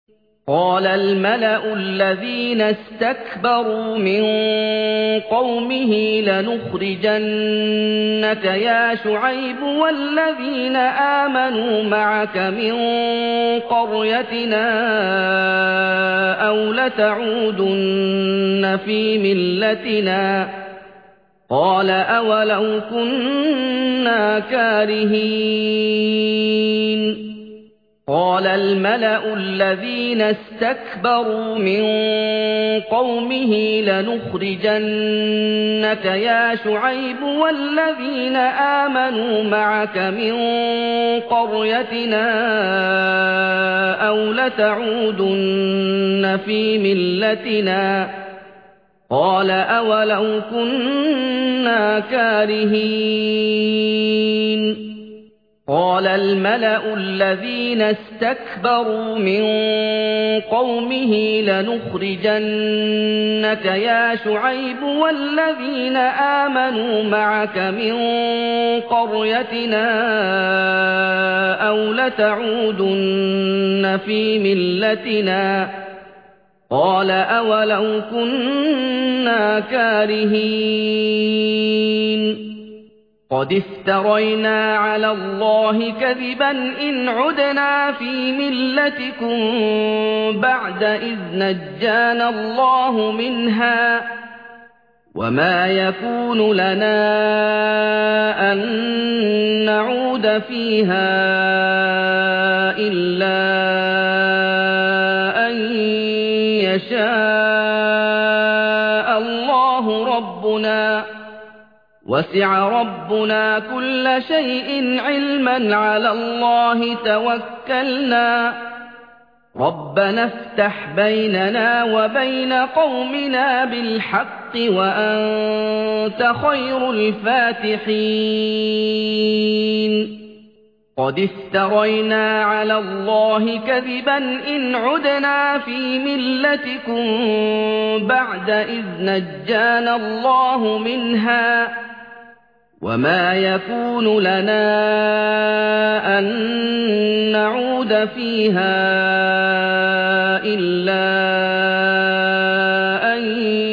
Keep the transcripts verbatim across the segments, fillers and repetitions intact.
قال الملأ الذين استكبروا من قومه لنخرجنك يا شعيب والذين آمنوا معك من قريتنا أو لتعودن في ملتنا قال أولو كنا كارهين قال الملأ الذين استكبروا من قومه لنخرجنك يا شعيب والذين آمنوا معك من قريتنا أو لتعودن في ملتنا قال أولو كنا كارهين قال الملأ الذين استكبروا من قومه لنخرجنك يا شعيب والذين آمنوا معك من قريتنا أو لتعودن في ملتنا قال أولو كنا كارهين قد افترينا على الله كذبا إن عدنا في ملتكم بعد إذ نجانا الله منها وما يكون لنا أن نعود فيها إلا أن يشاء الله ربنا وسع ربنا كل شيء علما على الله توكلنا ربنا افتح بيننا وبين قومنا بالحق وأنت خير الفاتحين قد افترينا على الله كذبا إن عدنا في ملتكم بعد إذ نجانا الله منها وما يكون لنا أن نعود فيها إلا أن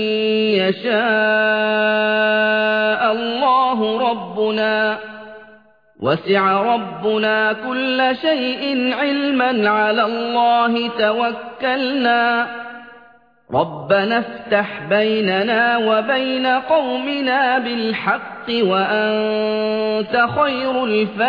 يشاء الله ربنا وسع ربنا كل شيء علما على الله توكلنا ربنا افتح بيننا وبين قومنا بالحق وأنت خير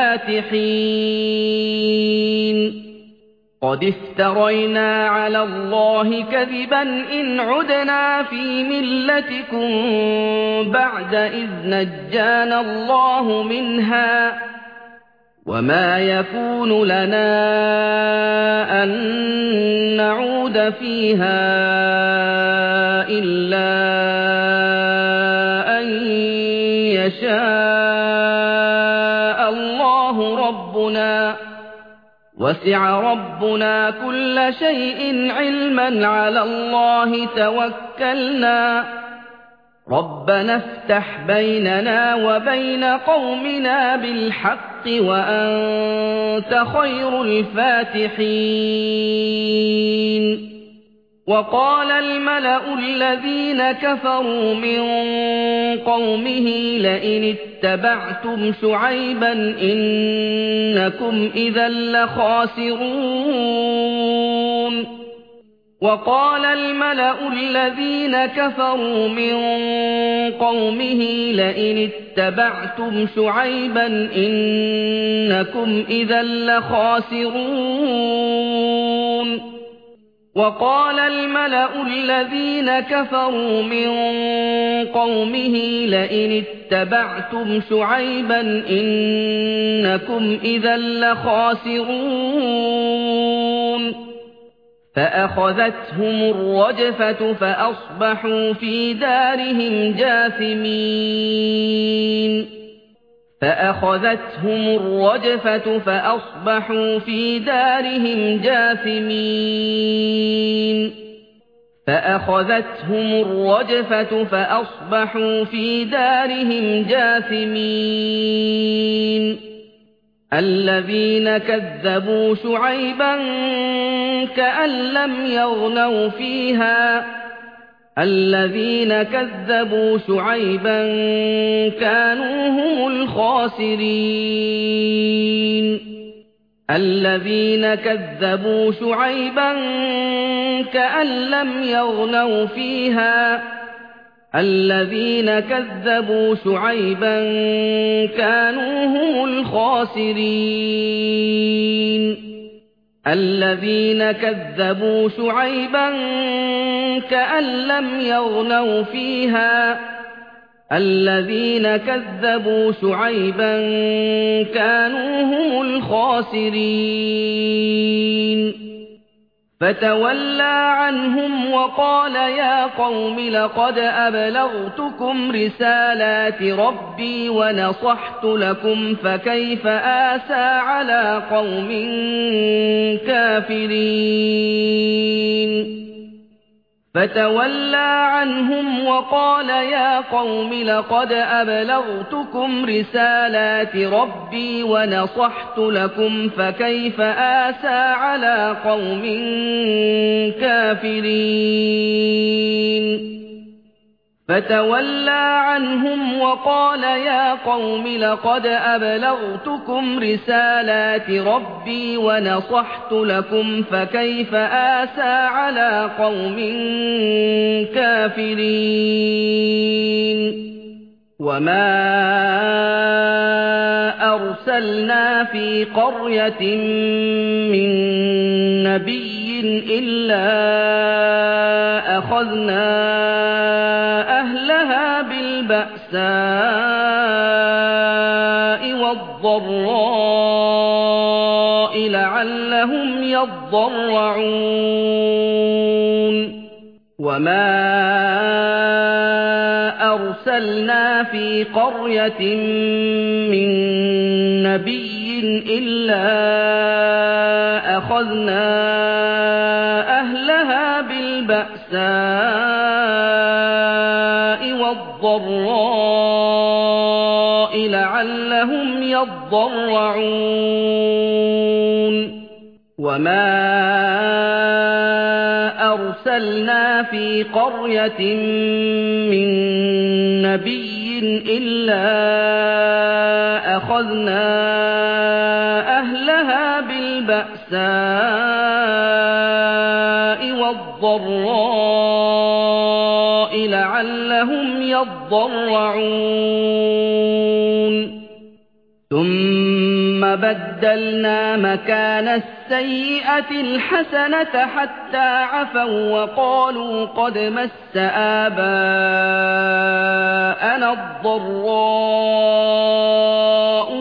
الفاتحين قد افترينا على الله كذبا إن عدنا في ملتكم بعد إذ نجانا الله منها وما يكون لنا أن نعود فيها إلا أن يشاء الله ربنا وسع ربنا كل شيء علما على الله توكلنا ربنا افتح بيننا وبين قومنا بالحق وأنت خير الفاتحين وقال الملأ الذين كفروا من قومه لئن اتبعتم شعيبا إنكم إذا لخاسرون وقال الملأ الذين كفروا من قومه لئن اتبعتم شعيبا إنكم إذا لخاسرون وقال الملأ الذين كفروا من قومه لئن اتبعتم شعيبا إنكم إذا لخاسرون فأخذتهم الرجفة فأصبحوا في دارهم جاثمين فأخذتهم الرجفة فأصبحوا في دارهم جاثمين فأخذتهم الرجفة فأصبحوا في دارهم جاثمين الذين كذبوا شعيبا كأن لم يغنوا فيها الذين كذبوا شعيبا كانوا هم الخاسرين الذين كذبوا شعيبا كأن لم يغنوا فيها الذين كذبوا شعيبا كانوا هم الخاسرين الذين كذبوا شعيبا كأن لم يغنوا فيها الذين كذبوا شعيبا كانوا هم الخاسرين فتولى عنهم وقال يا قوم لقد أبلغتكم رسالات ربي ونصحت لكم فكيف آسى على قوم كافرين فتولى عنهم وقال يا قوم لقد أبلغتكم رسالات ربي ونصحت لكم فكيف آسى على قوم كافرين فتولى عنهم وقال يا قوم لقد أبلغتكم رسالات ربي ونصحت لكم فكيف آسى على قوم كافرين وما أرسلنا في قرية من نبي إلا أخذنا أهلها بالبأساء والضراء لعلهم يضرعون وما أرسلنا في قرية من نبي إلا أخذنا أهلها بالبأساء والضراء لعلهم يضرعون وما أرسلنا في قرية من نبي إلا أخذنا أهلها بالبأساء والضراء لعلهم يضرعون ثم بدلنا مكان السيئة الحسنة حتى عفوا وقالوا قد مس آباءنا الضراء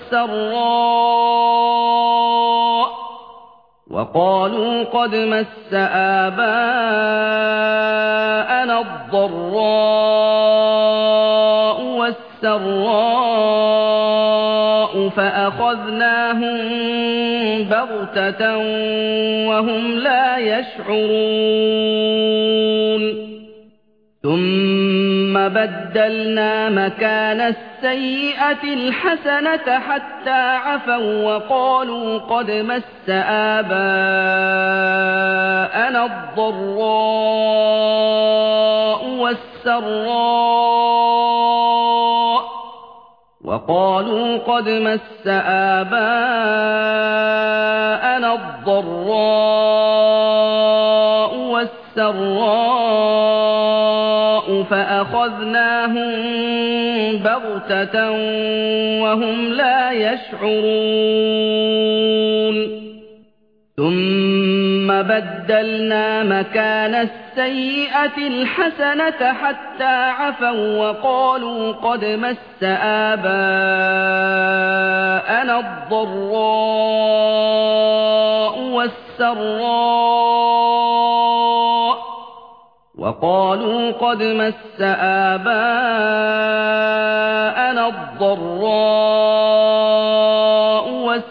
والسراء وقالوا قد مس آباءنا الضراء والسراء فأخذناهم بغتة وهم لا يشعرون ثم بدلنا مكان السيئة الحسنة حتى عفوا وقالوا قد مس آباءنا الضراء والسراء وقالوا قد مس آباءنا الضراء والسراء فأخذناهم بغتة وهم لا يشعرون ثم بدلنا مكان السيئة الحسنة حتى عفوا وقالوا قد مس آباءنا الضراء والسراء وقالوا قد مس آباءنا الضراء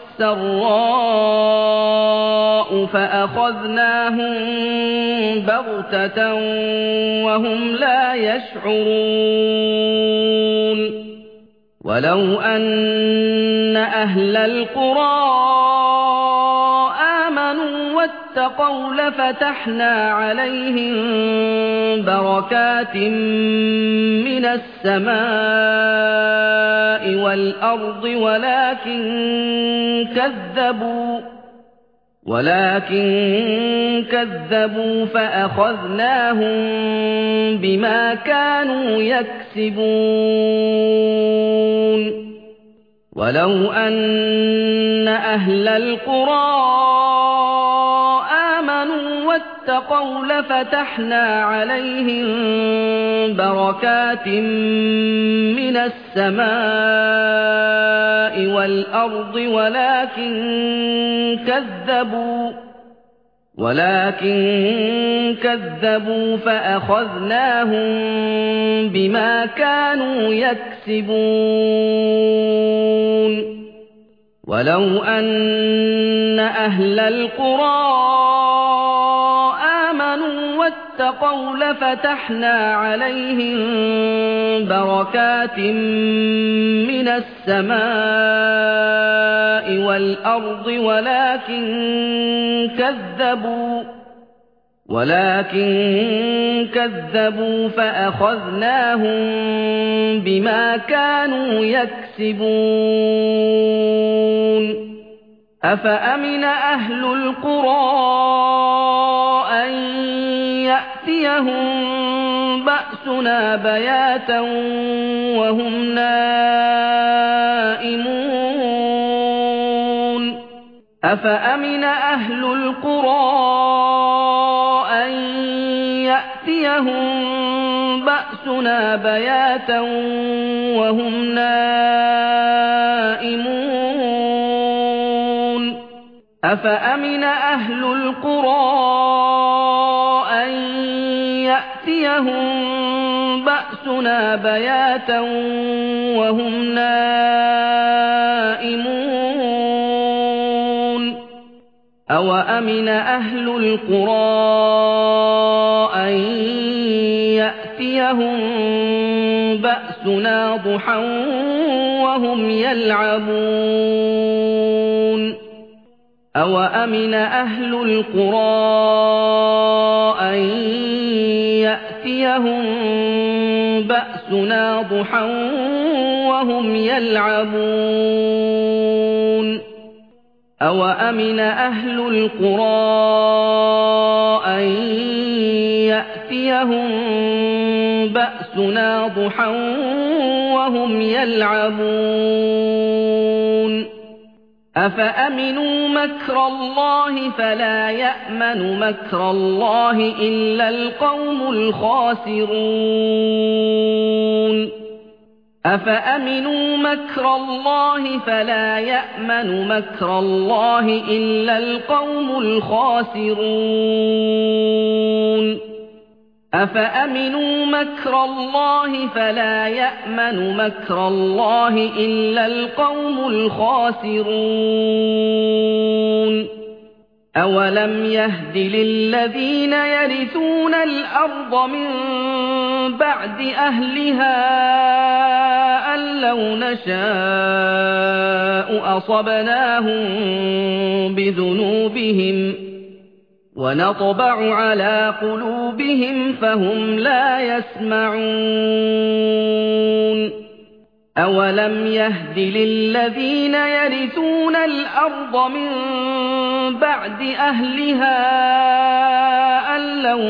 والسراء فأخذناهم بغتة وهم لا يشعرون ولو أن أهل القرى آمنوا واتقوا لفتحنا عليهم بركات من السماء والأرض ولكن كذبوا ولكن كذبوا فأخذناهم بما كانوا يكسبون ولو أن أهل القرى آمنوا واتقوا لفتحنا عليهم بركات من السماء والأرض ولكن كذبوا ولكن كذبوا فأخذناهم بما كانوا يكسبون ولو أن أهل القرى آمنوا واتقوا لفتحنا عليهم بركات من السماء والأرض ولكن كذبوا ولكن كذبوا فأخذناهم بما كانوا يكسبون أفأمن أهل القرى أن يأتيهم بأسنا بياتا وهم نائمون أفأمن أهل القرى أن يأتيهم بأسنا بياتا وهم نائمون أفأمن أهل القرى أن يأتيهم بأسنا بياتا وهم نائمون أوأمن أهل القرى أن يأتيهم بأسنا ضحى وهم يلعبون أوأمن أهل القرى أن يأتيهم بأسنا ضحى وهم يلعبون أوأمن أهل القرى أن يأتيهم بأسنا ضحى وهم يلعبون أفأمنوا مكر الله فلا يأمن مكر الله إلا القوم الخاسرون أفأمنوا مكر الله فلا يأمن مكر الله إلا القوم الخاسرون أفأمنوا مكر الله فلا يأمن مكر الله إلا القوم الخاسرون أولم يهد للذين يرثون الأرض من بعد أهلها أن لو نشاء أصبناهم بذنوبهم ونطبع على قلوبهم فهم لا يسمعون أولم يهد للذين يرثون الأرض من بعد أهلها أن لو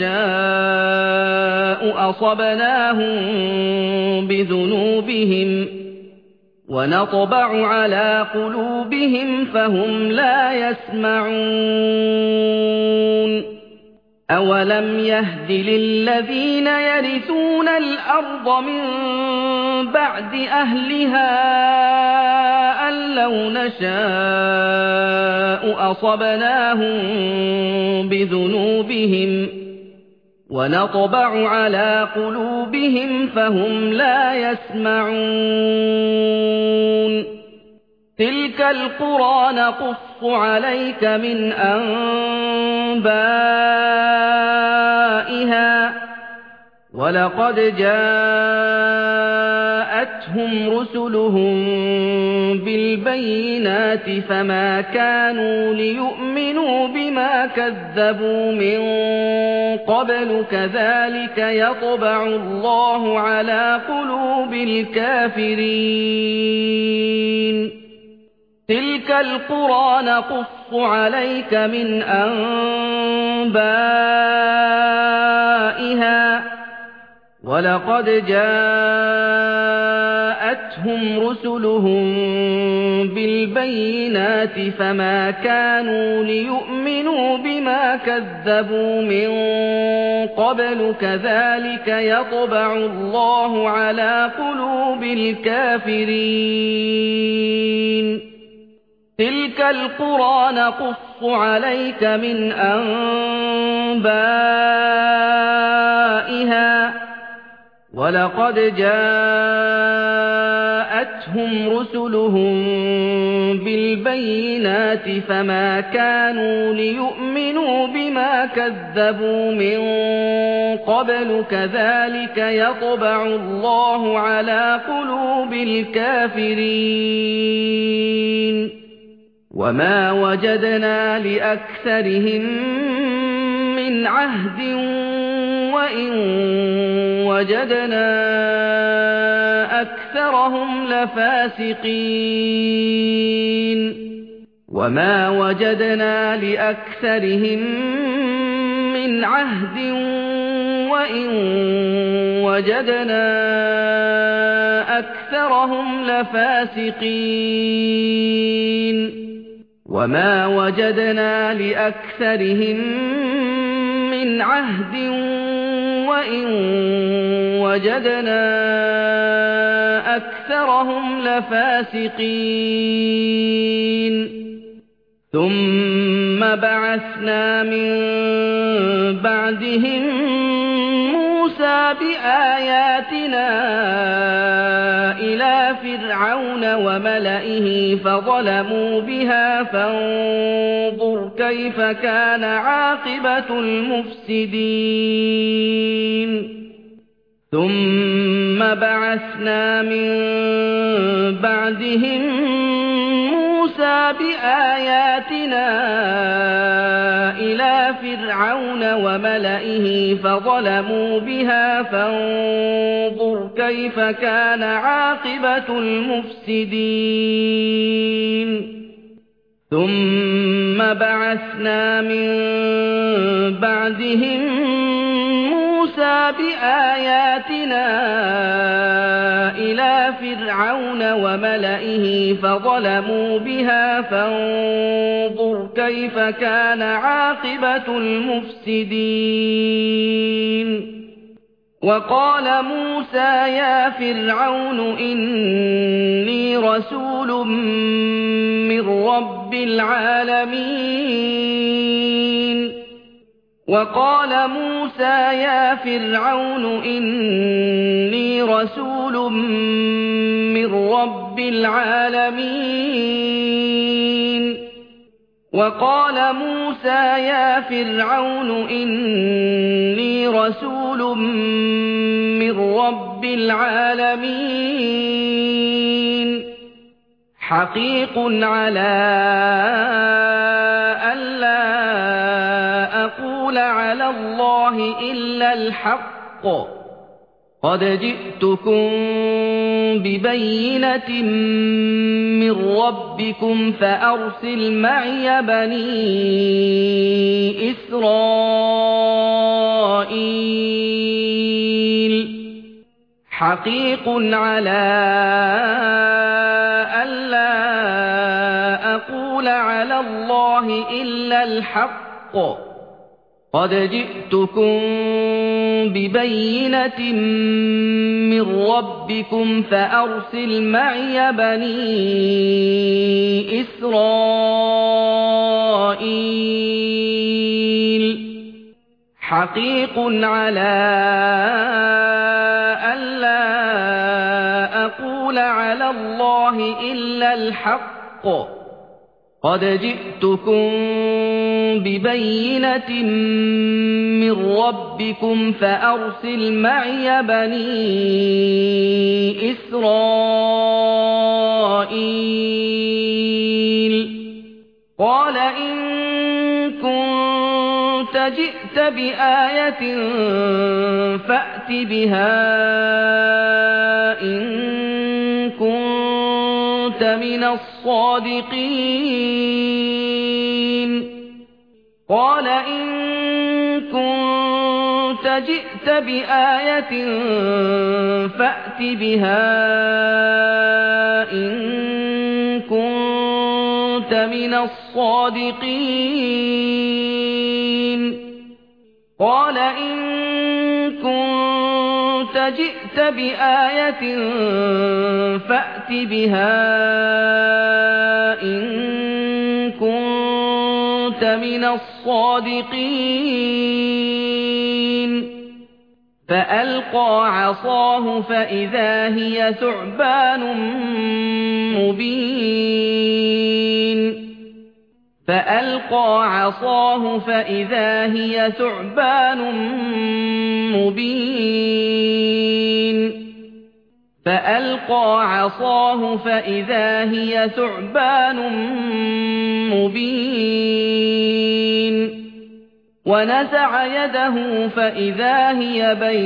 نشاء أصبناهم بذنوبهم ونطبع على قلوبهم فهم لا يسمعون أولم يهد للذين يرثون الأرض من بعد أهلها أن لو نشاء أصبناهم بذنوبهم ونطبع على قلوبهم فهم لا يسمعون تلك القرى نقص عليك من أنبائها ولقد جاء جاءتهم رسلهم بالبينات فما كانوا ليؤمنوا بما كذبوا من قبل كذلك يطبع الله على قلوب الكافرين تلك القرى نقص عليك من أنبائها ولقد جاءتهم رسلهم بالبينات فما كانوا ليؤمنوا بما كذبوا من قبل كذلك يطبع الله على قلوب الكافرين تلك القرى نقص عليك من أنبائها ولقد جاءتهم رسلهم بالبينات فما كانوا ليؤمنوا بما كذبوا من قبل كذلك يطبع الله على قلوب الكافرين وما وجدنا لأكثرهم من عهد وإن وجدنا أكثرهم لفاسقين وما وجدنا لأكثرهم من عهد وإن وجدنا أكثرهم لفاسقين وما وجدنا لأكثرهم من عهد وإن وجدنا أكثرهم لفاسقين ثم بعثنا من بعدهم موسى بآياتنا إلى فرعون وملئه فظلموا بها فانظر كيف كان عاقبة المفسدين ثم بعثنا من بعدهم موسى بآياتنا إلى فرعون وملئه فظلموا بها فانظر كيف كان عاقبة المفسدين ثم بعثنا من بعدهم موسى بآياتنا إلى فرعون وملئه فظلموا بها فانظر كيف كان عاقبة المفسدين وقال موسى يا فرعون إني رسول من رب العالمين وقال موسى يا فرعون إني رسول من رب العالمين وقال موسى يا فرعون إني رسول من رب العالمين حقيق على ألا أقول على الله إلا الحق قد جئتكم ببينة من ربكم فأرسل معي بني إسرائيل حقيق على ألا أقول على الله إلا الحق قد جئتكم ببينة من ربكم فأرسل معي بني إسرائيل حقيق على ألا أقول على الله إلا الحق قد جئتكم بِبَيِّنَةٍ مِّن رَّبِّكُمْ فَأَرْسِلْ مَعِيَ بَنِي إِسْرَائِيلَ قَالَ إِن كُنتَ جِئْتَ بِآيَةٍ فَأْتِ بِهَا إِن كُنتَ مِنَ الصَّادِقِينَ قَالَ إِن كُنتَ جِئْتَ بِآيَةٍ فَأْتِ بِهَا إِن كُنتَ مِنَ الصَّادِقِينَ قَالَ إِن كُنتَ جِئْتَ بِآيَةٍ فَأْتِ بِهَا إِن كُنتَ مِنَ الصَّادِقِينَ فَأَلْقَىٰ عَصَاهُ فَإِذَا هِيَ ثُعْبَانٌ مُّبِينٌ فَأَلْقَىٰ عَصَاهُ فَإِذَا هِيَ ثُعْبَانٌ مُّبِينٌ فَأَلْقَىٰ عَصَاهُ فَإِذَا هِيَ ثُعْبَانٌ مُّبِينٌ وَنَزَعَ يَدَهُ فَإِذَا هِيَ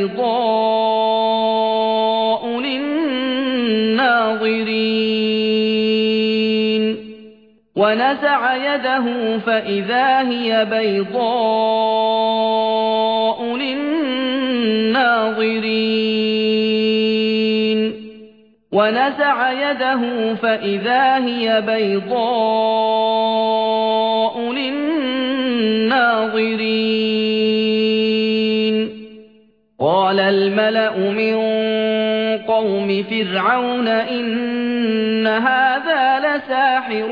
بَيْضَاءُ لِلنَّاظِرِينَ وَنَزَعَ يَدَهُ فَإِذَا هِيَ بَيْضَاءُ لِلنَّاظِرِينَ وَنَزَعَ يَدَهُ فَإِذَا هِيَ بَيْضَاءُ لِلنَّاظِرِينَ قَالَ الْمَلَأُ مِن قَوْمِ فِرْعَوْنَ إِنَّ هَٰذَا لَسَاحِرٌ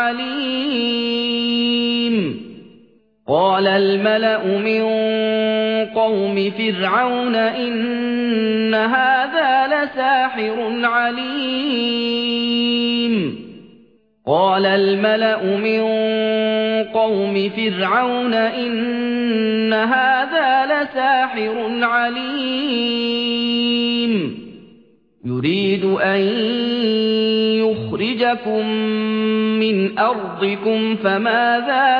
عَلِيمٌ قَالَ الْمَلَأُ مِن قَوْمِ فِرْعَوْنَ إِنَّ هَٰذَا لَسَاحِرٌ عَلِيمٌ قَالَ الْمَلَأُ مِن قَوْمِ فِرْعَوْنَ إِنَّ هَٰذَا لَسَاحِرٌ عَلِيمٌ يُرِيدُ أَن يُخْرِجَكُم مِّنْ أَرْضِكُمْ فَمَاذَا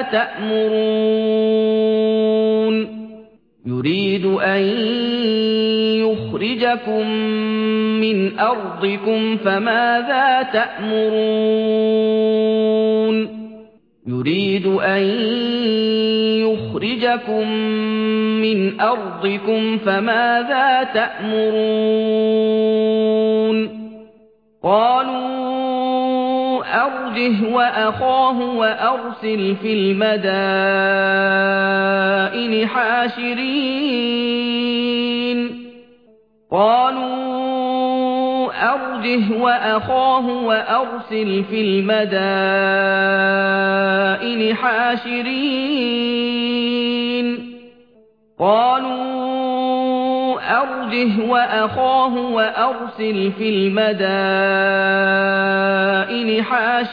تَأْمُرُونَ يُرِيدُ أَن يُخْرِجَكُم مِّنْ أَرْضِكُمْ فَمَاذَا تَأْمُرُونَ يُرِيدُ أَن يُخْرِجَكُم مِّنْ أَرْضِكُمْ فَمَاذَا تَأْمُرُونَ قَالُوا أَرْجِهْ وَأَخَاهُ وَأَرْسِلْ فِي الْمَدَائِنِ حَاشِرِينَ قَالُوا أَرْجِهْ وَأَخَاهُ وَأَرْسِلْ فِي الْمَدَائِنِ حَاشِرِينَ قَالُوا أَرْجِهْ وَأَخَاهُ وَأَرْسِلْ فِي الْمَدَائِنِ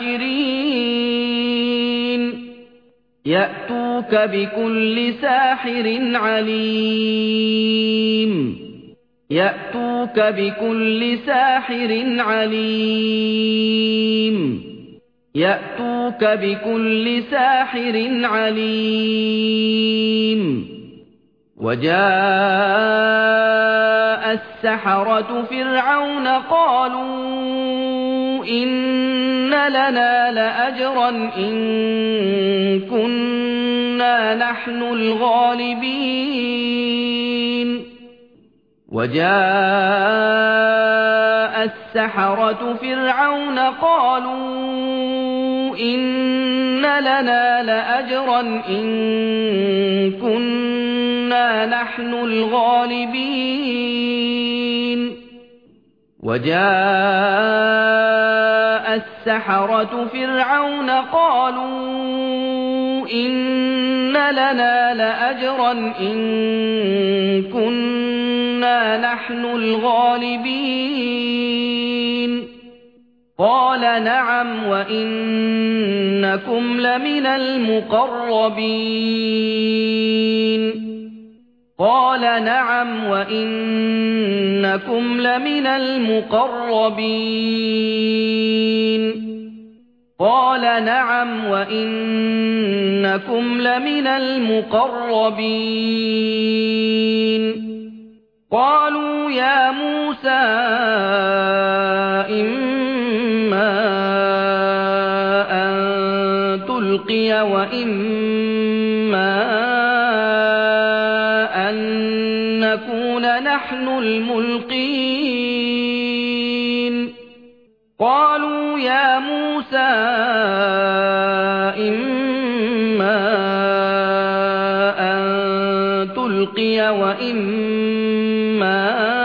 حَاشِرِينَ يَأْتُوكَ بِكُلِّ سَاحِرٍ عَلِيمٍ يَأْتُوكَ بِكُلِّ سَاحِرٍ عَلِيمٍ يَأْتُوكَ بِكُلِّ سَاحِرٍ عَلِيمٍ وَجَاءَ السَّحَرَةُ فِرْعَوْنَ قَالُوا إِنَّ لَنَا لَأَجْرًا إِن كُنَّا نَحْنُ الْغَالِبِينَ وَجَاءَ السَّحَرَةُ فِرْعَوْنَ قَالُوا إِنَّ لَنَا لَأَجْرًا إِن كُنَّا نَحْنُ الْغَالِبِينَ وَجَاءَ السَّحَرَةُ فِرْعَوْنَ قَالُوا إِنَّ لَنَا لَأَجْرًا إِن كُنَّا نَحْنُ الْغَالِبِينَ قال نعم وإنكم لمن المقربين قال نعم وإنكم لمن المقربين قال نعم وإنكم لمن المقربين قالوا يا موسى إما أن تلقي وإما أن نكون نحن الملقين قالوا يا موسى إما أن تلقي وإما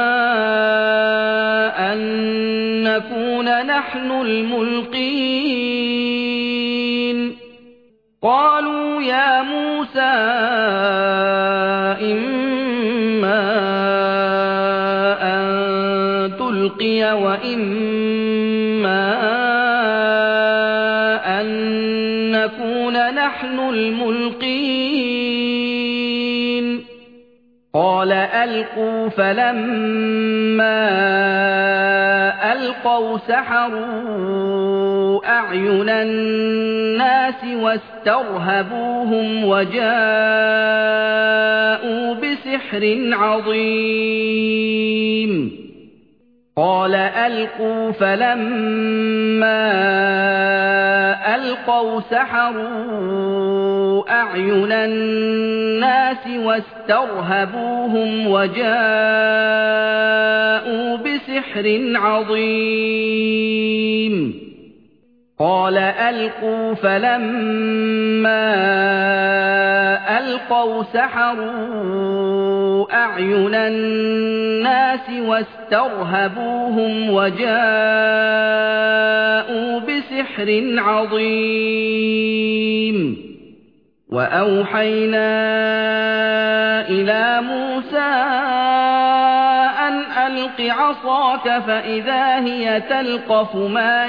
أن نكون نحن الملقين قالوا يا موسى إما أن تلقي وإما أن نكون نحن الملقين قال ألقوا فلما ألقوا سحروا أعين الناس واسترهبوهم وجاءوا بسحر عظيم قال ألقوا فلما ألقوا سحروا أعين الناس واسترهبوهم وجاءوا بسحر عظيم قال ألقوا فلما ألقوا سحروا أعين الناس واسترهبوهم وجاءوا بسحر عظيم وأوحينا إلى موسى أن ألق عصاك فإذا هي تلقف ما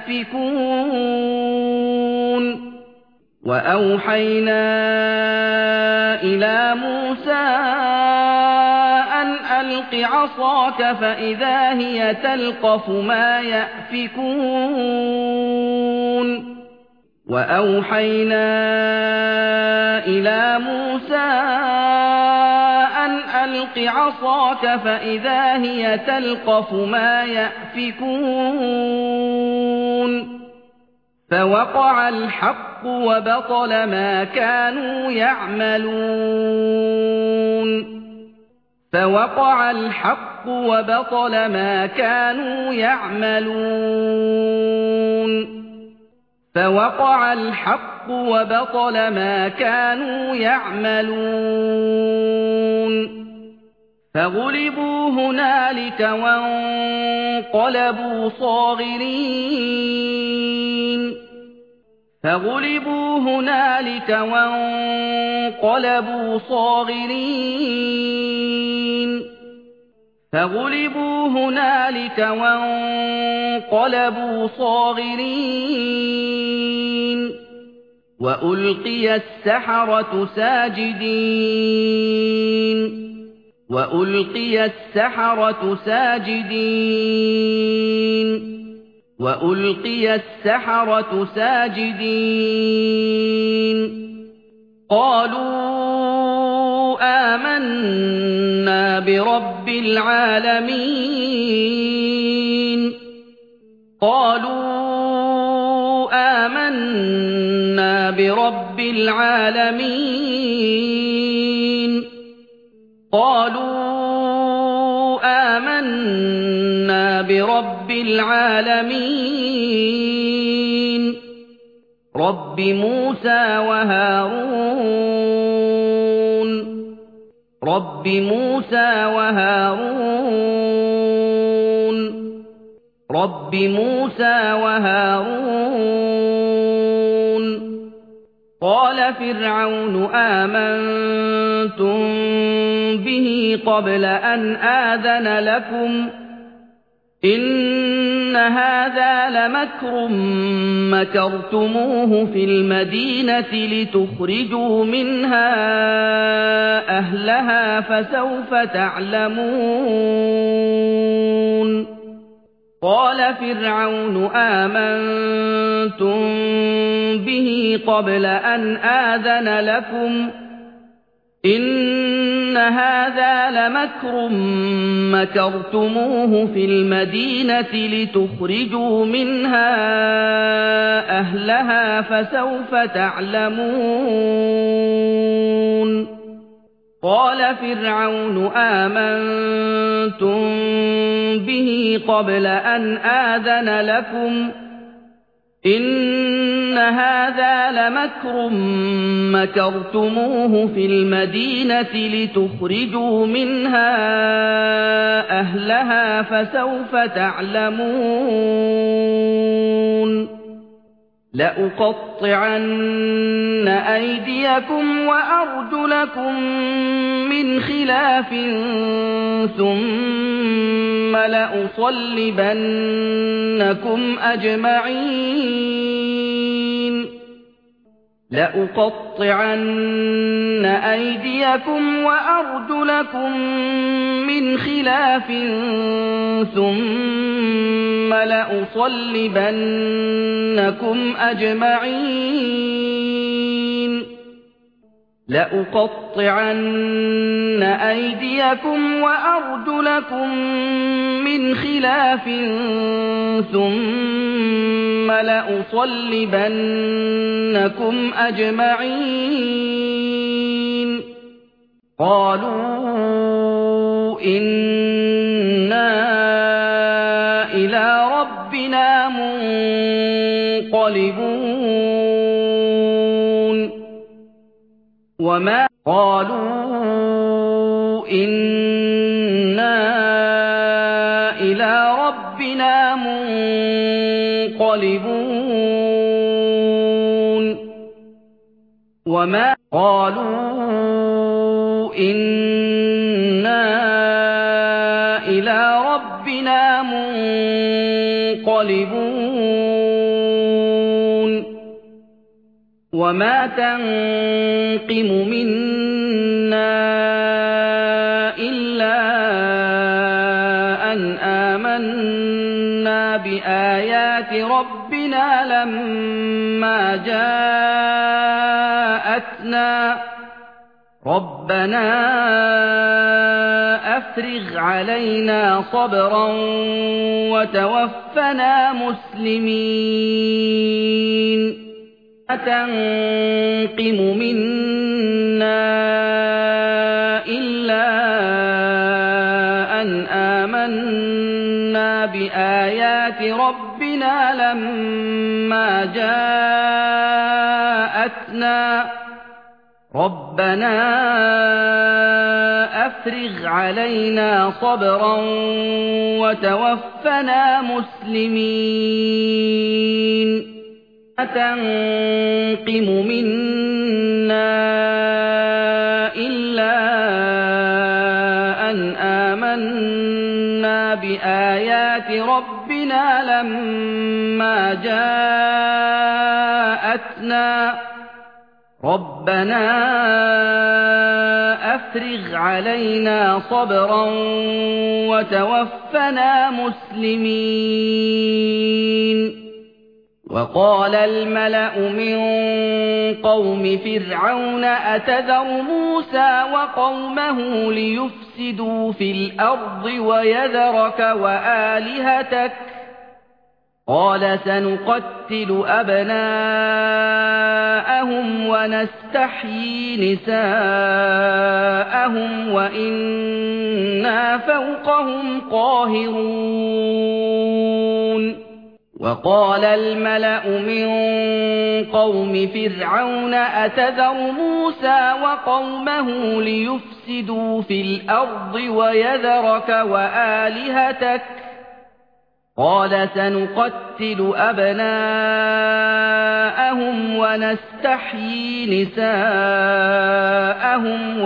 يأفكون وأوحينا إلى موسى أن ألق عصاك فإذا هي تلقف ما يأفكون وأوحينا إلى موسى أن ألق عصاك فإذا هي تلقف ما يأفكون فوقع الحق وبطل ما كانوا يعملون فوقع الحق وبطل ما كانوا يعملون فوقع الحق وبطل ما كانوا يعملون فغلبوا هنالك وانقلبوا صاغرين فغلبوا هنالك وانقلبوا صاغرين فغلبوا هنالك وانقلبوا صاغرين وألقي السحرة ساجدين وألقي السحرة ساجدين وألقي السحرة ساجدين قالوا آمنا برب العالمين قالوا آمنا برب العالمين قالوا آمنا برب العالمين رب موسى وهارون رب موسى وهارون رب موسى وهارون قال فرعون آمنتم به قبل أن آذن لكم إن هذا لمكر مكرتموه في المدينة لتخرجوا منها أهلها فسوف تعلمون قال فرعون آمنتم به قبل أن آذن لكم إن هذا لمكر مكرتموه في المدينة لتخرجوا منها أهلها فسوف تعلمون قال فرعون آمنتم به قبل أن آذن لكم إن هذا لمكر مكرتموه في المدينة لتخرجوا منها أهلها فسوف تعلمون لأقطعن أيديكم وأرجلكم من خلاف ثم لأصلبنكم أجمعين لأقطعن أيديكم وأرجلكم من خلاف ثم لأصلبنكم أجمعين لأقطعن أيديكم وأرجلكم من خلاف ثم لأصلبنكم أجمعين قالوا إنا إلى ربنا منقلبون وما قالوا إنا إلى ربنا منقلبون وما قالوا إنا إلى ربنا منقلبون وما تنقم منا إلا أن آمنا بآيات ربنا لما جاءتنا ربنا أفرغ علينا صبرا وتوفنا مسلمين تنقم منا إلا أن آمنا بآيات ربنا لما جاءتنا ربنا أفرغ علينا صبرا وتوفنا مسلمين تنقم منا إلا أن آمنا بآيات ربنا لما جاءتنا ربنا أفرغ علينا صبرا وتوفنا مسلمين وقال الملأ من قوم فرعون أتذر موسى وقومه ليفسدوا في الأرض ويذرك وآلهتك قال سنقتل أبناءهم ونستحيي نساءهم وإنا فوقهم قاهرون وقال الملأ من قوم فرعون أتذر موسى وقومه ليفسدوا في الأرض ويذرك وآلهتك قال سنقتل أبناءهم ونستحيي نساءهم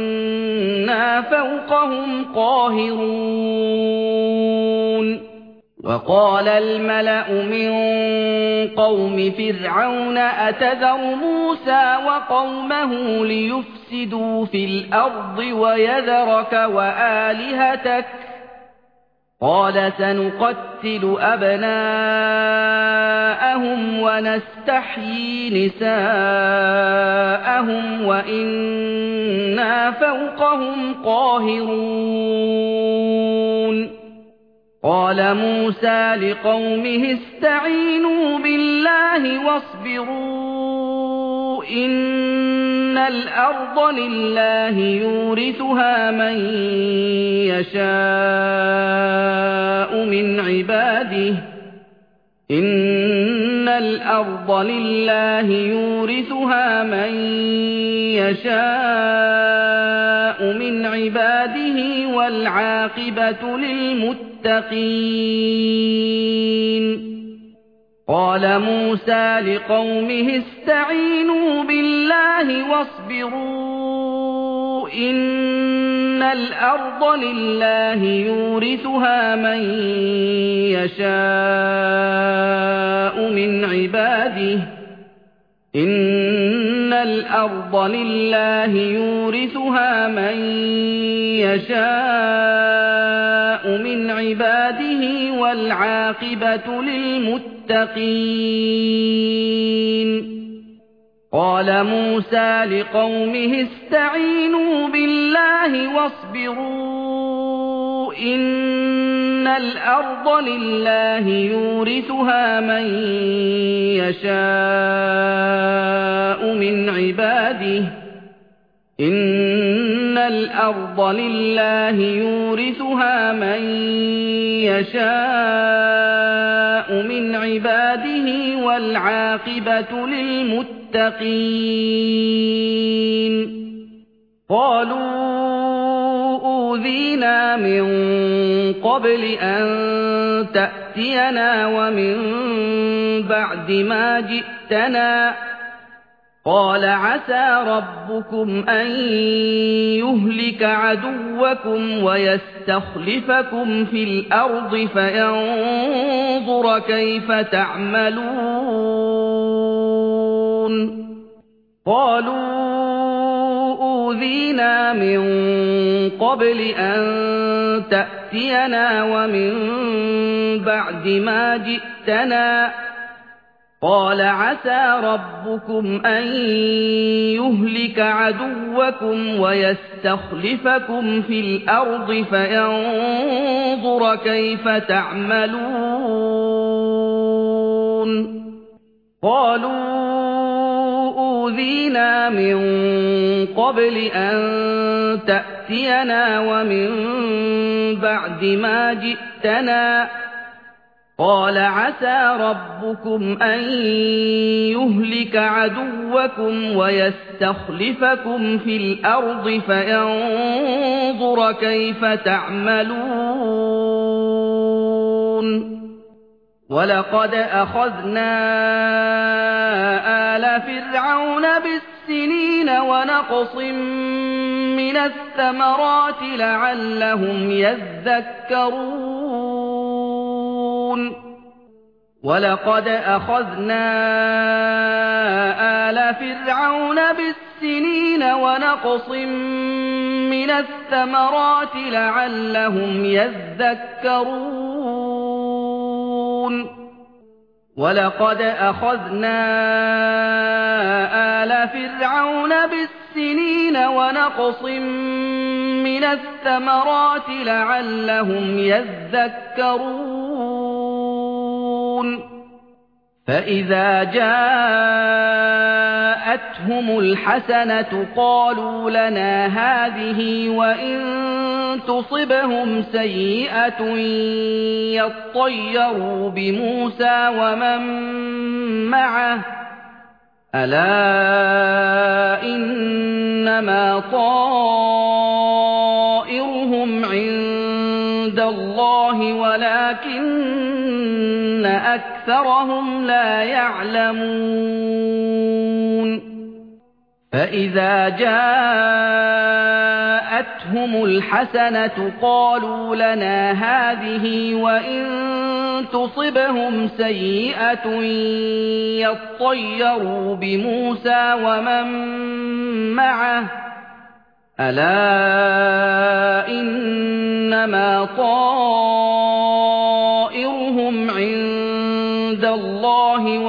وإنا فوقهم قاهرون وقال الملأ من قوم فرعون أتذر موسى وقومه ليفسدوا في الأرض ويذرك وآلهتك قال سنقتل أبناءهم ونستحيي نساءهم وإنا فوقهم قاهرون قال موسى لقومه استعينوا بالله واصبروا إن الأرض لله يورثها من يشاء من عباده إن الأرض لله يورثها من يشاء من عباده والعاقبة للمتقين قال موسى لقومه استعينوا بالله واصبروا إن الأرض لله يورثها من يشاء من عباده إن الأرض لله يورثها من يشاء من عباده والعاقبة للمتقين قال موسى لقومه استعينوا بالله واصبروا إن الأرض لله يورثها من يشاء من عباده إن الأرض لله يورثها من يشاء من عباده والعاقبة للمتقين قالوا أوذينا من قبل أن تأتينا ومن بعد ما جئتنا قال عسى ربكم أن يهلك عدوكم ويستخلفكم في الأرض فينظر كيف تعملون قالوا أوذينا من قبل أن تأتينا ومن بعد ما جئتنا قال عسى ربكم أن يهلك عدوكم ويستخلفكم في الأرض فينظر كيف تعملون قالوا أوذينا من قبل أن تأتينا ومن بعد ما جئتنا قال عسى ربكم أن يهلك عدوكم ويستخلفكم في الأرض فينظر كيف تعملون ولقد أخذنا آل فرعون بالسنين ونقص من الثمرات لعلهم يذكرون ولقد أخذنا آل فرعون بالسنين ونقص من الثمرات لعلهم يذكرون ولقد أخذنا آل فرعون بالسنين ونقص من الثمرات لعلهم يذكرون فإذا جاءتهم الحسنة قالوا لنا هذه وإن تصبهم سيئة يطيروا بموسى ومن معه ألا إنما طائرهم عند الله ولكن أكثرهم لا يعلمون فإذا جاءتهم الحسنة قالوا لنا هذه وإن تصبهم سيئة يطيروا بموسى ومن معه ألا إنما طائرهم عند الله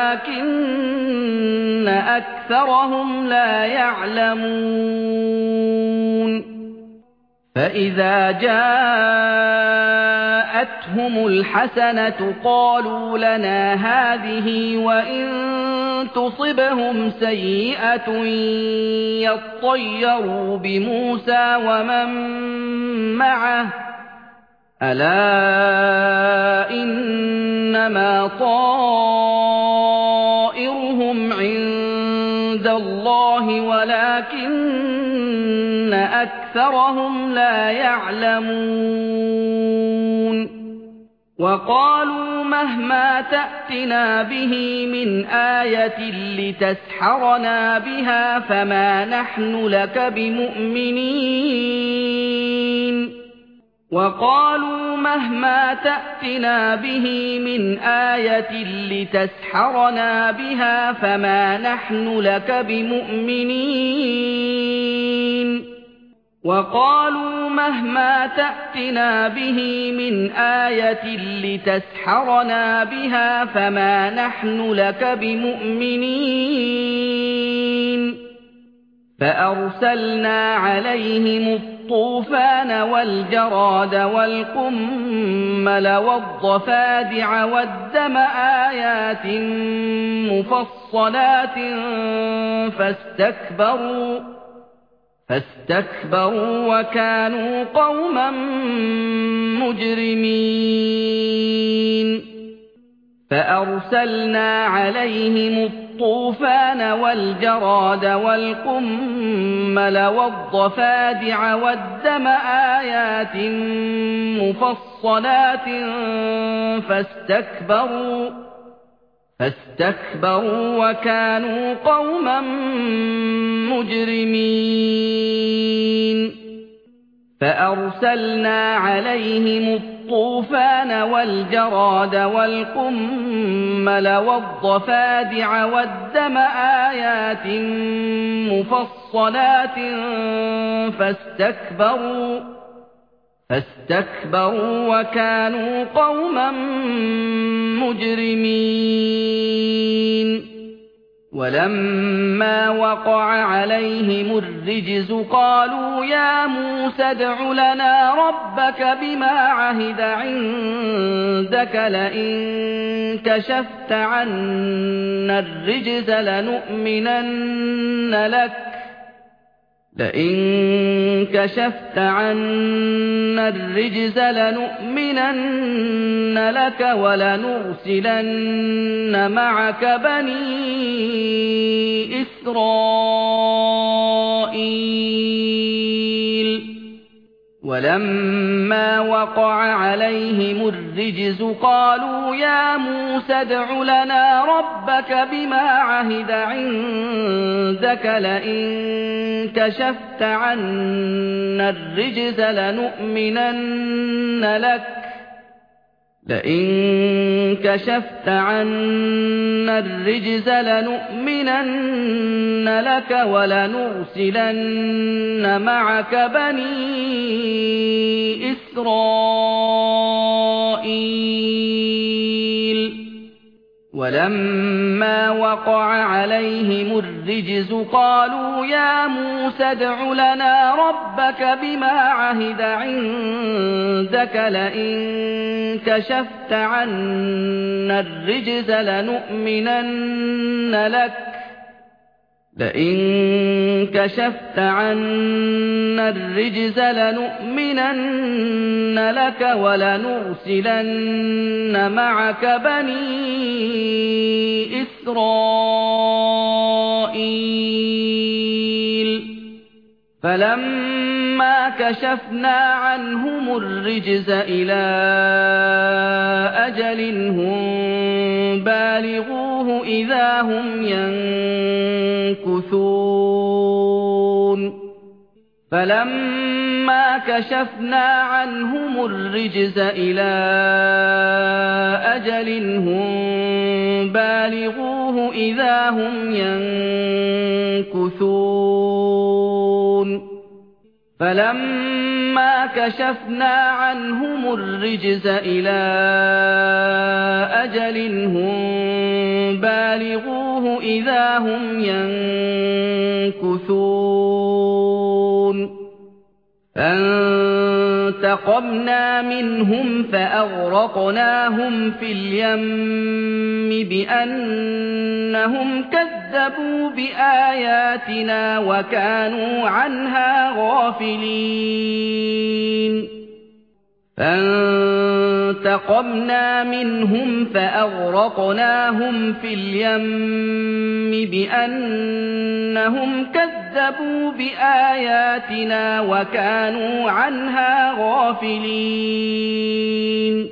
ولكن أكثرهم لا يعلمون فإذا جاءتهم الحسنة قالوا لنا هذه وإن تصبهم سيئة يطيروا بموسى ومن معه ألا إنما طائرهم عند الله ولكن أكثرهم لا يعلمون وقالوا مهما تأتنا به من آية لتسحرنا بها فما نحن لك بمؤمنين وقالوا مهما تأتنا به من آية لتسحرنا بها فما نحن لك بمؤمنين وقالوا مهما تأتنا به من آية لتسحرنا بها فما نحن لك بمؤمنين فأرسلنا عليهم الطوفان والجراد والقمل والضفادع والدم آيات مفصلات فاستكبروا فاستكبروا وكانوا قوما مجرمين فأرسلنا عليهم الطوفان والجراد والقمل والضفادع والدم آيات مفصلات فاستكبروا فاستكبروا وكانوا قوما مجرمين فأرسلنا عليهم الطوفان والجراد والقمل والضفادع والدم آيات مفصلات فاستكبروا فاستكبروا وكانوا قوما مجرمين ولما وقع عليهم الرجز قالوا يا موسى ادع لنا ربك بما عهد عندك لئن كشفت عنا الرجز لنؤمنن لك لئن كشفت عنا الرجز لنؤمنن لك ولنرسلن معك بني إسرائيل ولما وقع عليهم الرجز قالوا يا موسى ادع لنا ربك بما عهد عندك لئن كشفت عنا الرجز لنؤمنن لك لئن كشفت عنا الرجز لنؤمنن لك ولنرسلن معك بني إسرائيل ولما وقع عليهم الرجز قالوا يا موسى ادع لنا ربك بما عهد عندك لئن كشفت عنا الرجز لنؤمنن لك لئن كشفت عنا الرجز لنؤمنن لك ولنرسلن معك بني إسرائيل فلما كشفنا عنهم الرجز إلى أجل هم بالغوه إذا هم ينكثون فلما فَلَمَّا كَشَفْنَا عَنْهُمُ الرِّجْزَ إِلَىٰ أَجَلٍ هُم بَالِغُوهُ إِذَا هُمْ يَنكُثُونَ فَلَمَّا كَشَفْنَا عَنْهُمُ الرِّجْزَ إِلَىٰ أَجَلٍ هُم بَالِغُوهُ إِذَا هُمْ يَنكُثُونَ فَانتَقَمْنَا مِنْهُمْ فَأَغْرَقْنَاهُمْ فِي الْيَمِّ بِأَنَّهُمْ كَذَّبُوا بِآيَاتِنَا وَكَانُوا عَنْهَا غَافِلِينَ فَانتَقَمْنَا مِنْهُمْ فَأَغْرَقْنَاهُمْ فِي الْيَمِّ بِأَنَّهُمْ كَذَّبُوا بِآيَاتِنَا وَكَانُوا عَنْهَا غَافِلِينَ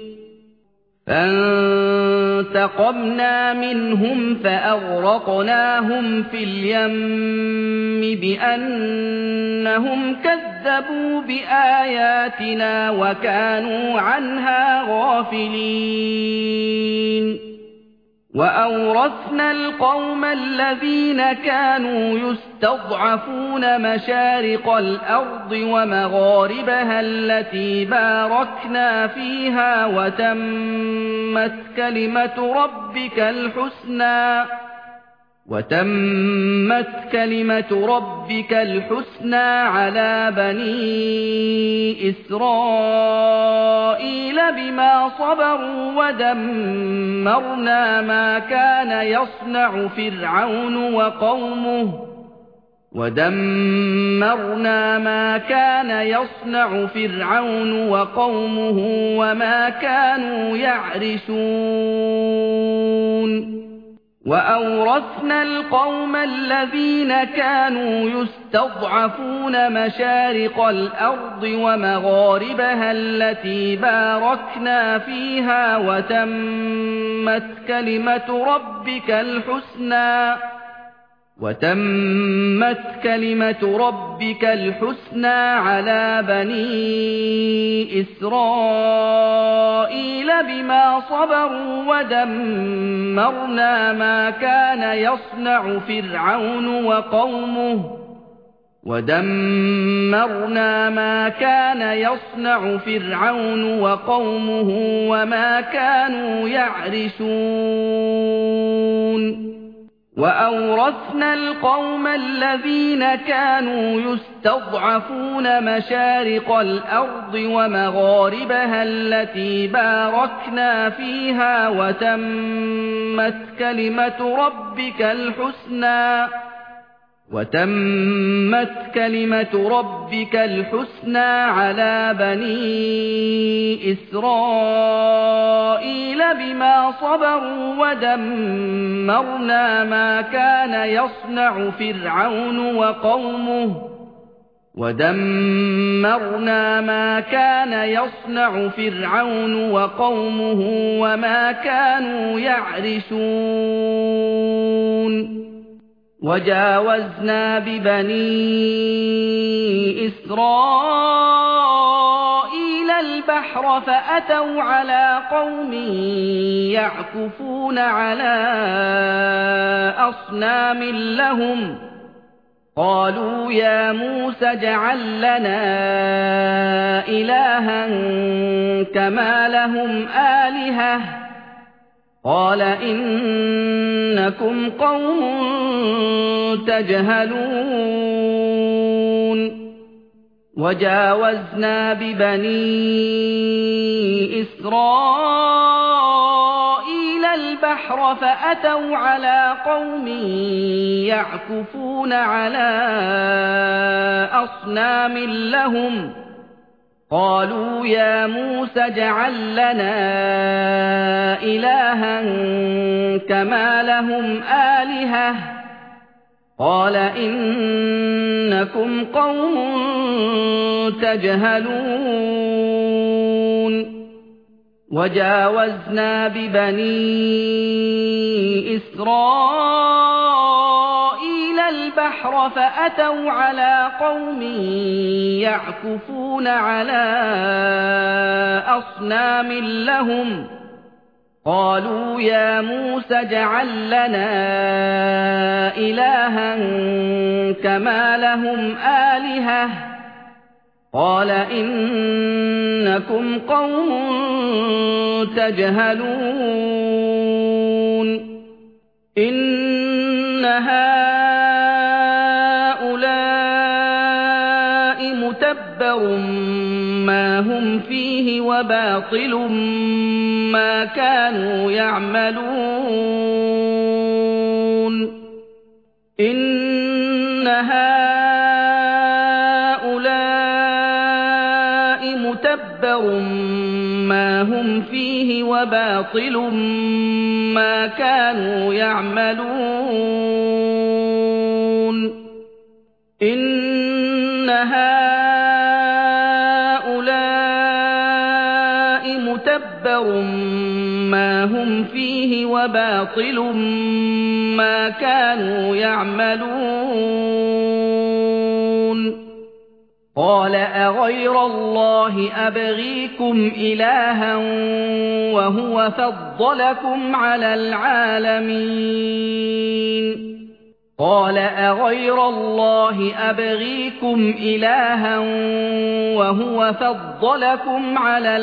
فَانتَقَمْنَا مِنْهُمْ فَأَغْرَقْنَاهُمْ فِي الْيَمِّ بِأَنَّهُمْ كَذَّبُوا بِآيَاتِنَا وَكَانُوا عَنْهَا غَافِلِينَ وَأَوْرَثْنَا الْقَوْمَ الَّذِينَ كَانُوا يُسْتَضْعَفُونَ مَشَارِقَ الْأَرْضِ وَمَغَارِبَهَا الَّتِي بَارَكْنَا فِيهَا وَتَمَّتْ كَلِمَةُ رَبِّكَ الْحُسْنَى وَتَمَّتْ كَلِمَةُ رَبِّكَ الْحُسْنَى عَلَى بَنِي إِسْرَائِيلَ بِمَا صَبَرُوا وَدَمَّرْنَا مَا كَانَ يَصْنَعُ فِرْعَوْنُ وَقَوْمُهُ وَدَمَّرْنَا مَا كَانَ يَصْنَعُ فِرْعَوْنُ وَقَوْمُهُ وَمَا كَانُوا يَعْرِشُونَ وَأَوْرَثْنَا الْقَوْمَ الَّذِينَ كَانُوا يُسْتَضْعَفُونَ مَشَارِقَ الْأَرْضِ وَمَغَارِبَهَا الَّتِي بَارَكْنَا فِيهَا وَتَمَّتْ كَلِمَةُ رَبِّكَ الْحُسْنَى وَتَمَّتْ كَلِمَةُ رَبِّكَ الْحُسْنَى عَلَى بَنِي إِسْرَائِيلَ بِمَا صَبَرُوا وَدَمَّرْنَا مَا كَانَ يَصْنَعُ فِرْعَوْنُ وَقَوْمُهُ وَدَمَّرْنَا مَا كَانَ يَصْنَعُ فِرْعَوْنُ وَقَوْمُهُ وَمَا كَانُوا يَعْرِشُونَ وَأَوْرَثْنَا الْقَوْمَ الَّذِينَ كَانُوا يُسْتَضْعَفُونَ مَشَارِقَ الْأَرْضِ وَمَغَارِبَهَا الَّتِي بَارَكْنَا فِيهَا وَتَمَّتْ كَلِمَةُ رَبِّكَ الْحُسْنَى وَتَمَّتْ كَلِمَةُ رَبِّكَ الْحُسْنَى عَلَى بَنِي إِسْرَائِيلَ بِمَا صَبَرُوا وَدَمَّرْنَا مَا كَانَ يَصْنَعُ فِرْعَوْنُ وَقَوْمُهُ وَدَمَّرْنَا مَا كَانَ يَصْنَعُ فِرْعَوْنُ وَقَوْمُهُ وَمَا كَانُوا يَعْرِشُونَ وَجَاوَزْنَا بِبَنِي إِسْرَائِيلَ الْبَحْرَ فَأَتَوْا عَلَىٰ قَوْمٍ يَعْكُفُونَ عَلَىٰ أَصْنَامٍ لَّهُمْ قَالُوا يَا مُوسَى اجْعَل لَّنَا إِلَٰهًا كَمَا لَهُمْ آلِهَةٌ قَالَ إِنَّكُمْ قَوْمٌ تَجْهَلُونَ وَجَاوَزْنَا بِبَنِي إِسْرَائِيلَ الْبَحْرَ فَأَتَوْا عَلَىٰ قَوْمٍ يَعْكُفُونَ عَلَىٰ أَصْنَامٍ لَّهُمْ قَالُوا يَا مُوسَى اجْعَل لَّنَا إِلَٰهًا كَمَا لَهُمْ آلِهَةٌ قَالَ إِنَّكُمْ قَوْمٌ تَجْهَلُونَ وَجَاوَزْنَا بِبَنِي إِسْرَائِيلَ الْبَحْرَ البحر فأتوا على قوم يعكفون على أصنام لهم قالوا يا موسى اجعل لنا إلها كما لهم آلهة قال إنكم قوم تجهلون إن هؤلاء متبر ما هم فيه وباطل ما كانوا يعملون إن هؤلاء متبر ما هم فيه وباطل ما كانوا يعملون إن هؤلاء متبر ما هم فيه وباطل ما كانوا يعملون قال أغير الله أبغيكم إلها وهو فضلكم على العالمين قال أغير الله أبغيكم إلها وهو فضلكم على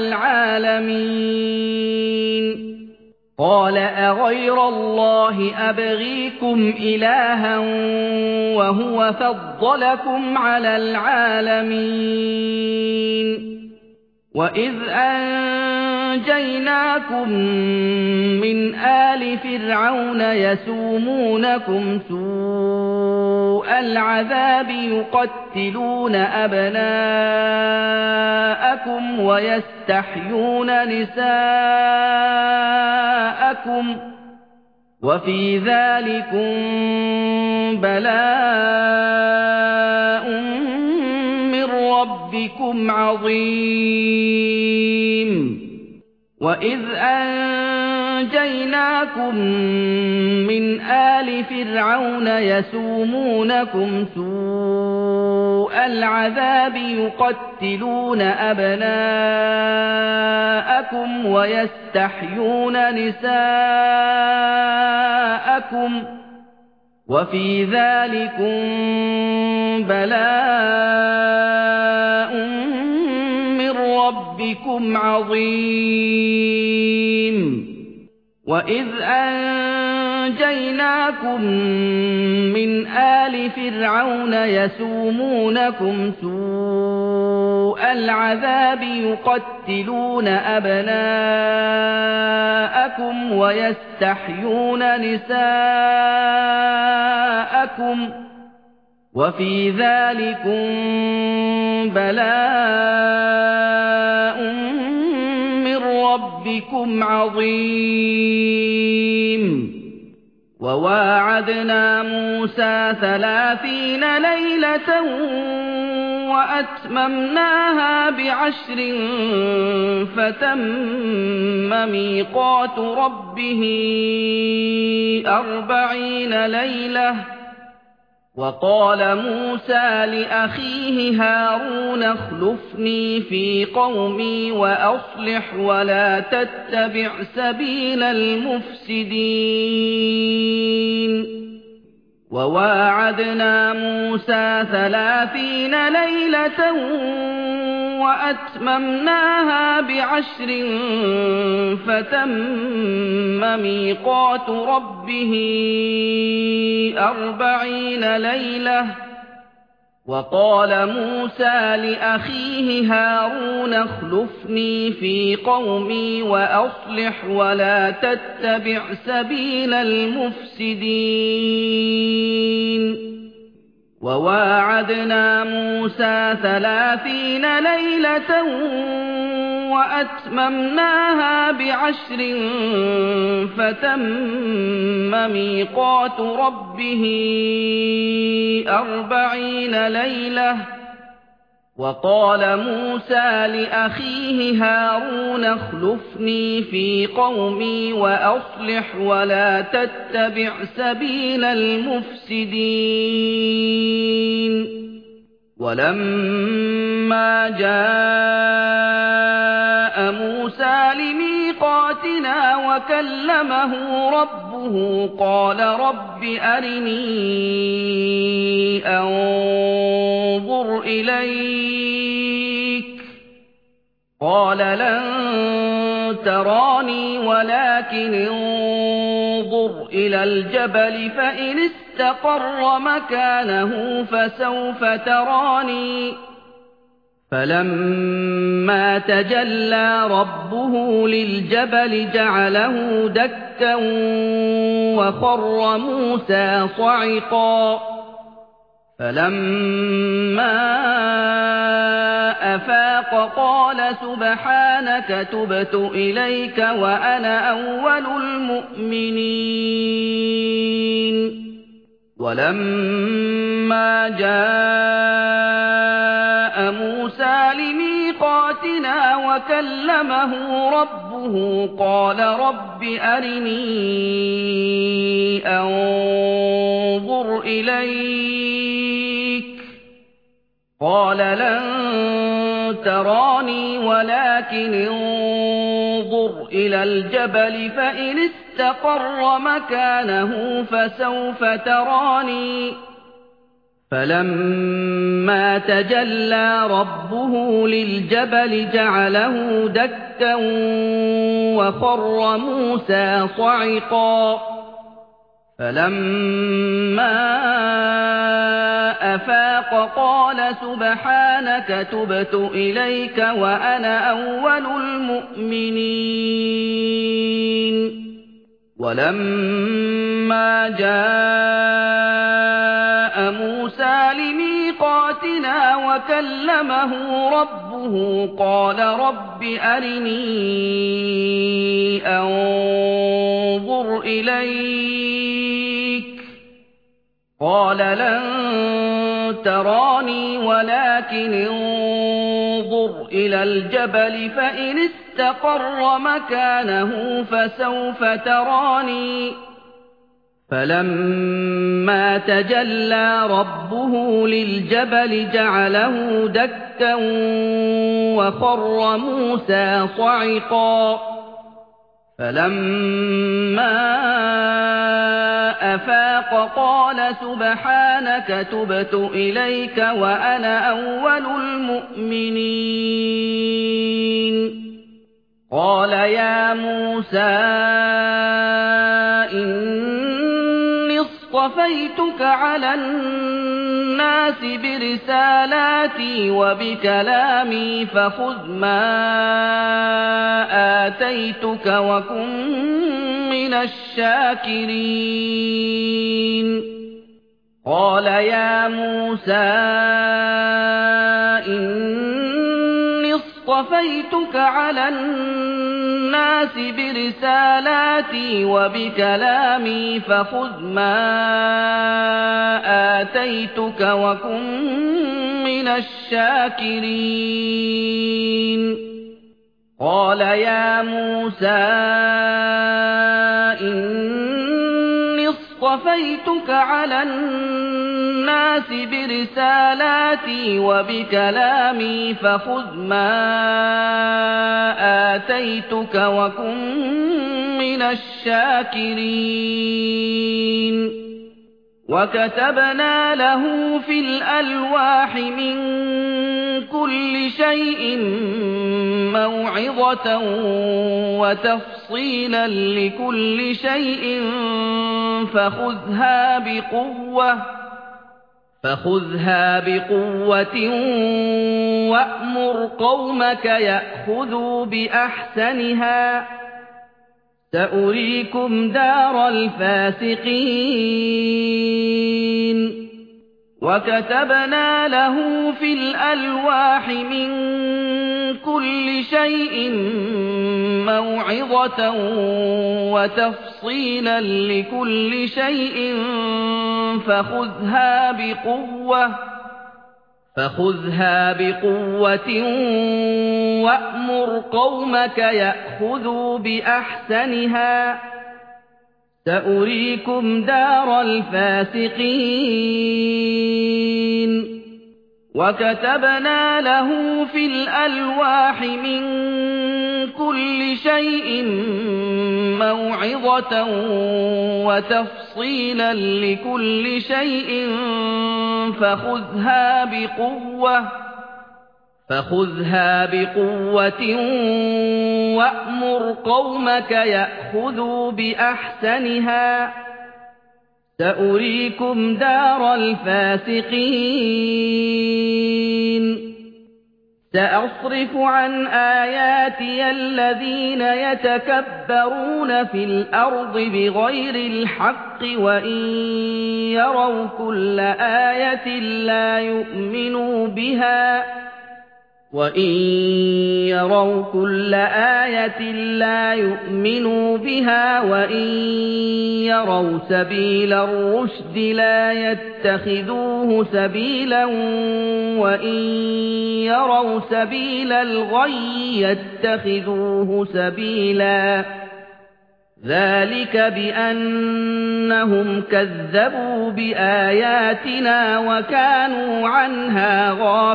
العالمين قال أغير الله أبغيكم إلها وهو فضلكم على العالمين وإذ أنجيناكم من آل فرعون يسومونكم سوء العذاب يقتلون أبناءكم ويستحيون نساءكم وفي ذلكم بلاء من ربكم عظيم وإذ أنجيناكم من آل فرعون يسومونكم سوء العذاب يقتلون أبناءكم ويستحيون نساءكم وفي ذلكم بلاء من ربكم عظيم وإذ أنجيناكم من آل فرعون يسومونكم سوء العذاب يقتلون أبناءكم ويستحيون نساءكم وفي ذلكم بلاء من ربكم عظيم وواعدنا موسى ثلاثين ليلة وأتممناها بعشر فتم ميقات ربه أربعين ليلة وقال موسى لأخيه هارون اخلفني في قومي وأصلح ولا تتبع سبيل المفسدين وواعدنا موسى ثلاثين ليلة وأتممناها بعشر فتم ميقات ربه أربعين ليلة وقال موسى لأخيه هارون اخلفني في قومي وأصلح ولا تتبع سبيل المفسدين وواعدنا موسى ثلاثين ليلة وأتممناها بعشر فتم ميقات ربه أربعين ليلة وقال موسى لأخيه هارون اخلفني في قومي وأصلح ولا تتبع سبيل المفسدين ولما جاء موسى لميقاتنا وكلمه ربه قال رب أرني أنظر إليك قال لن تراني ولكن انظر إلى الجبل فإن استقر مكانه فسوف تراني فلما تجلى ربه للجبل جعله دكا وخر موسى صعقا فلما أفاق قال سبحانك تبت إليك وأنا أول المؤمنين ولما جاء موسى لميقاتنا وكلمه ربه قال رب أرني أنظر إليك قال لن تراني ولكن انظر إلى الجبل فإن استقر مكانه فسوف تراني فلما تجلى ربه للجبل جعله دكا وخر موسى صعقا فلما أفاق قال سبحانك تبت إليك وأنا أول المؤمنين ولما جاء موسى لميقاتنا وكلمه ربه قال رب أرني أنظر إليك قال لن تراني ولكن انظر إلى الجبل فإن استقر مكانه فسوف تراني فلما تجلى ربه للجبل جعله دكا وخر موسى صعقا فلما أفاق قال سبحانك تبت إليك وأنا أول المؤمنين قال يا موسى إني اصطفيتك على الناس برسالاتي وبكلامي فخذ ما آتيتك وكن من الشاكرين قال يا موسى إني اصطفيتك على الناس برسالاتي وبكلامي فخذ ما آتيتك وكن من الشاكرين قال يا موسى إني اصطفيتك على الناس برسالاتي وبكلامي فخذ ما آتيتك وكن من الشاكرين وكتبنا له في الألواح من كل شيء موعظة وتفصيلا لكل شيء فخذها بقوة فخذها بقوة وأمر قومك يأخذوا بأحسنها سأريكم دار الفاسقين وكتبنا له في الألواح من كل شيء موعظة وتفصيلا لكل شيء فخذها بقوة فخذها بقوة وأمر قومك يأخذوا بأحسنها سأريكم دار الفاسقين وكتبنا له في الألواح من كل شيء موعظة وتفصيلا لكل شيء فخذها بقوة فخذها بقوة وأمر قومك يأخذوا بأحسنها سأريكم دار الفاسقين سأصرف عن آياتي الذين يتكبرون في الأرض بغير الحق وإن يروا كل آية لا يؤمنوا بها وَإِن يَرَوْا كُلَّ آيَةٍ لَّا يُؤْمِنُوا بِهَا وَإِن يَرَوْا سَبِيلَ الرُّشْدِ لَا يَتَّخِذُوهُ سَبِيلًا وَإِن يَرَوْا سَبِيلَ الْغَيِّ يَتَّخِذُوهُ سَبِيلًا ذَلِكَ بِأَنَّهُمْ كَذَّبُوا بِآيَاتِنَا وَكَانُوا عَنْهَا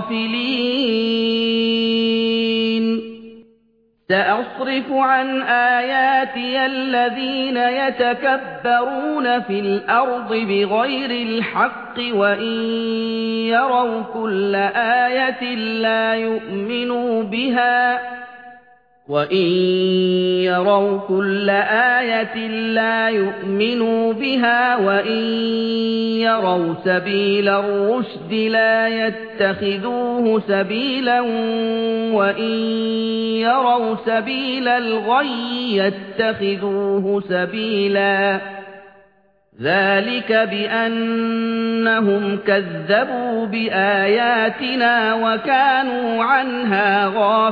غَافِلِينَ سَأَصْرِفُ عَنْ آيَاتِيَ الَّذِينَ يَتَكَبَّرُونَ فِي الْأَرْضِ بِغَيْرِ الْحَقِّ وَإِن يَرَوْا كُلَّ آيَةٍ لَّا يُؤْمِنُوا بِهَا وَإِن يَرَوْا كُلَّ آيَةٍ لَّا يُؤْمِنُوا بِهَا وَإِن يَرَوْا سَبِيلَ الرُّشْدِ لَا يَتَّخِذُوهُ سَبِيلًا وَإِن يَرَوْا سَبِيلَ الْغَيِّ يَتَّخِذُوهُ سَبِيلًا ذَلِكَ بِأَنَّهُمْ كَذَّبُوا بِآيَاتِنَا وَكَانُوا عَنْهَا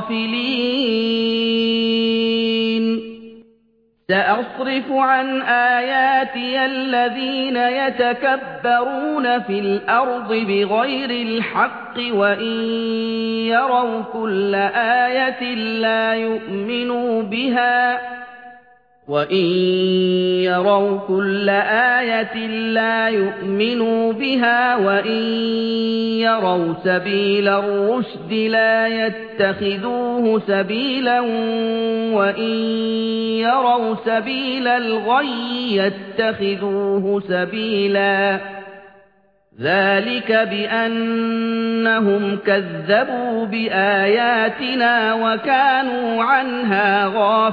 غَافِلِينَ سَأَصْرِفُ عَنْ آيَاتِيَ الَّذِينَ يَتَكَبَّرُونَ فِي الْأَرْضِ بِغَيْرِ الْحَقِّ وَإِن يَرَوْا كُلَّ آيَةٍ لَّا يُؤْمِنُوا بِهَا وَإِن يَرَوْا كُلَّ آيَةٍ لَّا يُؤْمِنُوا بِهَا وَإِن يَرَوْا سَبِيلَ الرُّشْدِ لَا يَتَّخِذُوهُ سَبِيلًا وَإِن يَرَوْا سَبِيلَ الْغَيِّ يَتَّخِذُوهُ سَبِيلًا ذَلِكَ بِأَنَّهُمْ كَذَّبُوا بِآيَاتِنَا وَكَانُوا عَنْهَا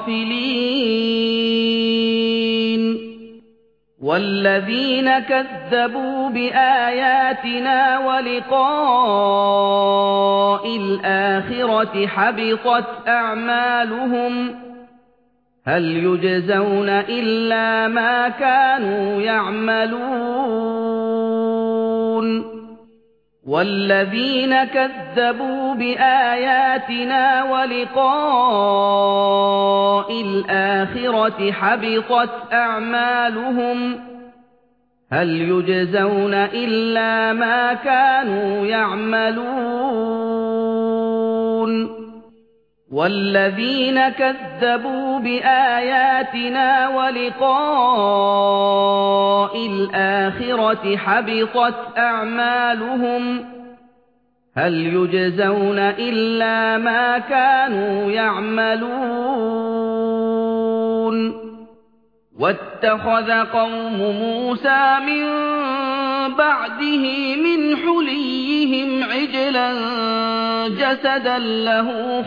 غَافِلِينَ وَالَّذِينَ كَذَّبُوا بِآيَاتِنَا وَلِقَاءِ الْآخِرَةِ حَبِطَتْ أَعْمَالُهُمْ هَلْ يُجْزَوْنَ إِلَّا مَا كَانُوا يَعْمَلُونَ وَالَّذِينَ كَذَّبُوا بِآيَاتِنَا وَلِقَاءِ الْآخِرَةِ حَبِطَتْ أَعْمَالُهُمْ هَلْ يُجْزَوْنَ إِلَّا مَا كَانُوا يَعْمَلُونَ وَالَّذِينَ كَذَّبُوا بِآيَاتِنَا وَلِقَاءِ الْآخِرَةِ حَبِطَتْ أَعْمَالُهُمْ هَلْ يُجْزَوْنَ إِلَّا مَا كَانُوا يَعْمَلُونَ وَاتَّخَذَ قَوْمُ مُوسَىٰ مِن بَعْدِهِ مِنْ حُلِيِّهِمْ عِجْلًا جَسَدًا لَّهُ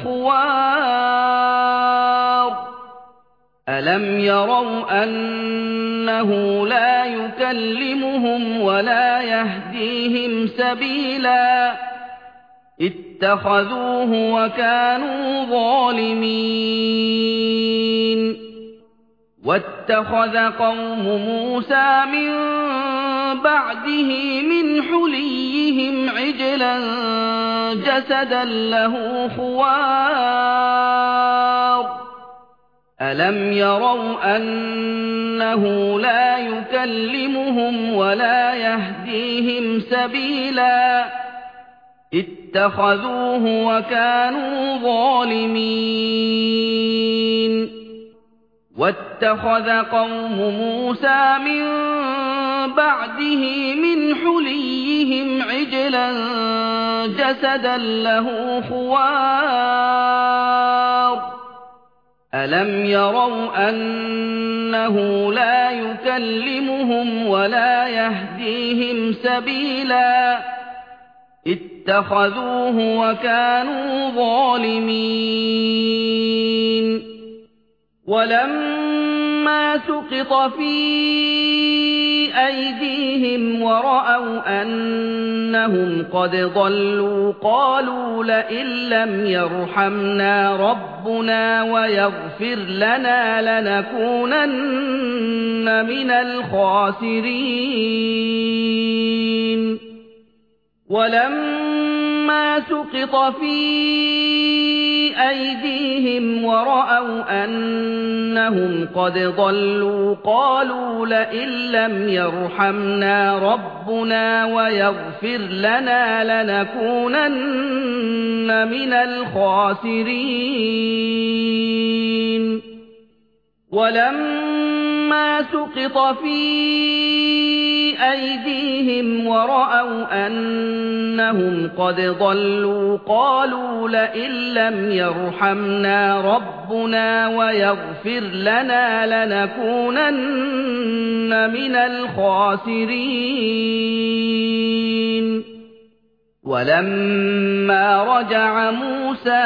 خُوَارٌ أَلَمْ يَرَوْا أَنَّهُ لَا يُكَلِّمُهُمْ وَلَا يَهْدِيهِمْ سَبِيلًا اتَّخَذُوهُ وَكَانُوا ظَالِمِينَ وَاتَّخَذَ قَوْمُ مُوسَىٰ مِن بَعْدِهِ مِنْ حُلِيِّهِمْ عِجْلًا جَسَدًا لَّهُ خُوَارٌ أَلَمْ يَرَوْا أَنَّهُ لَا يُكَلِّمُهُمْ وَلَا يَهْدِيهِمْ سَبِيلًا اتخذوه وكانوا ظالمين واتخذ قوم موسى من بعده من حليهم عجلا جسدا له خوار ألم يروا أنه لا يكلمهم ولا يهديهم سبيلا اتخذوه وكانوا ظالمين ولما سقط في أيديهم ورأوا أنهم قد ضلوا قالوا لئن لم يرحمنا ربنا ويغفر لنا لنكونن من الخاسرين ولما سقط في أيديهم ورأوا أنهم قد ضلوا قالوا لئن لم يرحمنا ربنا ويغفر لنا لنكونن من الخاسرين ولما سقط في أيديهم ورأوا أنهم قد ضلوا قالوا لئن لم يرحمنا ربنا ويغفر لنا لنكونن من الخاسرين ولما رجع موسى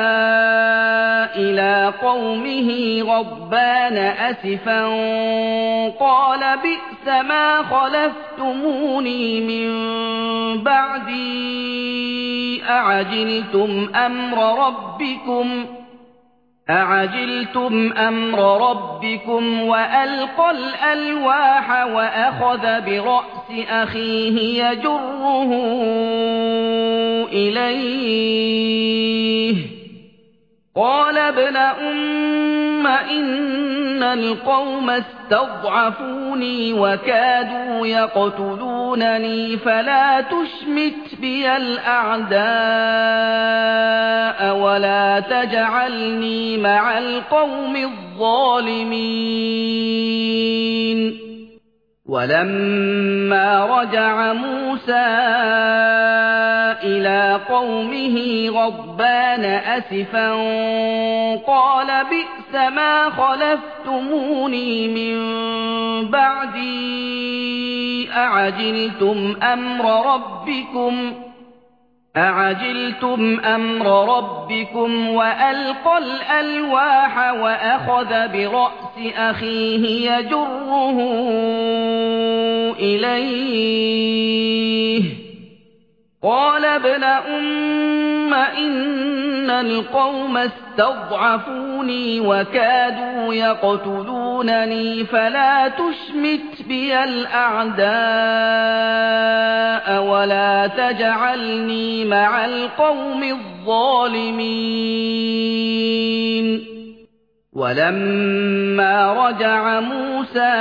إلى قومه غضبان أسفا قال بئس ما خلفتموني من بعدي أعجلتم أمر ربكم أعجلتم أمر ربكم وألقى الألواح وأخذ برأس أخيه يجره إليه قال ابن أم إن القوم استضعفوني وكادوا يقتلونني فلا تشمت بي الأعداء ولا تجعلني مع القوم الظالمين ولما رجع موسى إلى قومه غضبان أسفا قال بئس ما خلفتموني من بعدي أعجلتم أمر ربكم أعجلتم أمر ربكم وألقى الألواح وأخذ برأس أخيه يجره إليه قال ابن أم إن القوم استضعفوني وكادوا يقتلونني فلا تشمت بي الأعداء ولا تجعلني مع القوم الظالمين ولما رجع موسى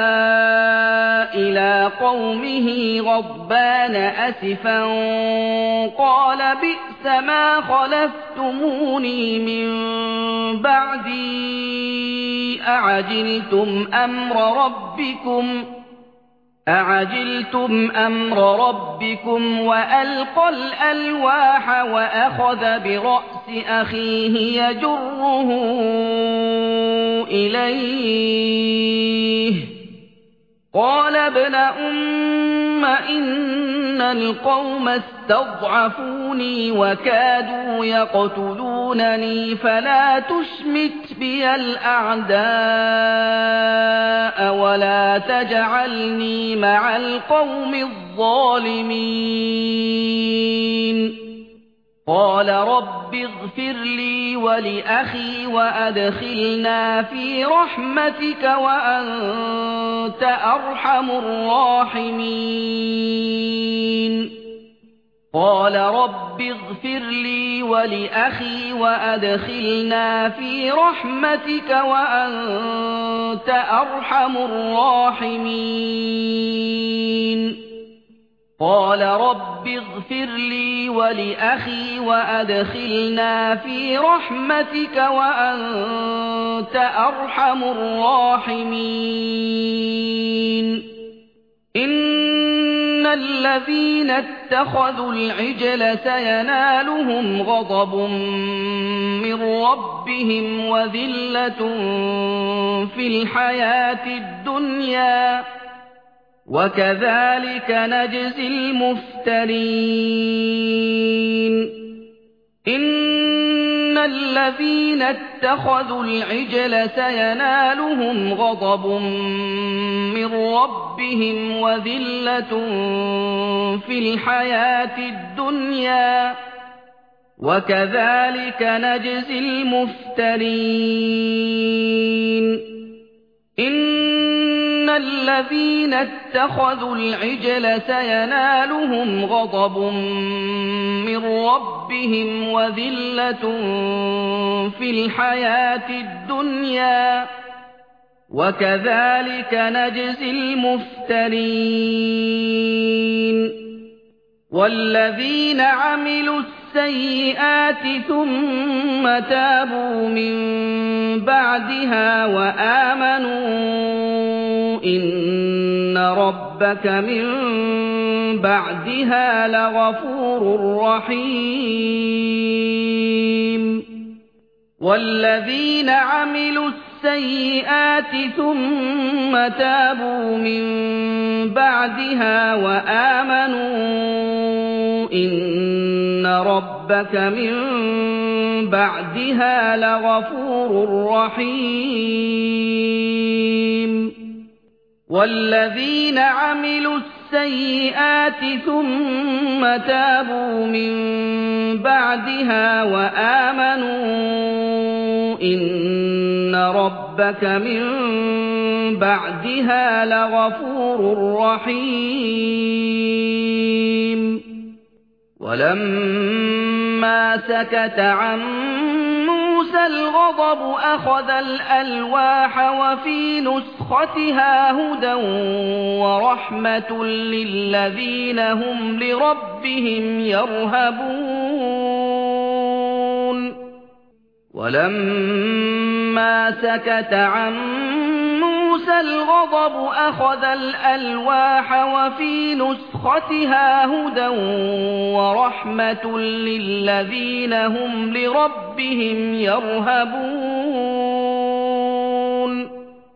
إلى قومه غضبان أسفا قال بئس ما خلفتموني من بعدي أعجلتم أمر ربكم أعجلتم أمر ربكم وألقى الألواح وأخذ برأس أخيه يجره إليه قال ابن أم إن القوم استضعفوني وكادوا يقتلونني فلا تشمت بي الأعداء ولا تجعلني مع القوم الظالمين قال رب اغفر لي ولأخي وأدخلنا في رحمتك وأنت أرحم الراحمين قال رب اغفر لي ولأخي وأدخلنا في رحمتك وأنت أرحم الراحمين قال رب اغفر لي ولأخي وأدخلنا في رحمتك وأنت أرحم الراحمين إن الذين اتخذوا العجل سينالهم غضب من ربهم وذلة في الحياة الدنيا وكذلك نجزي المفترين إن الذين اتخذوا العجل سينالهم غضب من ربهم وذلة في الحياة الدنيا وكذلك نجزي المفترين إن الذين اتخذوا العجل سينالهم غضب من ربهم وذلة في الحياة الدنيا وكذلك نجزي المفترين والذين عملوا السيئات ثم تابوا من بعدها وآمنوا إن ربك من بعدها لغفور رحيم والذين عملوا السيئات ثم تابوا من بعدها وآمنوا إن ربك من بعدها لغفور رحيم والذين عملوا السيئات ثم تابوا من بعدها وآمنوا إن ربك من بعدها لغفور رحيم ولما سكت عن موسى الغضب أخذ الألواح وفي نسختها هدى ورحمة للذين هم لربهم يرهبون ولما سكت عن موسى الغضب أخذ الألواح وفي نسختها هدى ورحمة للذين هم لربهم يرهبون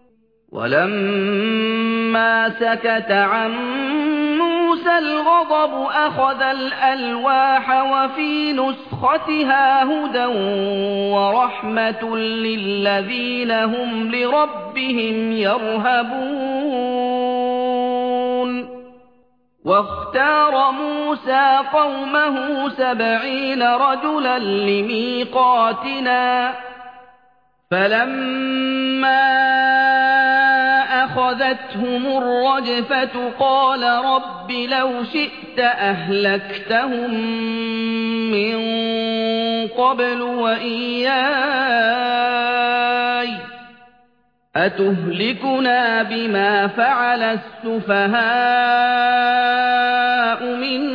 ولما سكت عن موسى الغضب أخذ الألواح وفي نسختها هدى ورحمة للذين هم لربهم يرهبون واختار موسى قومه سبعين رجلا لميقاتنا فلما أخذتهم الرجفة قال رب لو شئت أهلكتهم من قبل وإياي أتهلكنا بما فعل السفهاء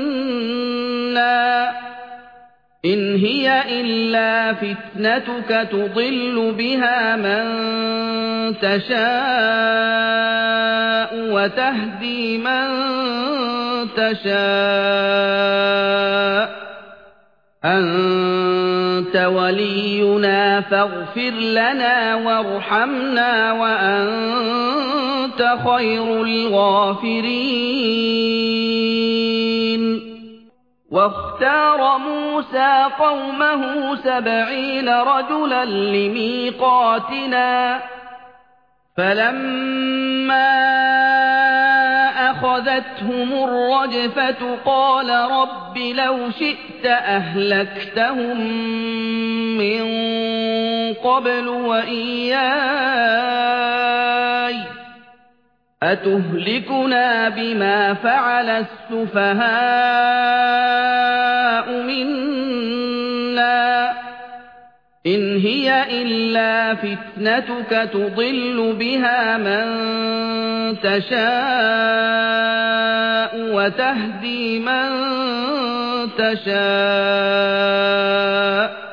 منا إن هي إلا فتنتك تضل بها من تشاء وتهدي من تشاء أنت ولينا فاغفر لنا وارحمنا وأنت خير الغافرين واختار موسى قومه سبعين رجلا لميقاتنا فلما أخذتهم الرجفة قال رب لو شئت أهلكتهم من قبل وإياي أتهلكنا بما فعل السفهاء منا إن هي إلا فتنتك تضل بها من تشاء وتهدي من تشاء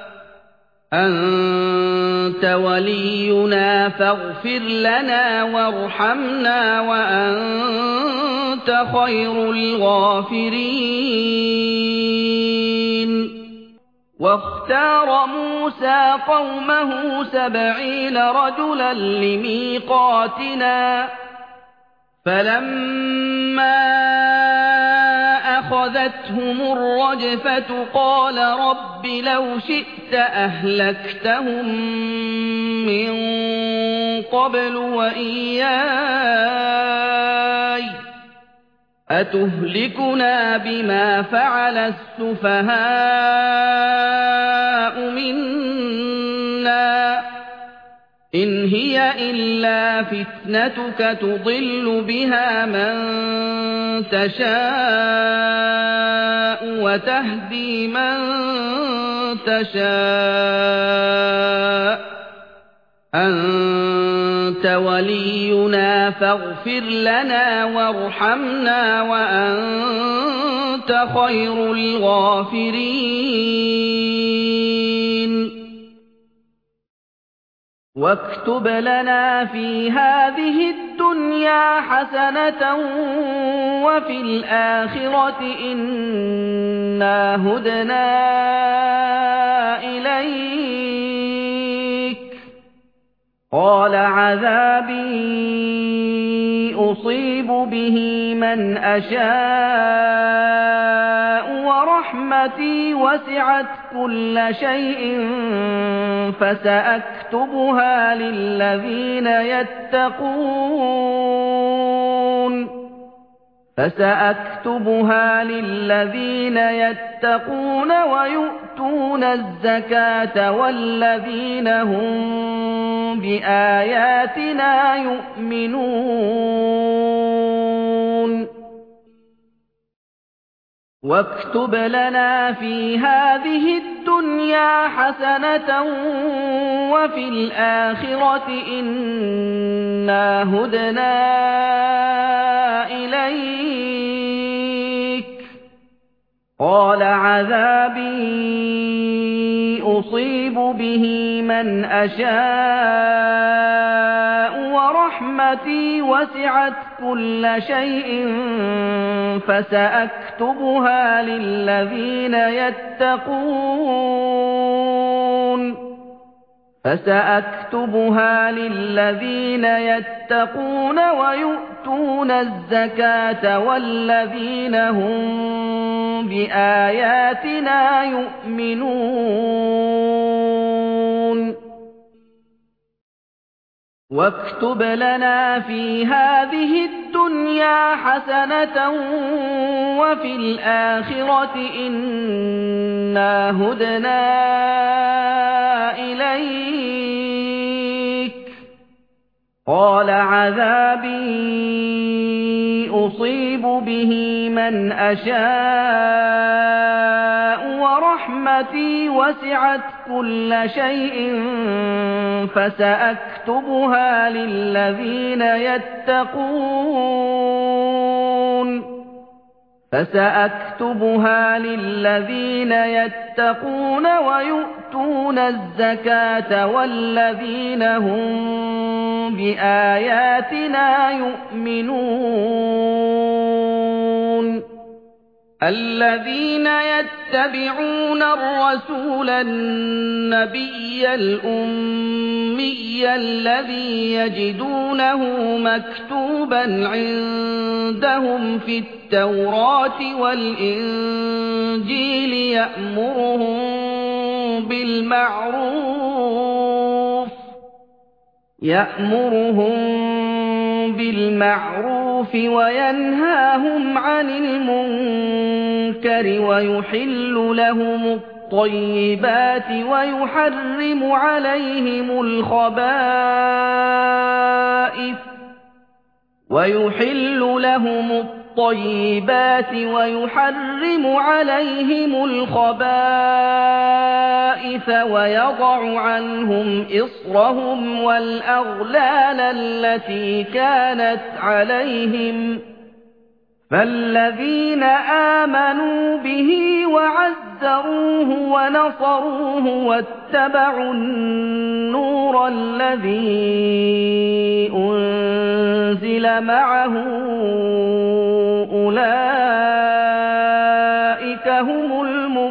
أنت ولينا فاغفر لنا وارحمنا وأنت خير الغافرين واختار موسى قومه سبعين رجلا لميقاتنا فلما أخذتهم الرجفة قال رب لو شئت أهلكتهم من قبل وإياي أتهلكنا بما فعل السفهاء منا إن هي إلا فتنتك تضل بها من تشاء وتهدي من تشاء أنت ولينا فاغفر لنا وارحمنا وأنت خير الغافرين واكتب لنا في هذه الدنيا حسنة وفي الآخرة إنا هدنا إليك قال عذابي أصيب به من أشاء ورحمتي وسعت كل شيء فسأكتبها للذين يتقون فسأكتبها للذين يتقون ويؤتون الزكاة والذين هم بآياتنا يؤمنون واكتب لنا في هذه الدنيا حسنة وفي الآخرة إنا هدنا إليك قال عذابي أصيب به من أشاء ورحمتي وسعت كل شيء فسأكتبها للذين يتقون فسأكتبها للذين يتقون ويؤتون الزكاة والذين هم بآياتنا يؤمنون واكتب لنا في هذه الدنيا حسنة وفي الآخرة إنا هدنا إليك قال عذابي أصيب به من أشاء ورحمتي وسعت كل شيء فسأكتبها للذين يتقون فسأكتبها للذين يتقون ويؤتون الزكاة والذين هم بآياتنا يؤمنون الذين يتبعون الرسول النبي الأمي الذي يجدونه مكتوبا عندهم في التوراة والإنجيل يأمرهم بالمعروف يأمرهم بالمعروف وينهاهم عن المنكر ويحل لهم الطيبات ويحرم عليهم الخبائث ويحل لهم الطيبات الطيبات ويحرم عليهم الخبائث ويضع عنهم إصرهم والأغلال التي كانت عليهم فالذين آمنوا به وعزروه ونصروه واتبعوا النور الذي أنزل معه أولئك هم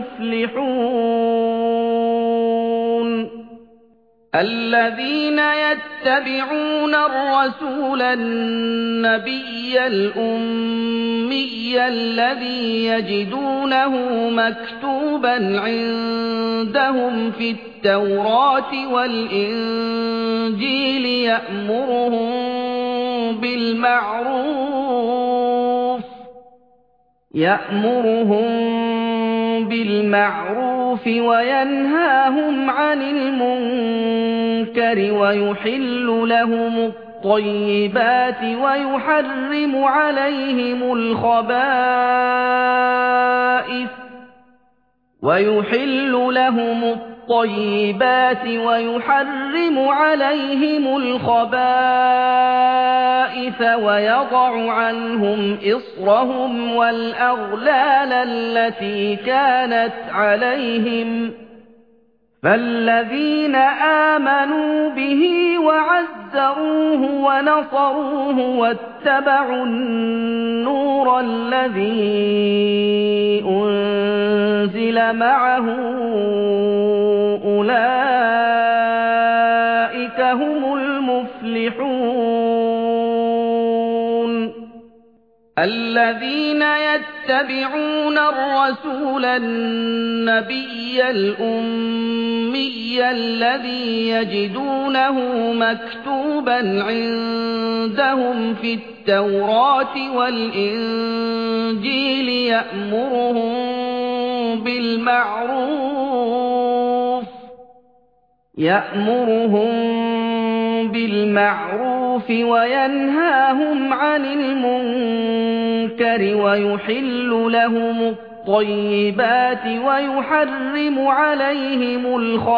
المفلحون الذين يتبعون الرسول النبي الأمي الذي يجدونه مكتوبا عندهم في التوراة والإنجيل يأمرهم بالمعروف يأمرهم بالمعروف وينهاهم عن المنكر ويحل لهم الطيبات ويحرم عليهم الخبائث ويحل لهم الطيبات ويحرم عليهم الخبائث ويضع عنهم إصرهم والأغلال التي كانت عليهم فالذين آمنوا به وعزروه ونصروه واتبعوا النور الذي أنزل معه أولئك هم المفلحون الذين يتبعون الرسول النبي الأمي الذي يجدونه مكتوبا عندهم في التوراة والإنجيل يأمرهم بالمعروف يأمرهم بالمعروف وينهاهم عن المنكر ويحل لهم الطيبات ويحرم عليهم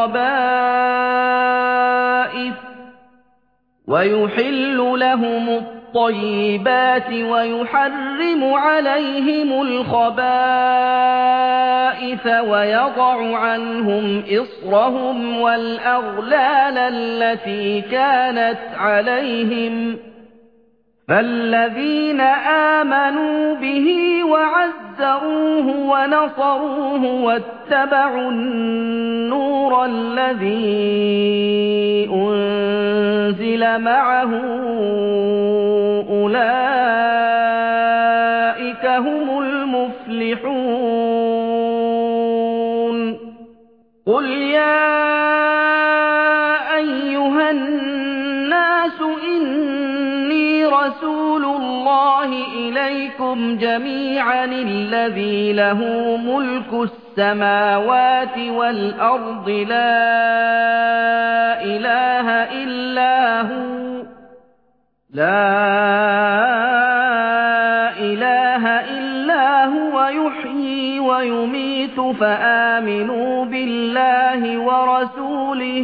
الخبائث ويحل لهم الطيبات ويحرم عليهم الخبائث ويضع عنهم إصرهم والأغلال التي كانت عليهم فالذين آمنوا به وعزروه ونصروه واتبعوا النور الذي أنزل معه أولئك هم المفلحون قل يا أيها الناس إني رسول الله إليكم جميعا الذي له ملك السماوات والأرض لا إله إلا هو لا إله إلا هو يحيي ويميت فآمنوا بالله ورسوله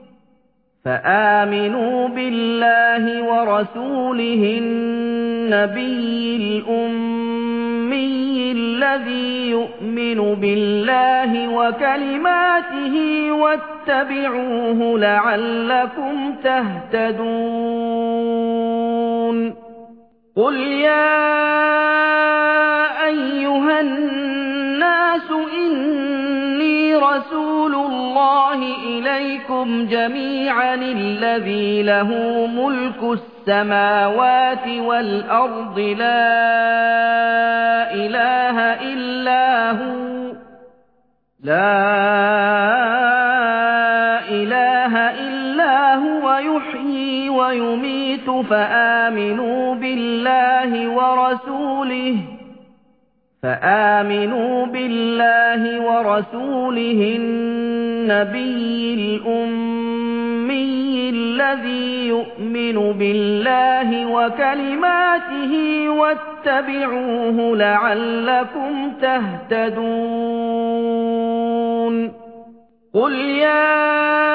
فآمنوا بالله ورسوله النبي الأمي الذي يؤمن بالله وكلماته واتبعوه لعلكم تهتدون قل يا أيها الناس إني رسول الله إليكم جميعا الذي له ملك السماوات والأرض لا إله إلا هو لا إله إلا هو يحيي ويميت فآمنوا بالله ورسوله فآمنوا بالله ورسوله النبي الأمي الذي يؤمن بالله وكلماته واتبعوه لعلكم تهتدون قل يا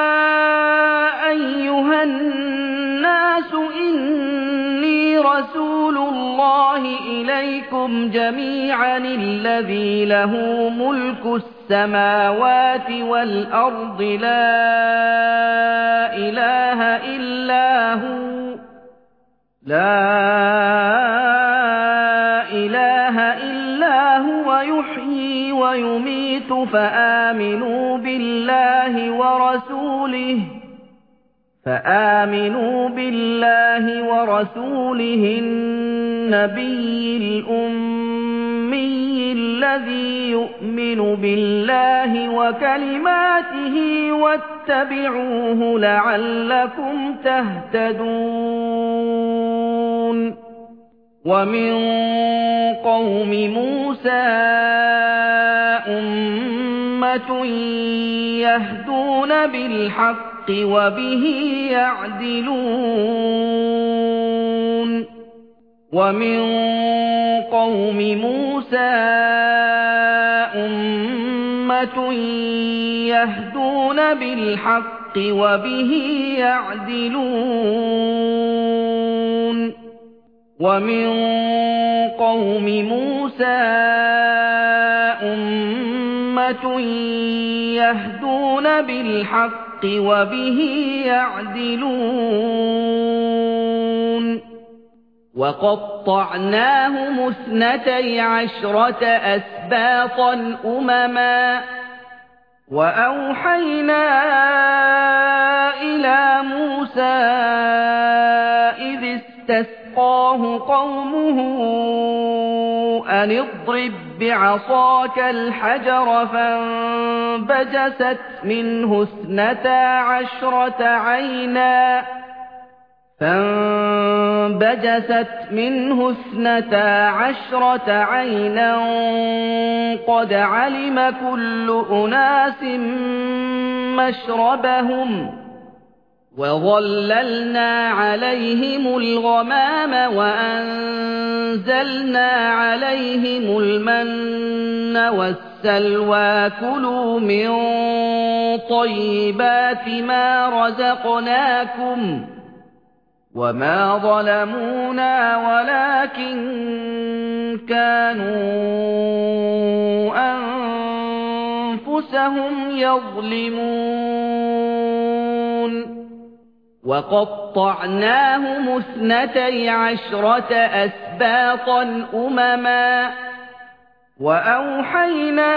أيها الناس إني رسول الله إليكم جميعا الذي له ملك السماوات والأرض لا إله إلا هو لا إله إلا هو يحيي ويميت فآمنوا بالله ورسوله فآمنوا بالله ورسوله النبي الأمي الذي يؤمن بالله وكلماته واتبعوه لعلكم تهتدون ومن قوم موسى أمة يهدون بالحق وبه يعدلون ومن قوم موسى أمة يهدون بالحق وبه يعدلون ومن قوم موسى أمة يهدون بالحق وبه يعدلون وقطعناهم اثنتي عشرة أسباطا أمما وأوحينا إلى موسى إذ استسقاه قومه أن اضرب بعصاك الحجر فانبجست منه اثنتا عشرة عينا فانبجست منه اثنتا عشرة عينا قد علم كل أناس مشربهم وظللنا عليهم الغمام وأنزلنا عليهم المن والسلوى كلوا من طيبات ما رزقناكم وما ظلمونا ولكن كانوا أنفسهم يظلمون وقطعناهم اثنتي عشرة أسباطا أمما وأوحينا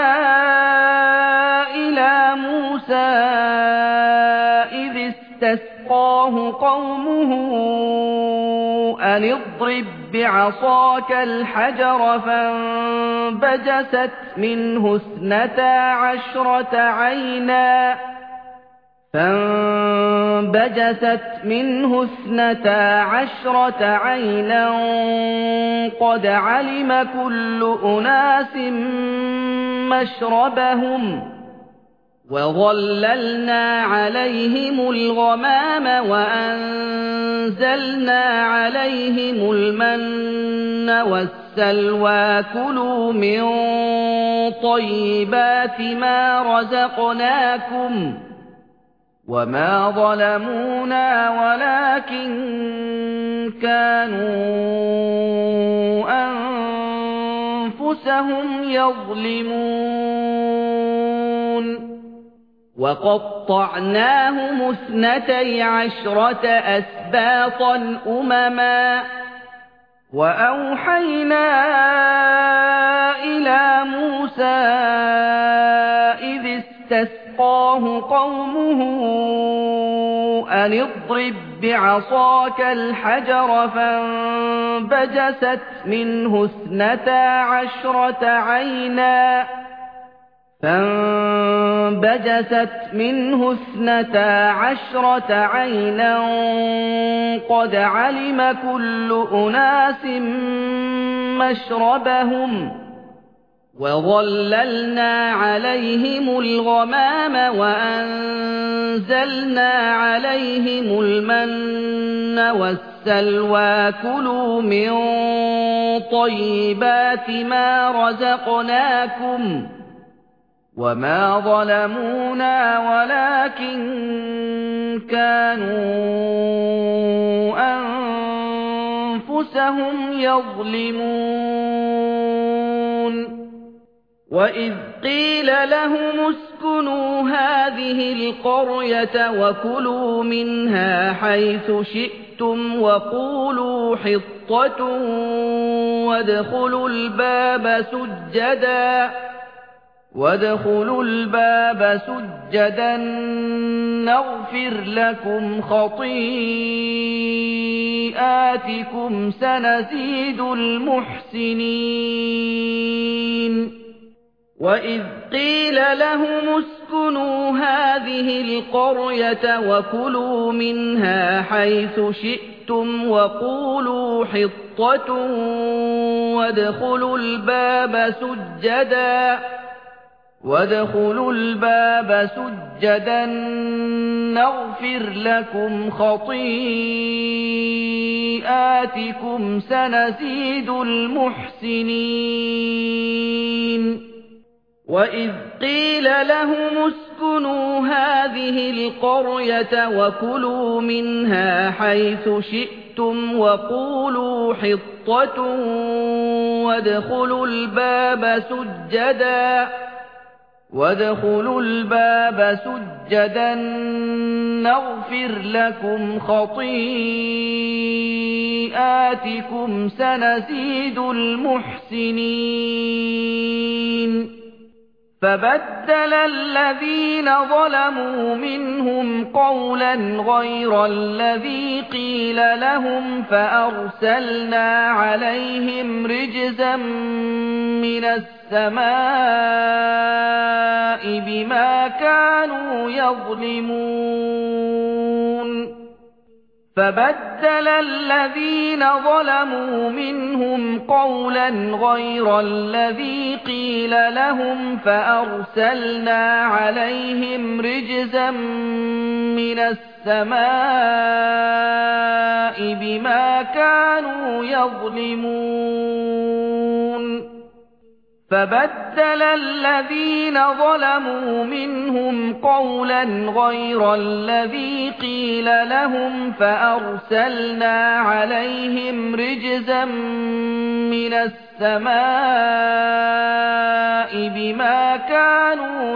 إلى موسى إذ استسقاه قومه أن اضرب بعصاك الحجر فانبجست منه اثنتا عشرة عينا فانبجست منه اثنتا عشرة عينا قد علم كل أناس مشربهم وظللنا عليهم الغمام وأنزلنا عليهم المن والسلوى كلوا من طيبات ما رزقناكم وما ظلمونا ولكن كانوا أنفسهم يظلمون وقطعناهم اثنتي عشرة أسباطا أمما وأوحينا إلى موسى إذ استسقاه قومه أن اضرب بعصاك الحجر فانبجست منه اثنتا عشرة عينا فانبجست منه اثنتا عشرة عينا قد علم كل أناس مشربهم وَظَلَّلْنَا عَلَيْهِمُ الْغَمَامَ وَأَنزَلْنَا عَلَيْهِمُ الْمَنَّ وَالسَّلْوَىٰ كُلُوا مِن طَيِّبَاتِ مَا رَزَقْنَاكُمْ وَمَا ظَلَمُونَا وَلَٰكِن كَانُوا أَنفُسَهُمْ يَظْلِمُونَ وَإِذْ قِيلَ لَهُمُ اسْكُنُوا هَٰذِهِ الْقَرْيَةَ وَكُلُوا مِنْهَا حَيْثُ شِئْتُمْ وَقُولُوا حِطَّةٌ وَادْخُلُوا الْبَابَ سُجَّدًا وَادْخُلُوا الْبَابَ سُجَّدًا نَّغْفِرْ لَكُمْ خَطِيئَاتِكُمْ سَنَزِيدُ الْمُحْسِنِينَ وَإِذْ قِيلَ لَهُمُ اسْكُنُوا هَٰذِهِ الْقَرْيَةَ وَكُلُوا مِنْهَا حَيْثُ شِئْتُمْ وَقُولُوا حِطَّةٌ وَادْخُلُوا الْبَابَ سُجَّدًا وَادْخُلُوا الْبَابَ سُجَّدًا نَّغْفِرْ لَكُمْ خَطِيئَاتِكُمْ سَنَزِيدُ الْمُحْسِنِينَ وَإِذْ قِيلَ لَهُمُ اسْكُنُوا هَٰذِهِ الْقَرْيَةَ وَكُلُوا مِنْهَا حَيْثُ شِئْتُمْ وَقُولُوا حِطَّةٌ وَادْخُلُوا الْبَابَ سُجَّدًا وَادْخُلُوا الْبَابَ سُجَّدًا نَّغْفِرْ لَكُمْ خَطِيئَاتِكُمْ سَنَزِيدُ الْمُحْسِنِينَ فَبَدَّلَ الَّذِينَ ظَلَمُوا مِنْهُمْ قَوْلًا غَيْرَ الَّذِي قِيلَ لَهُمْ فَأَرْسَلْنَا عَلَيْهِمْ رِجْزًا مِّنَ السَّمَاءِ بِمَا كَانُوا يَظْلِمُونَ فَبَدَّلَ الَّذِينَ ظَلَمُوا مِنْهُمْ قَوْلًا غَيْرَ الَّذِي قِيلَ لَهُمْ فَأَرْسَلْنَا عَلَيْهِمْ رِجْزًا مِّنَ السَّمَاءِ بِمَا كَانُوا يَظْلِمُونَ فَبَدَّلَ الَّذِينَ ظَلَمُوا مِنْهُمْ قَوْلًا غَيْرَ الَّذِي قِيلَ لَهُمْ فَأَرْسَلْنَا عَلَيْهِمْ رِجْزًا مِّنَ السَّمَاءِ بِمَا كَانُوا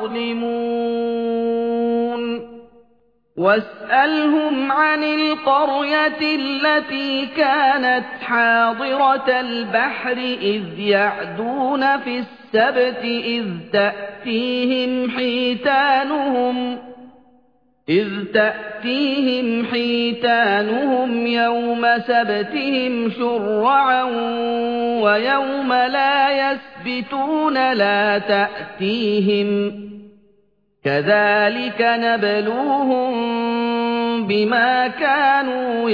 يَظْلِمُونَ وَاسْأَلْهُمْ عَنِ الْقَرْيَةِ الَّتِي كَانَتْ حَاضِرَةَ الْبَحْرِ إِذْ يَعْدُونَ فِي السَّبْتِ إِذْ تَأْتِيهِمْ حِيتَانُهُمْ إِذْ تَأْتِيهِمْ حِيتَانُهُمْ يَوْمَ سَبْتِهِمْ شُرَّعًا وَيَوْمَ لَا يَسْبِتُونَ لَا تَأْتِيهِمْ كَذَلِكَ نَبْلُوهُم بِمَا كَانُوا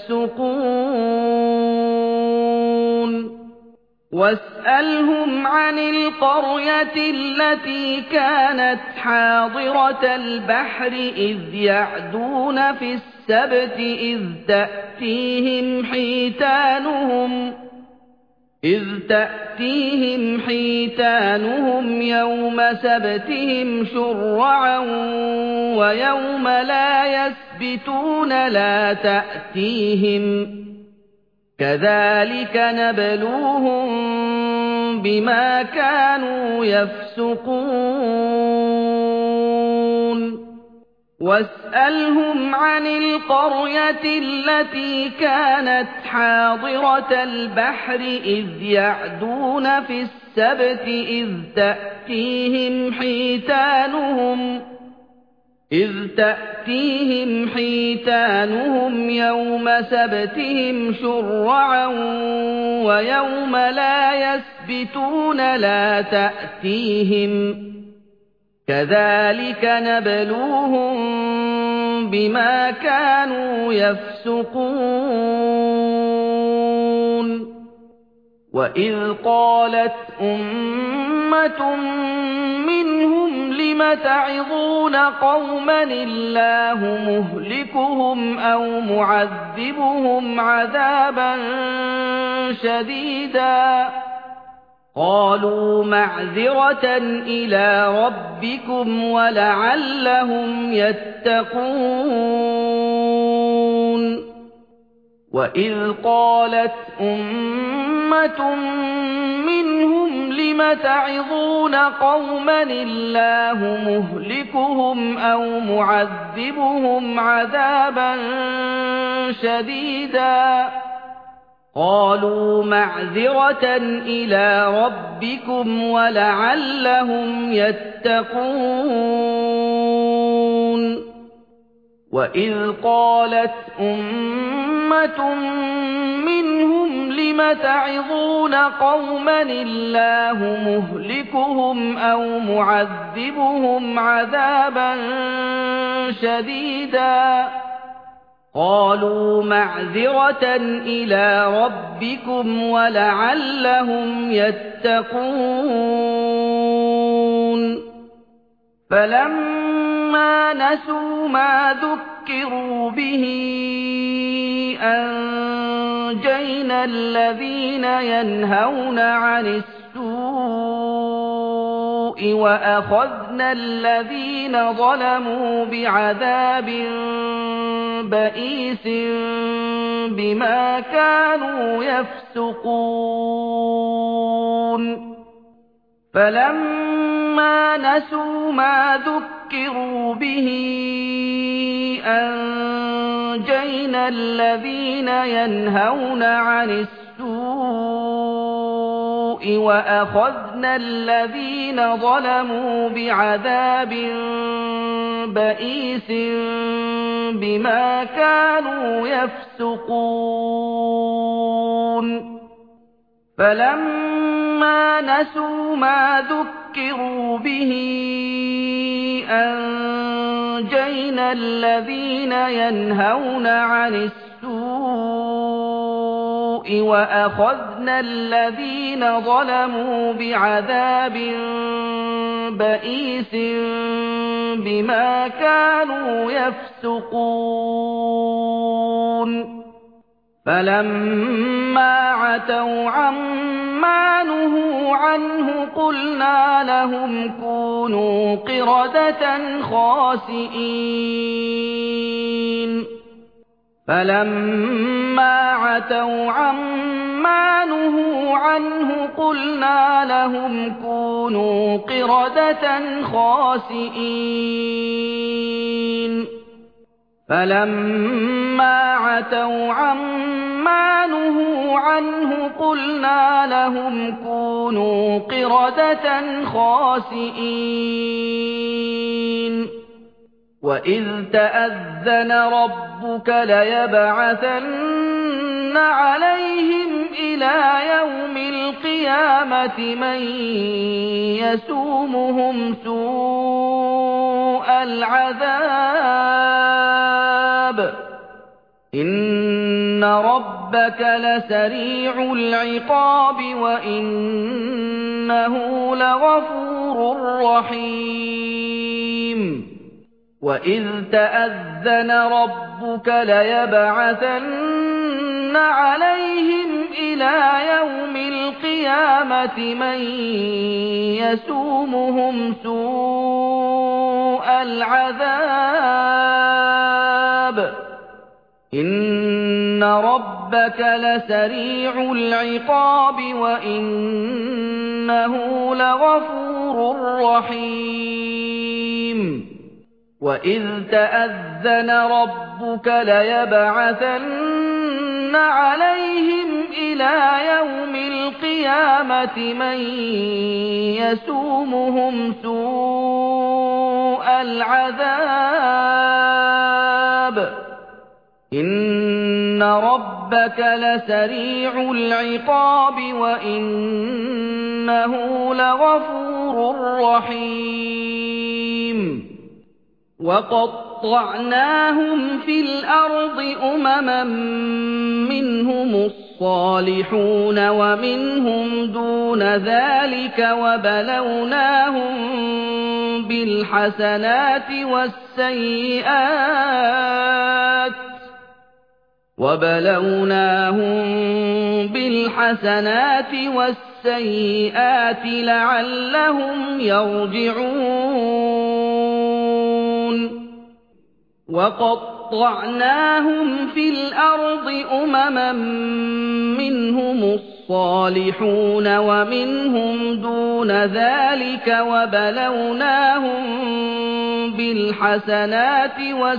يَفْسُقُونَ وَاسْأَلْهُمْ عَنِ الْقَرْيَةِ الَّتِي كَانَتْ حَاضِرَةَ الْبَحْرِ إِذْ يَعْدُونَ فِي السَّبْتِ إِذْ تَأْتِيهِمْ حِيتَانُهُمْ إِذْ تَأْتِيهِمْ حِيتَانُهُمْ يَوْمَ سَبْتِهِمْ شُرَّعًا وَيَوْمَ لَا يَسْبِتُونَ لَا تَأْتِيهِمْ كَذَلِكَ نَبْلُوهُم بِمَا كَانُوا يَفْسُقُونَ وَاسْأَلْهُمْ عَنِ الْقَرْيَةِ الَّتِي كَانَتْ حَاضِرَةَ الْبَحْرِ إِذْ يَعْدُونَ فِي السَّبْتِ إِذْ تَأْتِيهِمْ حِيتَانُهُمْ إِذْ تَأْتِيهِمْ حِيتَانُهُمْ يَوْمَ سَبْتِهِمْ شُرَّعًا وَيَوْمَ لَا يَسْبِتُونَ لَا تَأْتِيهِمْ كَذَلِكَ نَبْلُوهُم بِمَا كَانُوا يَفْسُقُونَ وَإِذْ قَالَتْ أُمَّةٌ مِّنْهُمْ لِمَ تَعِظُونَ قَوْمًا اللَّهُ مُهْلِكُهُمْ أَوْ مُعَذِّبُهُمْ عَذَابًا شَدِيدًا قَالُوا مَعْذِرَةً إِلَىٰ رَبِّكُمْ وَلَعَلَّهُمْ يَتَّقُونَ وَإِذْ قَالَتْ أُمَّةٌ مِّنْهُمْ لِمَ تَعِظُونَ قَوْمًا اللَّهُ مُهْلِكُهُمْ أَوْ مُعَذِّبُهُمْ عَذَابًا شَدِيدًا قَالُوا مَعْذِرَةً إِلَىٰ رَبِّكُمْ وَلَعَلَّهُمْ يَتَّقُونَ وَإِذْ قَالَتْ أُمَّةٌ مِّنْهُمْ لِمَ تَعِظُونَ قَوْمًا اللَّهُ مُهْلِكُهُمْ أَوْ مُعَذِّبُهُمْ عَذَابًا شَدِيدًا قَالُوا مَعْذِرَةً إِلَىٰ رَبِّكُمْ وَلَعَلَّهُمْ يَتَّقُونَ فَلَمَّا نَسُوا مَا ذُكِّرُوا بِهِ أَنجَيْنَا الَّذِينَ يَنْهَوْنَ عَنِ السُّوءِ وَأَخَذْنَا الَّذِينَ ظَلَمُوا بِعَذَابٍ بَئِيسٍ بِمَا كَانُوا يَفْسُقُونَ فَلَمَّا نَسُوا مَا ذُكِّرُوا بِهِ أَنجَيْنَا الَّذِينَ يَنْهَوْنَ عَنِ السُّوءِ وَأَخَذْنَا الَّذِينَ ظَلَمُوا بِعَذَابٍ بَئِيسٍ بِمَا كَانُوا يَفْسُقُونَ فَلَمَّا نَسُوا مَا ذُكِّرُوا بِهِ أَنجَيْنَا الَّذِينَ يَنْهَوْنَ عَنِ السُّوءِ وَأَخَذْنَا الَّذِينَ ظَلَمُوا بِعَذَابٍ بَئِيسٍ بِمَا كَانُوا يَفْسُقُونَ فَلَمَّا عَتَوْا عَمَّا نُهُوا عَنْهُ قُلْنَا لَهُمْ كُونُوا قِرَدَةً خَاسِئِينَ فَلَمَّا عَتَوْا عَمَّا نُهُوا عَنْهُ قُلْنَا لَهُمْ كُونُوا قِرَدَةً خَاسِئِينَ فَلَمَّا عَتَوْا عَمَّا نُهُوا عَنْهُ قُلْنَا لَهُمْ كُونُوا قِرَدَةً خَاسِئِينَ وَإِذْ تَأَذَّنَ رَبُّكَ لَيَبْعَثَنَّ عَلَيْهِمْ إِلَىٰ يَوْمِ الْقِيَامَةِ مَن يَسُومُهُمْ سُوءَ الْعَذَابِ إِنَّ رَبَّكَ لَسَرِيعُ الْعِقَابِ وَإِنَّهُ لَغَفُورٌ رَّحِيمٌ وَإِذْ تَأَذَّنَ رَبُّكَ لَيَبْعَثَنَّ عَلَيْهِمْ إِلَىٰ يَوْمِ الْقِيَامَةِ مَن يَسُومُهُمْ سُوءَ الْعَذَابِ إِنَّ رَبَّكَ لَسَرِيعُ الْعِقَابِ وَإِنَّهُ لَغَفُورٌ رَّحِيمٌ وَإِذْ تَأَذَّنَ رَبُّكَ لَيَبْعَثَنَّ عَلَيْهِمْ إِلَىٰ يَوْمِ الْقِيَامَةِ مَن يَسُومُهُمْ سُوءَ الْعَذَابِ إِنَّ رَبَّكَ لَسَرِيعُ الْعِقَابِ وَإِنَّهُ لَغَفُورٌ رَّحِيمٌ وَقَطَّعْنَاهُمْ فِي الْأَرْضِ أُمَمًا مِّنْهُمُ الصالحون ومنهم دون ذلك وبلوناهم بالحسنات والسيئات وبلوناهم بالحسنات والسيئات لعلهم يرجعون وقطعناهم في الأرض أمما منهم الصالحون ومنهم دون ذلك وبلوناهم بالحسنات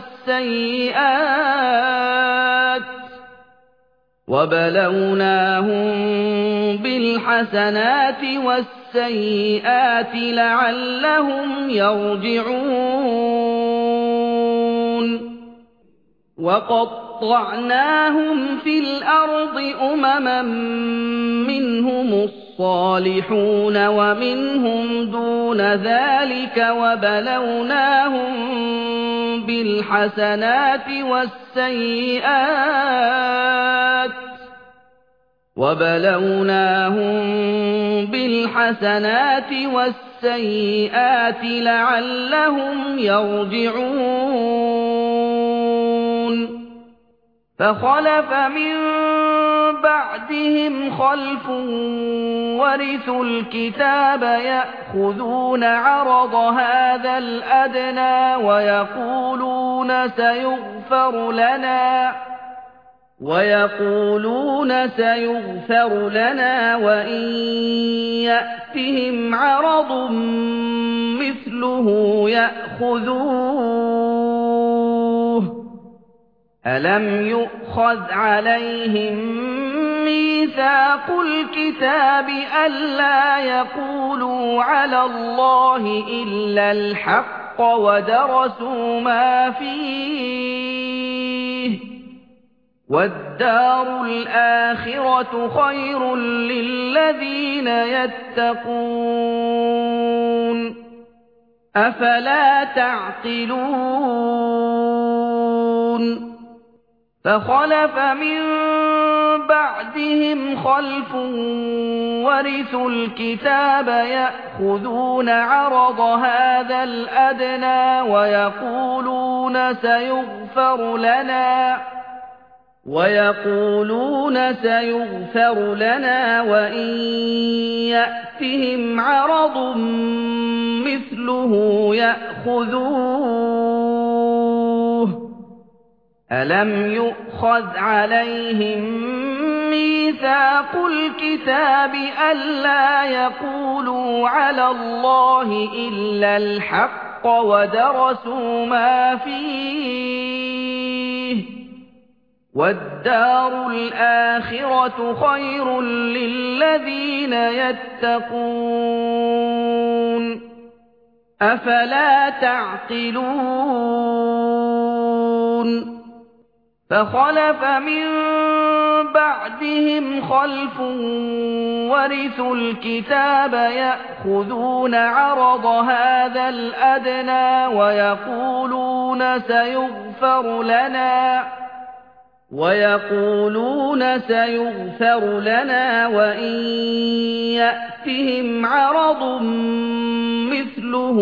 والسيئات وبلوناهم بالحسنات والسيئات لعلهم يرجعون وقطعناهم في الأرض أمما منهم الصالحون ومنهم دون ذلك وبلوناهم بالحسنات والسيئات وبلوناهم بالحسنات والسيئات لعلهم يرجعون فخلف من بعدهم خلف ورثوا الكتاب يأخذون عرض هذا الأدنى ويقولون سيغفر لنا ويقولون سيغفر لنا وإن يأتهم عرض مثله يأخذوه ألم يؤخذ عليهم ميثاق الكتاب ألا يقولوا على الله إلا الحق ودرسوا ما فيه والدار الآخرة خير للذين يتقون أفلا تعقلون فخلف من بعدهم خلف ورثوا الكتاب يأخذون عرض هذا الأدنى ويقولون سيغفر لنا ويقولون سيغفر لنا وإن يأتهم عرض مثله يأخذوه ألم يؤخذ عليهم ميثاق الكتاب ألا يقولوا على الله إلا الحق ودرسوا ما فيه والدار الآخرة خير للذين يتقون أفلا تعقلون فخلف من بعدهم خلف ورثوا الكتاب يأخذون عرض هذا الأدنى ويقولون سيغفر لنا ويقولون سيغفر لنا وإن يأتهم عرض مثله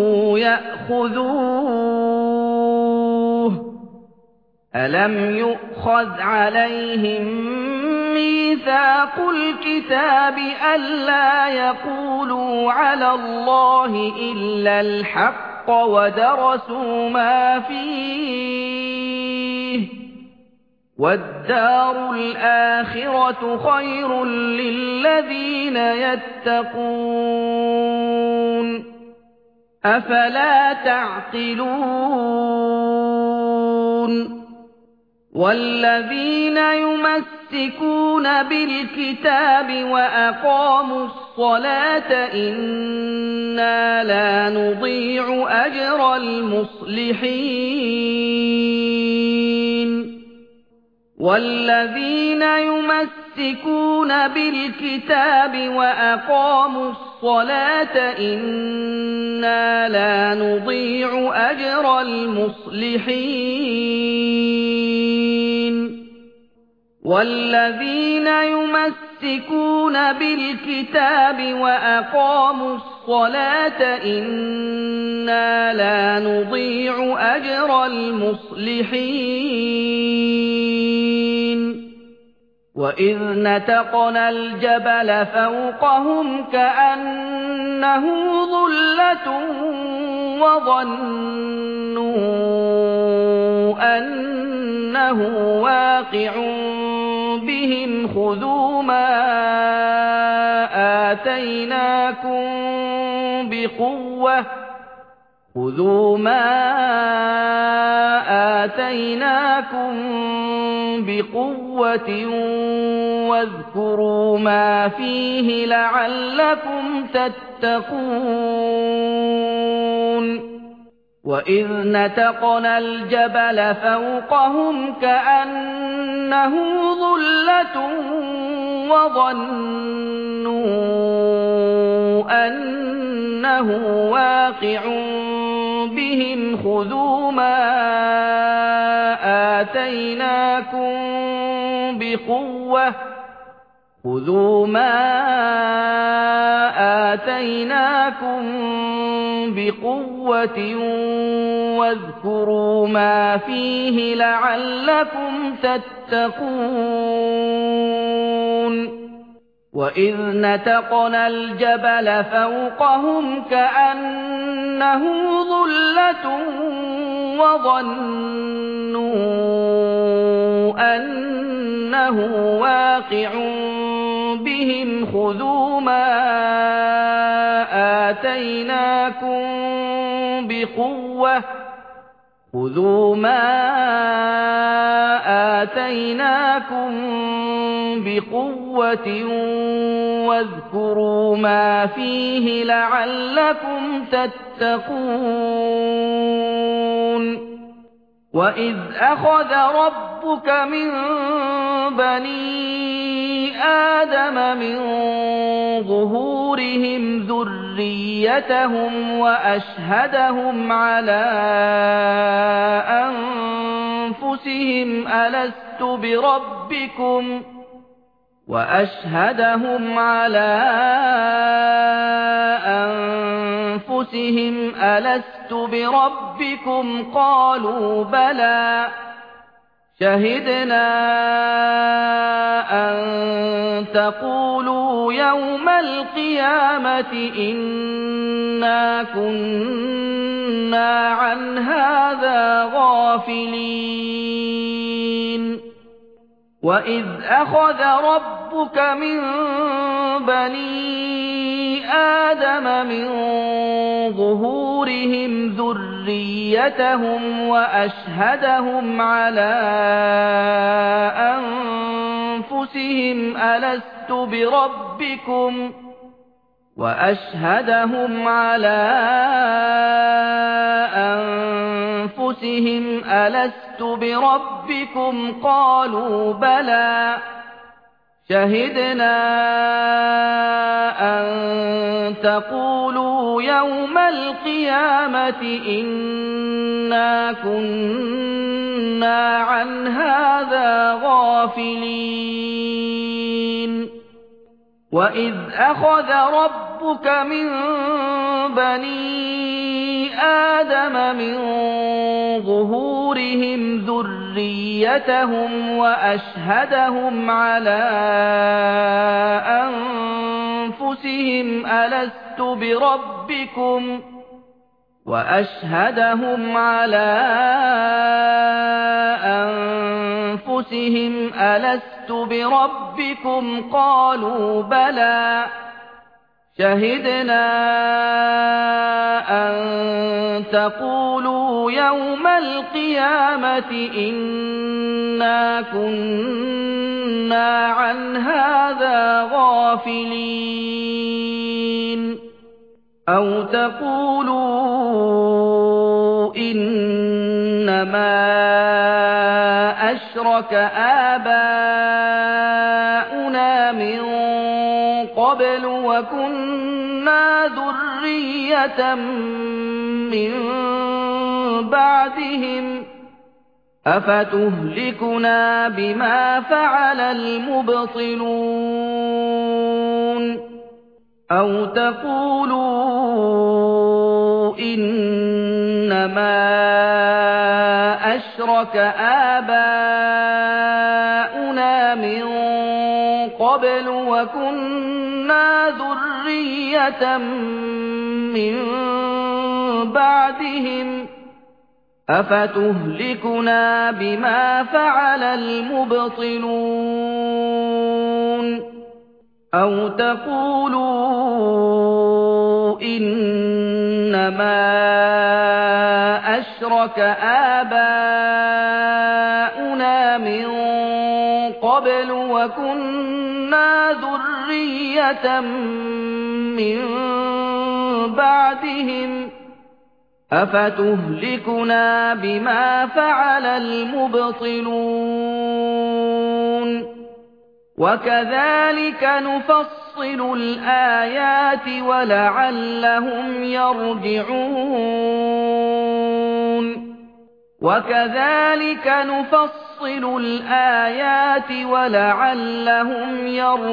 يأخذوه ألم يؤخذ عليهم ميثاق الكتاب ألا يقولوا على الله إلا الحق ودرسوا ما فيه والدار الآخرة خير للذين يتقون أفلا تعقلون والذين يمسكون بالكتاب وأقاموا الصلاة إنا لا نضيع أجر المصلحين والذين يمسكون بالكتاب وأقاموا الصلاة إنا لا نضيع أجر المصلحين والذين يمسكون بالكتاب وأقاموا الصلاة إنا لا نضيع أجر المصلحين وإذ نتقنا الجبل فوقهم كأنه ظلة وظنوا أنه واقع بهم خذوا ما آتيناكم بقوة خذوا ما آتيناكم بقوة واذكروا ما فيه لعلكم تتقون وإذ نتقنا الجبل فوقهم كأنه ظلة وظنوا أنه واقع بهم خذوا ما آتيناكم بقوة خذوا ما آتيناكم بقوة واذكروا ما فيه لعلكم تتقون وإذ نتقنا الجبل فوقهم كأنه ظلة وظنوا أنه واقع بهم خذوا ما آتيناكم بقوة خذوا ما آتيناكم بقوة واذكروا ما فيه لعلكم تتقون وإذ أخذ ربك من بني آدم من ظهورهم ذريتهم وأشهدهم على أنفسهم ألست بربكم وأشهدهم على أنفسهم ألست بربكم قالوا بلى شهدنا أن تقولوا يوم القيامة إنا كنا عن هذا غافلين وإذ أخذ ربك من بني آدم من ظهورهم ذريتهم وأشهدهم على أنفسهم ألست بربكم وأشهدهم على أنفسهم ألست بربكم قالوا بلى شهدنا أن تقولوا يوم القيامة إنا كنا عن هذا غافلين وإذ أخذ ربك من بني آدم من ظهورهم ذريتهم وأشهدهم على أنفسهم ألست بربكم وأشهدهم على أنفسهم ألست بربكم قالوا بلى شهدنا أن تقولوا يوم القيامة إنا كنا عن هذا غافلين أو تقولوا إنما أشرك آباؤنا من قبل وكنا ذرية من بعدهم أفتهلكنا بما فعل المبطلون أو تقولوا إنما أشرك آباؤنا من قبل وكنا ذرية من بعدهم أفتهلكنا بما فعل المبطلون أو تقولوا إنما أشرك آباؤنا من قبل وكنا ذرية من بعدهم أفتهلكنا بما فعل المبطلون وكذلك نفصل الآيات ولعلهم يرجعون وكذلك نفصل الآيات ولعلهم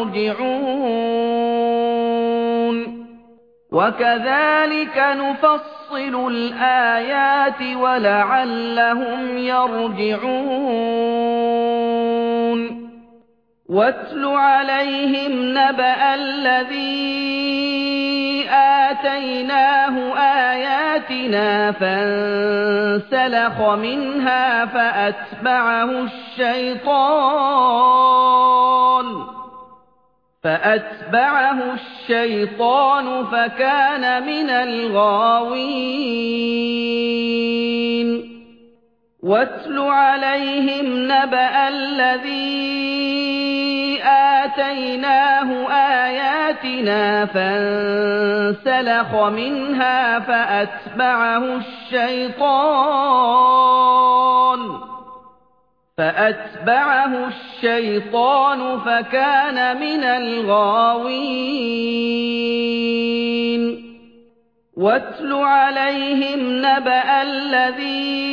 يرجعون وكذلك نفصل الآيات ولعلهم يرجعون واتل عليهم نبأ الذي آتيناه آياتنا فانسلخ منها فأتبعه الشيطان فأتبعه الشيطان فكان من الغاوين واتل عليهم نبأ الذي آتيناه آياتنا فانسلخ منها فأتبعه الشيطان فأتبعه الشيطان فكان من الغاوين واتل عليهم نبأ الذي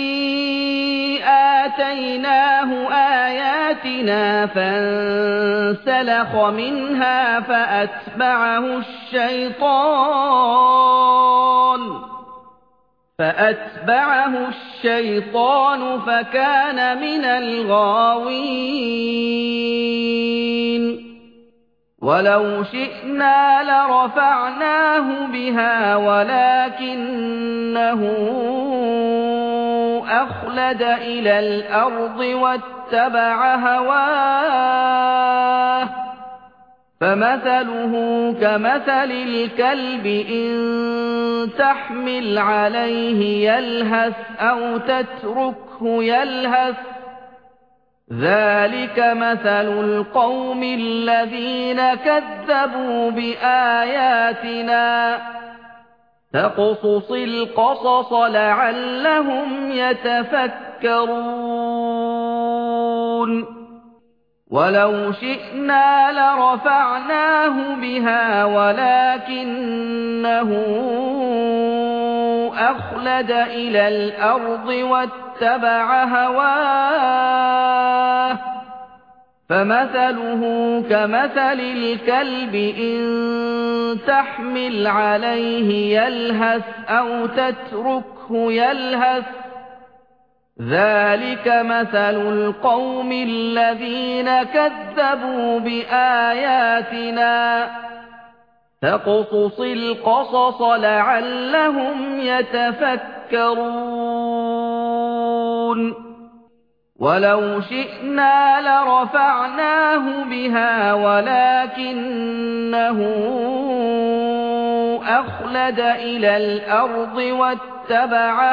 آتيناه آياتنا فانسلخ منها فأتبعه الشيطان فأتبعه الشيطان فكان من الغاوين ولو شئنا لرفعناه بها ولكنه أخلد إلى الأرض واتبع هواه فمثله كمثل الكلب إن تحمل عليه يلهث أو تتركه يلهث ذلك مثل القوم الذين كذبوا بآياتنا فاقصص القصص لعلهم يتفكرون ولو شئنا لرفعناه بها ولكنه أخلد إلى الأرض واتبع هواه فمثله كمثل الكلب إن تحمل عليه يلهث أو تتركه يلهث ذلك مثل القوم الذين كذبوا بآياتنا فاقصص القصص لعلهم يتفكرون ولو شئنا لرفعناه بها ولكنه أخلد إلى الأرض واتبع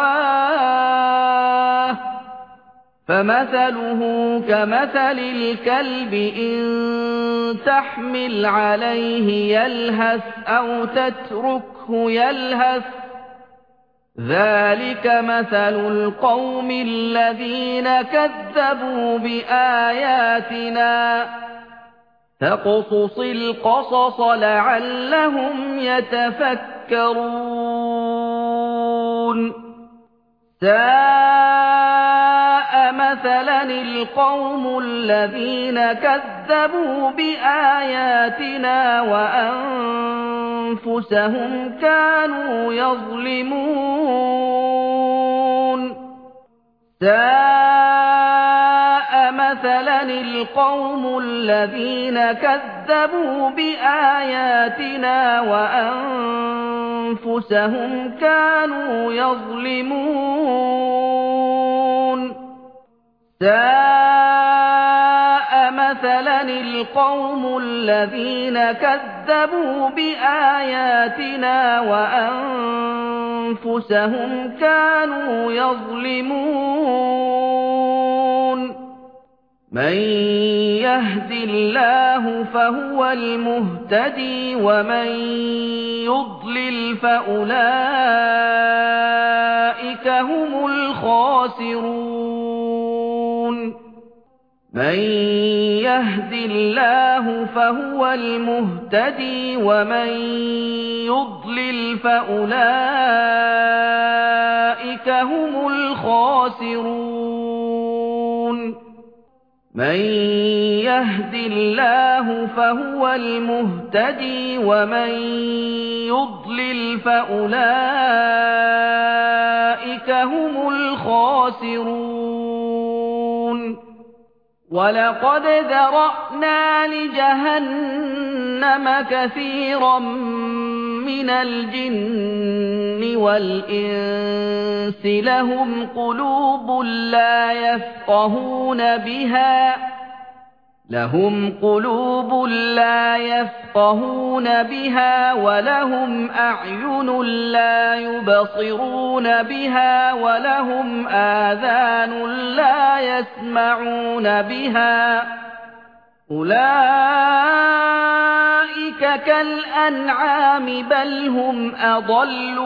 هواه فمثله كمثل الكلب إن تحمل عليه يلهث أو تتركه يلهث ذلك مثل القوم الذين كذبوا بآياتنا فاقصص القصص لعلهم يتفكرون ساء مثلا القوم الذين كذبوا بآياتنا وأنفسهم كانوا يظلمون ساء مثلا القوم الذين كذبوا بآياتنا وأنفسهم كانوا يظلمون ساء مثلا القوم الذين كذبوا بآياتنا وأنفسهم كانوا يظلمون من يهد الله فهو المهتدي ومن يضلل فأولئك هم الخاسرون من يهد الله فهو المهتدي ومن يضلل فأولئك هم الخاسرون من يهد الله فهو المهتدي ومن يضلل فأولئك هم الخاسرون ولقد ذرأنا لجهنم كثيرا من الجن والإنس لهم قلوب لا يفقهون بها لهم قلوب لا يفقهون بها ولهم أعين لا يبصرون بها ولهم آذان لا يسمعون بها أولئك كالأنعام بل هم أضل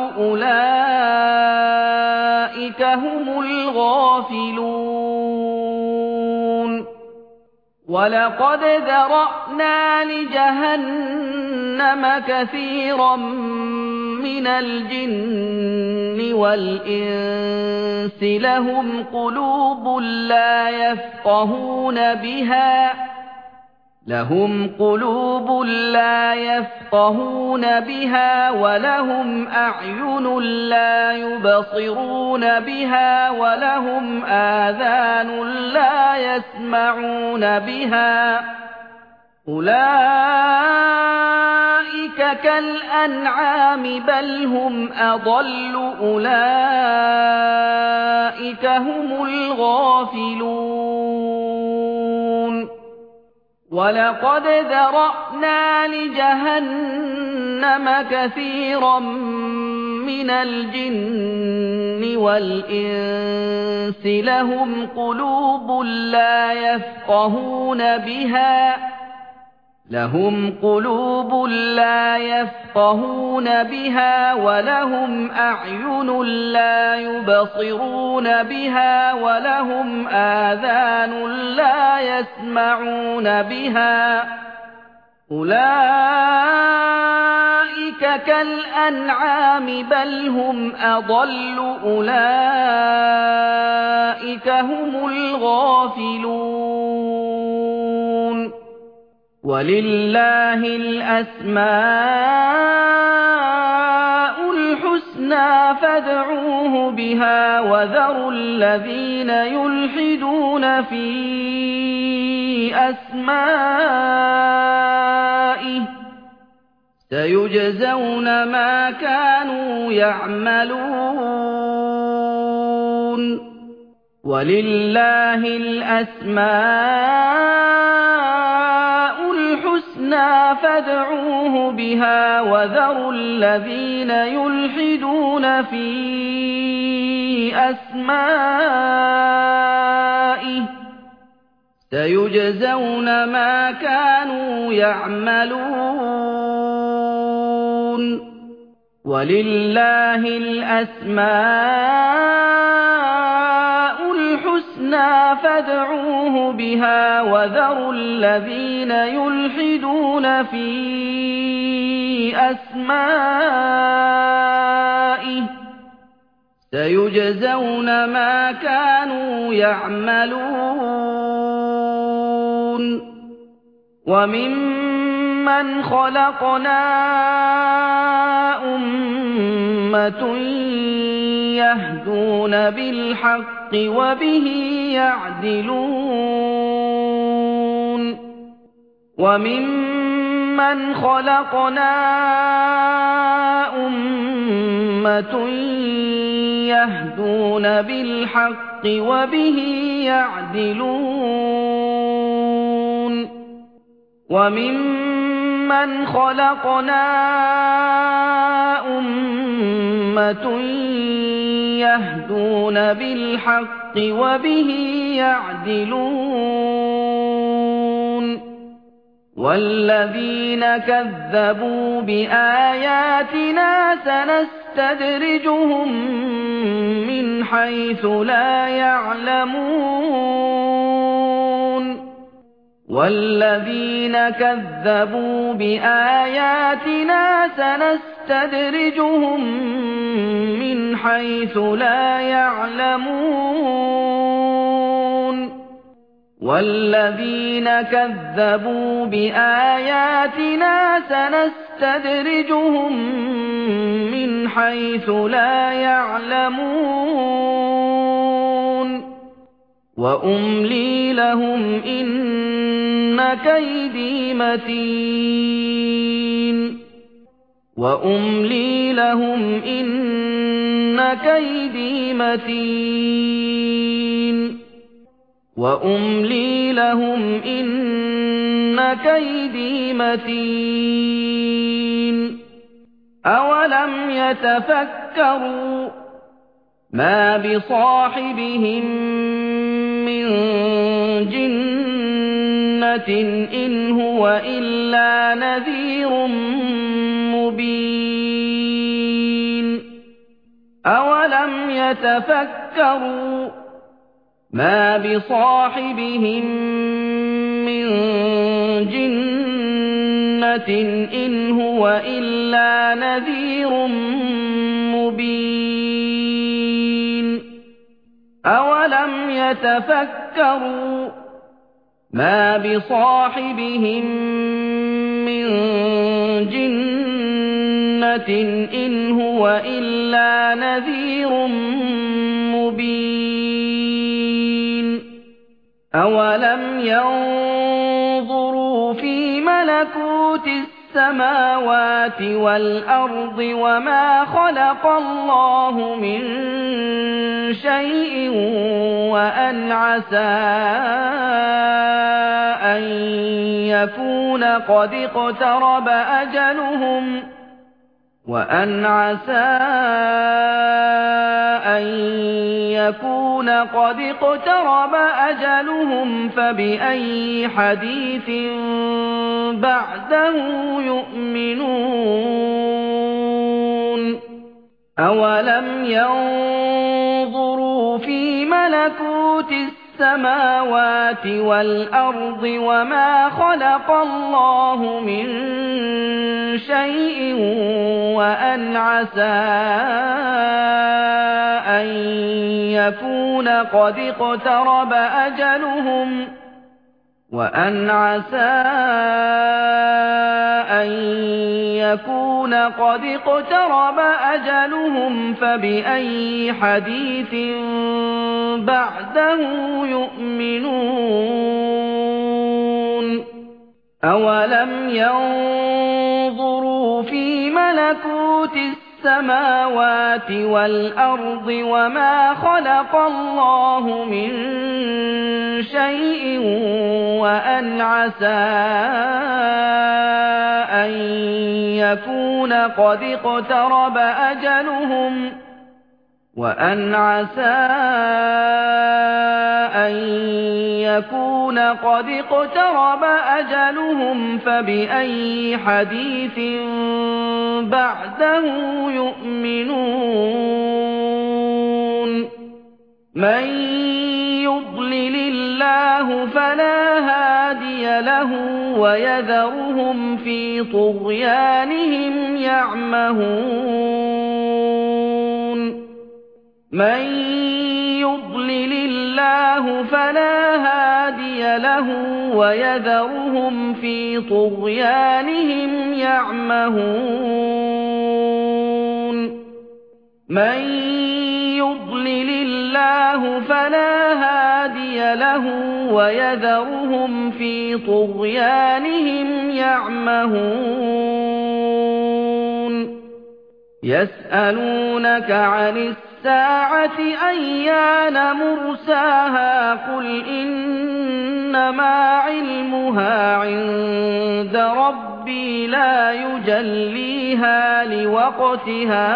أولئك هم الغافلون ولقد ذرأنا لجهنم كثيرا من الجن والإنس لهم قلوب لا يفقهون بها لهم قلوب لا يفقهون بها ولهم أعين لا يبصرون بها ولهم آذان لا يسمعون بها أولئك كالأنعام بل هم أضل أولئك هم الغافلون ولقد ذرأنا لجهنم كثيرا من الجن والإنس لهم قلوب لا يفقهون بها لهم قلوب لا يفقهون بها ولهم أعين لا يبصرون بها ولهم آذان لا يسمعون بها أولئك كالأنعام بل هم أضل أولئك هم الغافلون ولله الأسماء الحسنى فادعوه بها وذروا الذين يلحدون في أسمائه سيجزون ما كانوا يعملون ولله الأسماء الحسنى فادعوه بها وذروا الذين يلحدون في أسمائه سيجزون ما كانوا يعملون ولله الأسماء الحسنى فادعوه بها وذروا الذين يلحدون في أسمائه سيجزون ما كانوا يعملون وممن خلقنا أمة يهدون بالحق وبه يعدلون وممن خلقنا أمة يهدون بالحق وبه يعدلون وممن خلقنا أمة يهدون بالحق وبه يعدلون والذين كذبوا بآياتنا سنستدرجهم من حيث لا يعلمون والذين كذبوا بآياتنا سنستدرجهم من حيث لا يعلمون والذين كذبوا بآياتنا سنستدرجهم من حيث لا يعلمون وأملي لهم إن كيدي متين وأملي لهم إن كيدي متين وأملي لهم إن كيدي متين أولم يتفكروا ما بصاحبهم من جنة إن هو إلا نذير مبين أولم يتفكروا ما بصاحبهم من جنة إن هو إلا نذير مبين أولم يتفكروا ما بصاحبهم من جنة إن هو إلا نذير مبين أولم ينظروا في ملكوت السماوات والأرض وما خلق الله من شيء وأن عسى أن يكون قد اقترب أجلهم وأن عسى أن يكون قد اقترب أجلهم فبأي حديث بعده يؤمنون أولم ينظروا في ملكوت السماوات والأرض وما خلق الله من شيء وأن عسى أن يكون قد اقترب أجلهم وأن عسى أن يكون قد اقترب أجلهم فبأي حديث بعده يؤمنون أولم ينظروا في ملكوت السماوات والأرض وما خلق الله من شيء وأن عسى أن يكون قد اقترب أجلهم وأن عسى أن يكون قد اقترب أجلهم فبأي حديث بعده يؤمنون من يضلل الله فلا هادي له ويذرهم في طغيانهم يعمهون مَن يُضْلِلِ اللَّهُ فَلَا هَادِيَ لَهُ وَيَذَرُهُمْ فِي طُغْيَانِهِمْ يَعْمَهُونَ مَن يُضْلِلِ اللَّهُ فَلَا هَادِيَ لَهُ وَيَذَرُهُمْ فِي طُغْيَانِهِمْ يَعْمَهُونَ يَسْأَلُونَكَ عَنِ السَّاعَةِ أَيَّانَ مُرْسَاهَا قُلْ إِنَّمَا عِلْمُهَا عِندَ رَبِّي لَا يُجَلِّيهَا لِوَقْتِهَا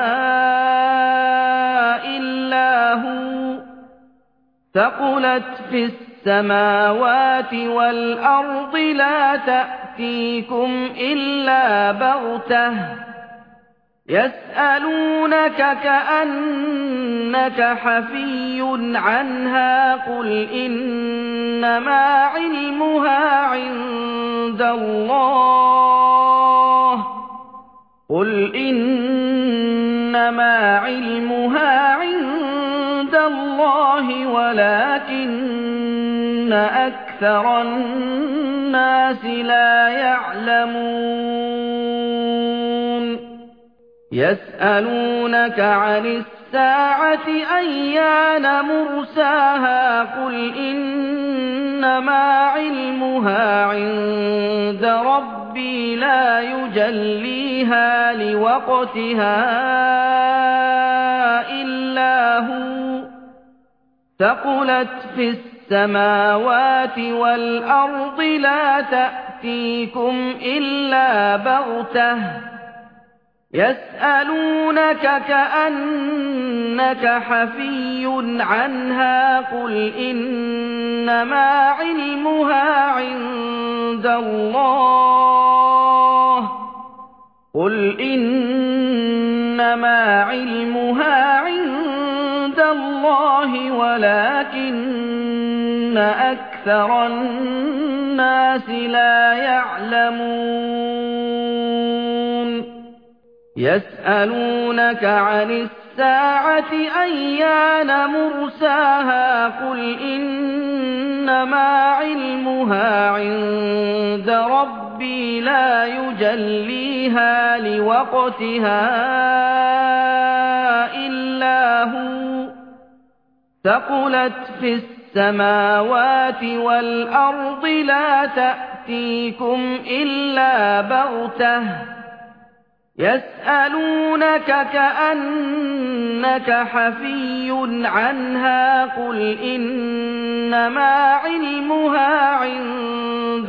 إِلَّا هُوَ ثَقُلَتْ فِي السَّمَاوَاتِ وَالْأَرْضِ لَا تَأْتِيكُمْ إِلَّا بَغْتَةً يَسْأَلُونَكَ كَأَنَّكَ حَفِيٌّ عَنْهَا قُلْ إِنَّمَا عِلْمُهَا عِندَ اللَّهِ قُلْ إِنَّمَا عِلْمُهَا عِندَ اللَّهِ وَلَكِنَّ أَكْثَرَ النَّاسِ لَا يَعْلَمُونَ يَسْأَلُونَكَ عَنِ السَّاعَةِ أَيَّانَ مُرْسَاهَا قُلْ إِنَّمَا عِلْمُهَا عِندَ رَبِّي لَا يُجَلِّيهَا لِوَقْتِهَا إِلَّا هُوَ ثَقُلَتْ فِي السَّمَاوَاتِ وَالْأَرْضِ لَا تَأْتِيكُمْ إِلَّا بَغْتَةً يَسْأَلُونَكَ كَأَنَّكَ حَفِيٌّ عَنْهَا قُلْ إِنَّمَا عِلْمُهَا عِندَ اللَّهِ قُلْ إِنَّمَا عِلْمُهَا عِندَ اللَّهِ وَلَكِنَّ أَكْثَرَ النَّاسِ لَا يَعْلَمُونَ يَسْأَلُونَكَ عَنِ السَّاعَةِ أَيَّانَ مُرْسَاهَا قُلْ إِنَّمَا عِلْمُهَا عِندَ رَبِّي لَا يُجَلِّيهَا لِوَقْتِهَا إِلَّا هُوَ ثَقُلَتْ فِي السَّمَاوَاتِ وَالْأَرْضِ لَا تَأْتِيكُمْ إِلَّا بَغْتَةً يَسْأَلُونَكَ كَأَنَّكَ حَفِيٌّ عَنْهَا قُلْ إِنَّمَا عِلْمُهَا عِندَ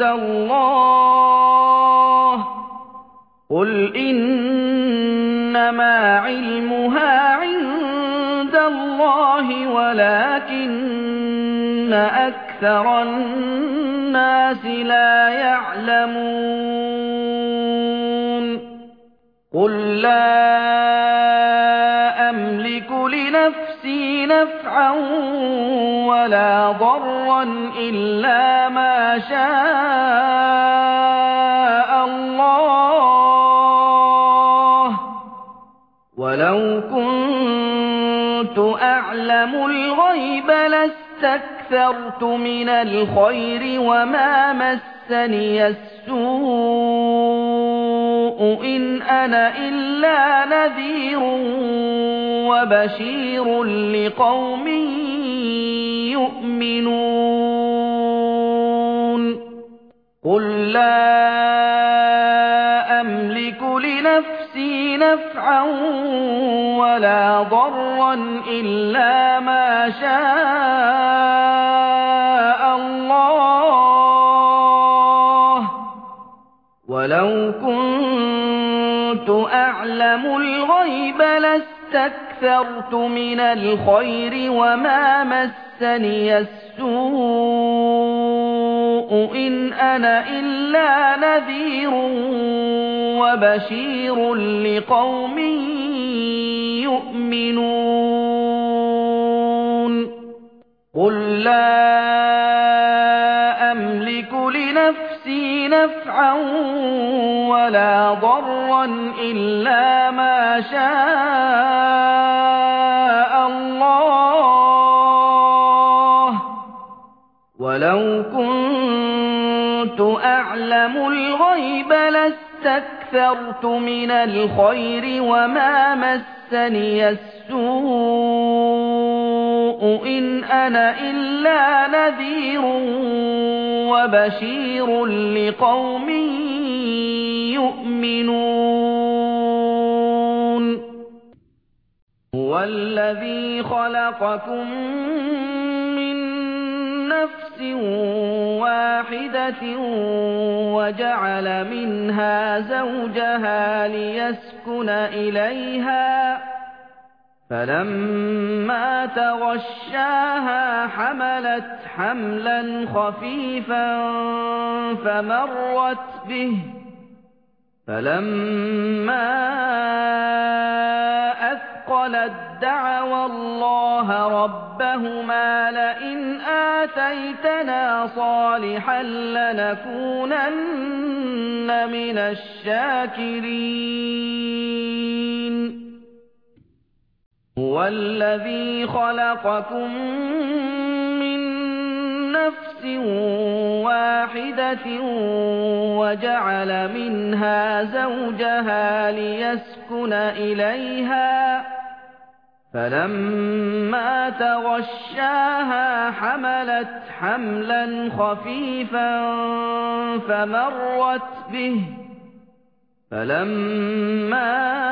اللَّهِ قُلْ إِنَّمَا عِلْمُهَا عِندَ اللَّهِ وَلَكِنَّ أَكْثَرَ النَّاسِ لَا يَعْلَمُونَ قُل لَّا أَمْلِكُ لِنَفْسِي نَفْعًا وَلَا ضَرًّا إِلَّا مَا شَاءَ اللَّهُ وَلَوْ كُنتُ أَعْلَمُ الْغَيْبَ لَاسْتَكْثَرْتُ مِنَ الْخَيْرِ وَمَا مَسَّنِيَ السُّوءُ إِنْ أَنَا إِلَّا نَذِيرٌ وَبَشِيرٌ لِقَوْمٍ يُؤْمِنُونَ قُل لَّا أَمْلِكُ لِنَفْسِي نَفْعًا وَلَا ضَرًّا إِلَّا مَا شَاءَ اللَّهُ وَلَوْ كُنتُ أَعْلَمُ الْغَيْبَ لَاسْتَكْثَرْتُ مِنَ الْخَيْرِ وَمَا مَسَّنِيَ السُّوءُ إِنْ أَنَا إِلَّا نَذِيرٌ وَبَشِيرٌ لِقَوْمٍ يُؤْمِنُونَ قُل لا أملك لنفسي نفعا ولا ضرا إلا ما شاء الله وَلَوْ كُنتُ أَعْلَمُ الْغَيْبَ لَاسْتَكْثَرْتُ مِنَ الْخَيْرِ وَمَا مَسَّنِيَ السُّوءُ إِنْ أَنَا إِلَّا نَذِيرٌ وَبَشِيرٌ لِقَوْمٍ يُؤْمِنُونَ هُوَ الَّذِي خَلَقَكُم مِّن نَّفْسٍ وَاحِدَةٍ وَجَعَلَ مِنْهَا زَوْجَهَا لِيَسْكُنَ إِلَيْهَا فَلَمَّا تَغَشَّاهَا حَمَلَتْ حَمْلًا خَفِيفًا فَمَرَّتْ بِهِ فَلَمَّا أَثْقَلَت دَّعَوَا اللَّهَ رَبَّهُمَا لَئِنْ آتَيْتَنَا صَالِحًا لَّنَكُونَنَّ مِنَ الشَّاكِرِينَ هُوَ الَّذِي خَلَقَكُم مِّن نَّفْسٍ وَاحِدَةٍ وَجَعَلَ مِنْهَا زَوْجَهَا لِيَسْكُنَ إِلَيْهَا فَلَمَّا تَغَشَّاهَا حَمَلَتْ حَمْلًا خَفِيفًا فَمَرَّتْ بِهِ فَلَمَّا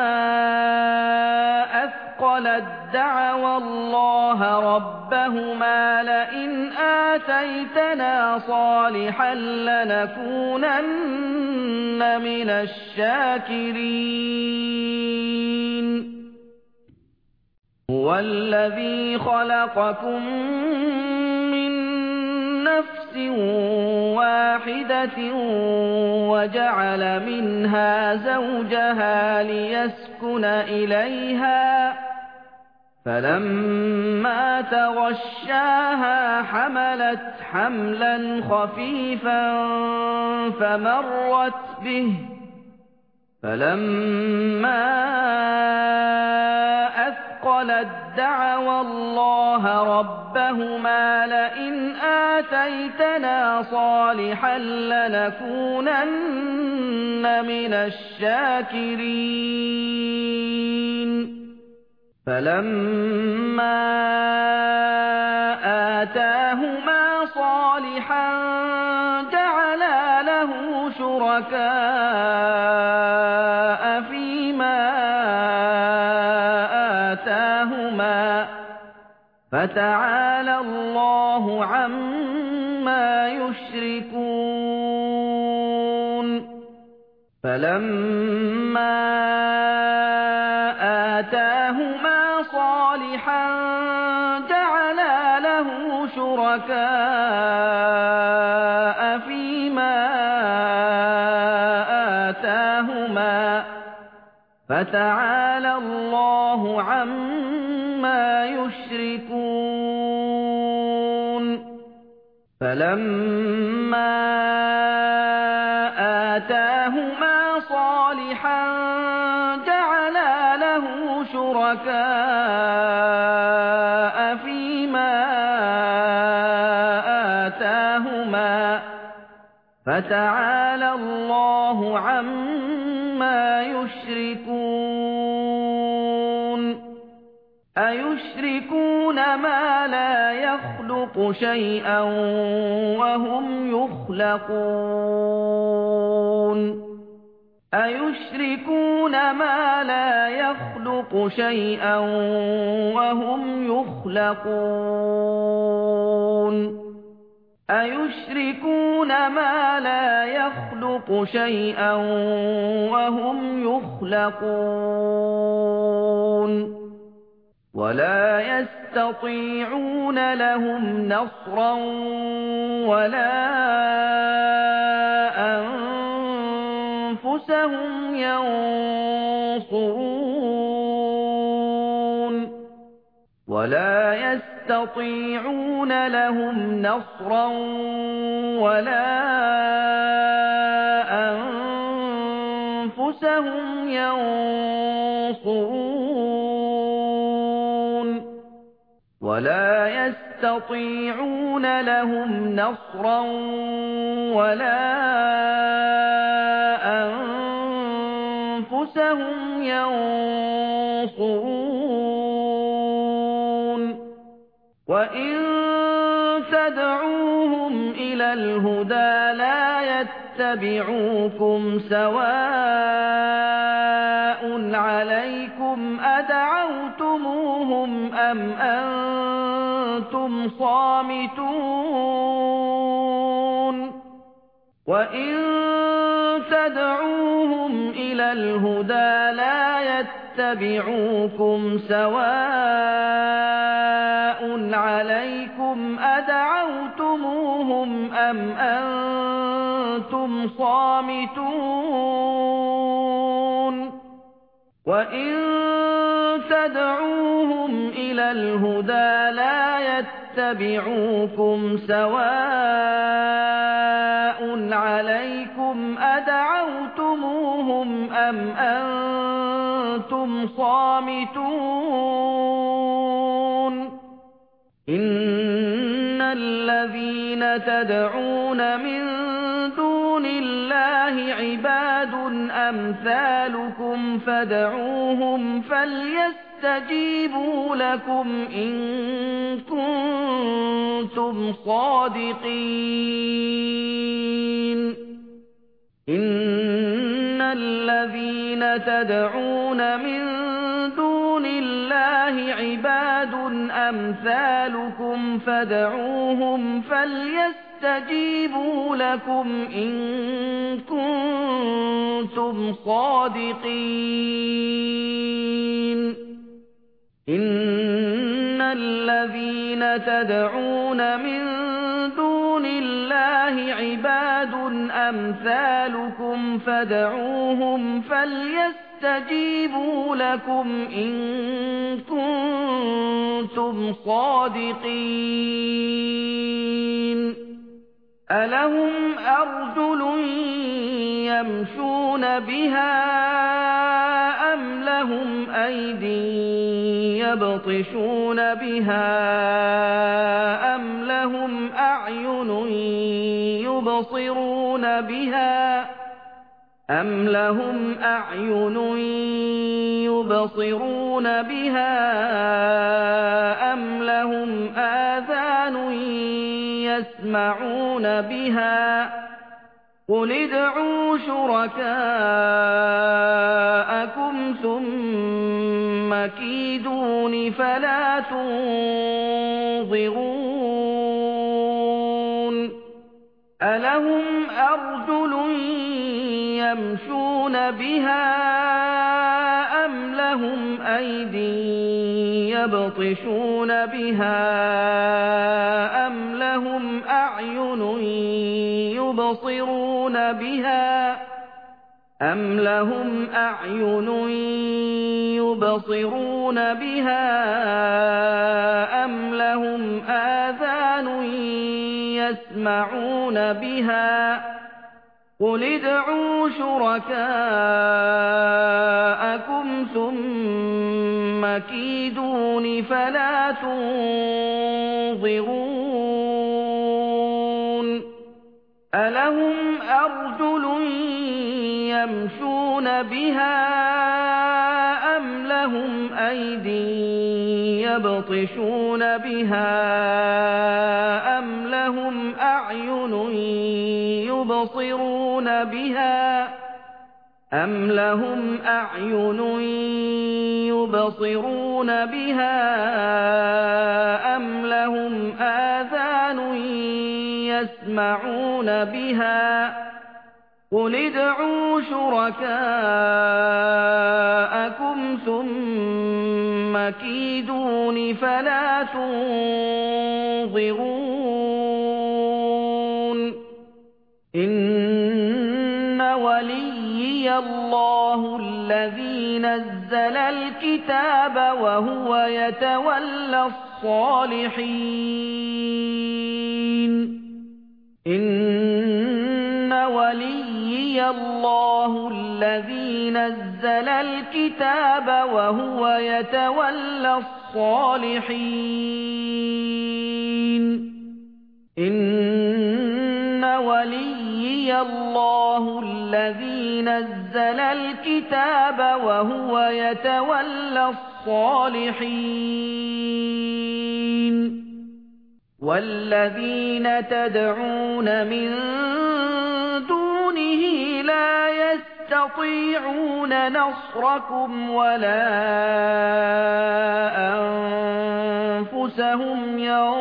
أَثْقَلَت دَّعَوَا اللَّهَ رَبَّهُمَا لَئِنْ آتَيْتَنَا صَالِحًا لَّنَكُونَنَّ مِنَ الشَّاكِرِينَ هُوَ الَّذِي خَلَقَكُم مِّن نَّفْسٍ وَاحِدَةٍ وَجَعَلَ مِنْهَا زَوْجَهَا لِيَسْكُنَ إِلَيْهَا فَلَمَّا تَغَشَّاهَا حَمَلَتْ حَمْلًا خَفِيفًا فَمَرَّتْ بِهِ فَلَمَّا أَثْقَلَت دَّعَوَا اللَّهَ رَبَّهُمَا لَئِنْ آتَيْتَنَا صَالِحًا لَّنَكُونَنَّ مِنَ الشَّاكِرِينَ فَلَمَّا آتَاهُمَا صَالِحًا جَعَلَا لَهُ شُرَكَاءَ فِيمَا آتَاهُمَا فَتَعَالَى اللَّهُ عَمَّا يُشْرِكُونَ فَلَمَّا آتَاهُمَا صَالِحًا جَعَلَا لَهُ شُرَكَاءَ فِيمَا آتَاهُمَا فَتَعَالَى اللَّهُ عَمَّا يُشْرِكُونَ فَلَمَّا آتَاهُمَا صَالِحًا جَعَلَا لَهُ شُرَكَاءَ فِيمَا آتَاهُمَا فَتَعَالَى اللَّهُ عَمَّا يُشْرِكُونَ أَيُشْرِكُونَ مَا لَا يَخْلُقُ شَيْئًا وَهُمْ يُخْلَقُونَ أَيُشْرِكُونَ مَا لَا يَخْلُقُ شَيْئًا وَهُمْ يُخْلَقُونَ أَيُشْرِكُونَ مَا لَا يَخْلُقُ شَيْئًا وَهُمْ يُخْلَقُونَ وَلَا يَسْتَطِيعُونَ لَهُمْ نَصْرًا وَلَا أَنفُسَهُمْ يَنصُرُونَ وَلَا يَسْتَطِيعُونَ لَهُمْ نَصْرًا وَلَا أَنفُسَهُمْ يَنصُرُونَ وَلَا يَسْتَطِيعُونَ يستطيعون لهم نصرا ولا أنفسهم ينصرون وإن تدعوهم إلى الهدى لا يتبعوكم سواء عليكم أدعوتموهم أم أنتم صامتون وإن تدعوهم إلى الهدى لا يتبعوكم سواء عليكم أدعوتموهم أم أنتم صامتون وإن تدعوهم إلى الهدى لا يتبعوكم سواء عليكم أدعوتموهم أم أنتم صامتون إن الذين تدعون من دون الله عباد أمثالكم فادعوهم فليستجيبوا لكم إن كنتم صادقين إن الذين تدعون من دون الله عباد أمثالكم فادعوهم فليستجيبوا لكم إن كنتم صادقين إن الذين تدعون من دون الله عباد أمثالكم فادعوهم فليستجيبوا لكم إن كنتم صادقين ألهم أرجل يمشون بها أم لهم أيدي يبطشون بها أم لهم أعين يبصرون بها أم لهم أعين يبصرون بها أم لهم آذان يسمعون بها قل ادعوا شركاءكم ثم كيدون فلا تنظرون ألهم أرجل يمشون بها أم لهم أيدي يبطشون بها أم لهم أعين يبصرون بها أم لهم أعين يبصرون بها أم لهم آذان يسمعون بها قل ادعوا شركاءكم ثم كيدون فلا تنظرون ألهم أرجل يمشون بها أم لهم أيدي يبطشون بها أم لهم أعين يبصرون بها أم لهم أعين يبصرون بها أم لهم آذان يسمعون بها قل ادعوا شركاءكم ثم كيدون فلا تنظرون إن وليي الله الذي نزل الكتاب وهو يتولى الصالحين إن وليي الله الذي نزل الكتاب وهو يتولى الصالحين وَلِيِّيَ اللَّهُ الَّذِي نَزَّلَ الْكِتَابَ وَهُوَ يَتَوَلَّى الصَّالِحِينَ وَالَّذِينَ تَدْعُونَ مِن دُونِهِ لَا يَسْتَطِيعُونَ نَصْرَكُمْ وَلَا أَنفُسَهُمْ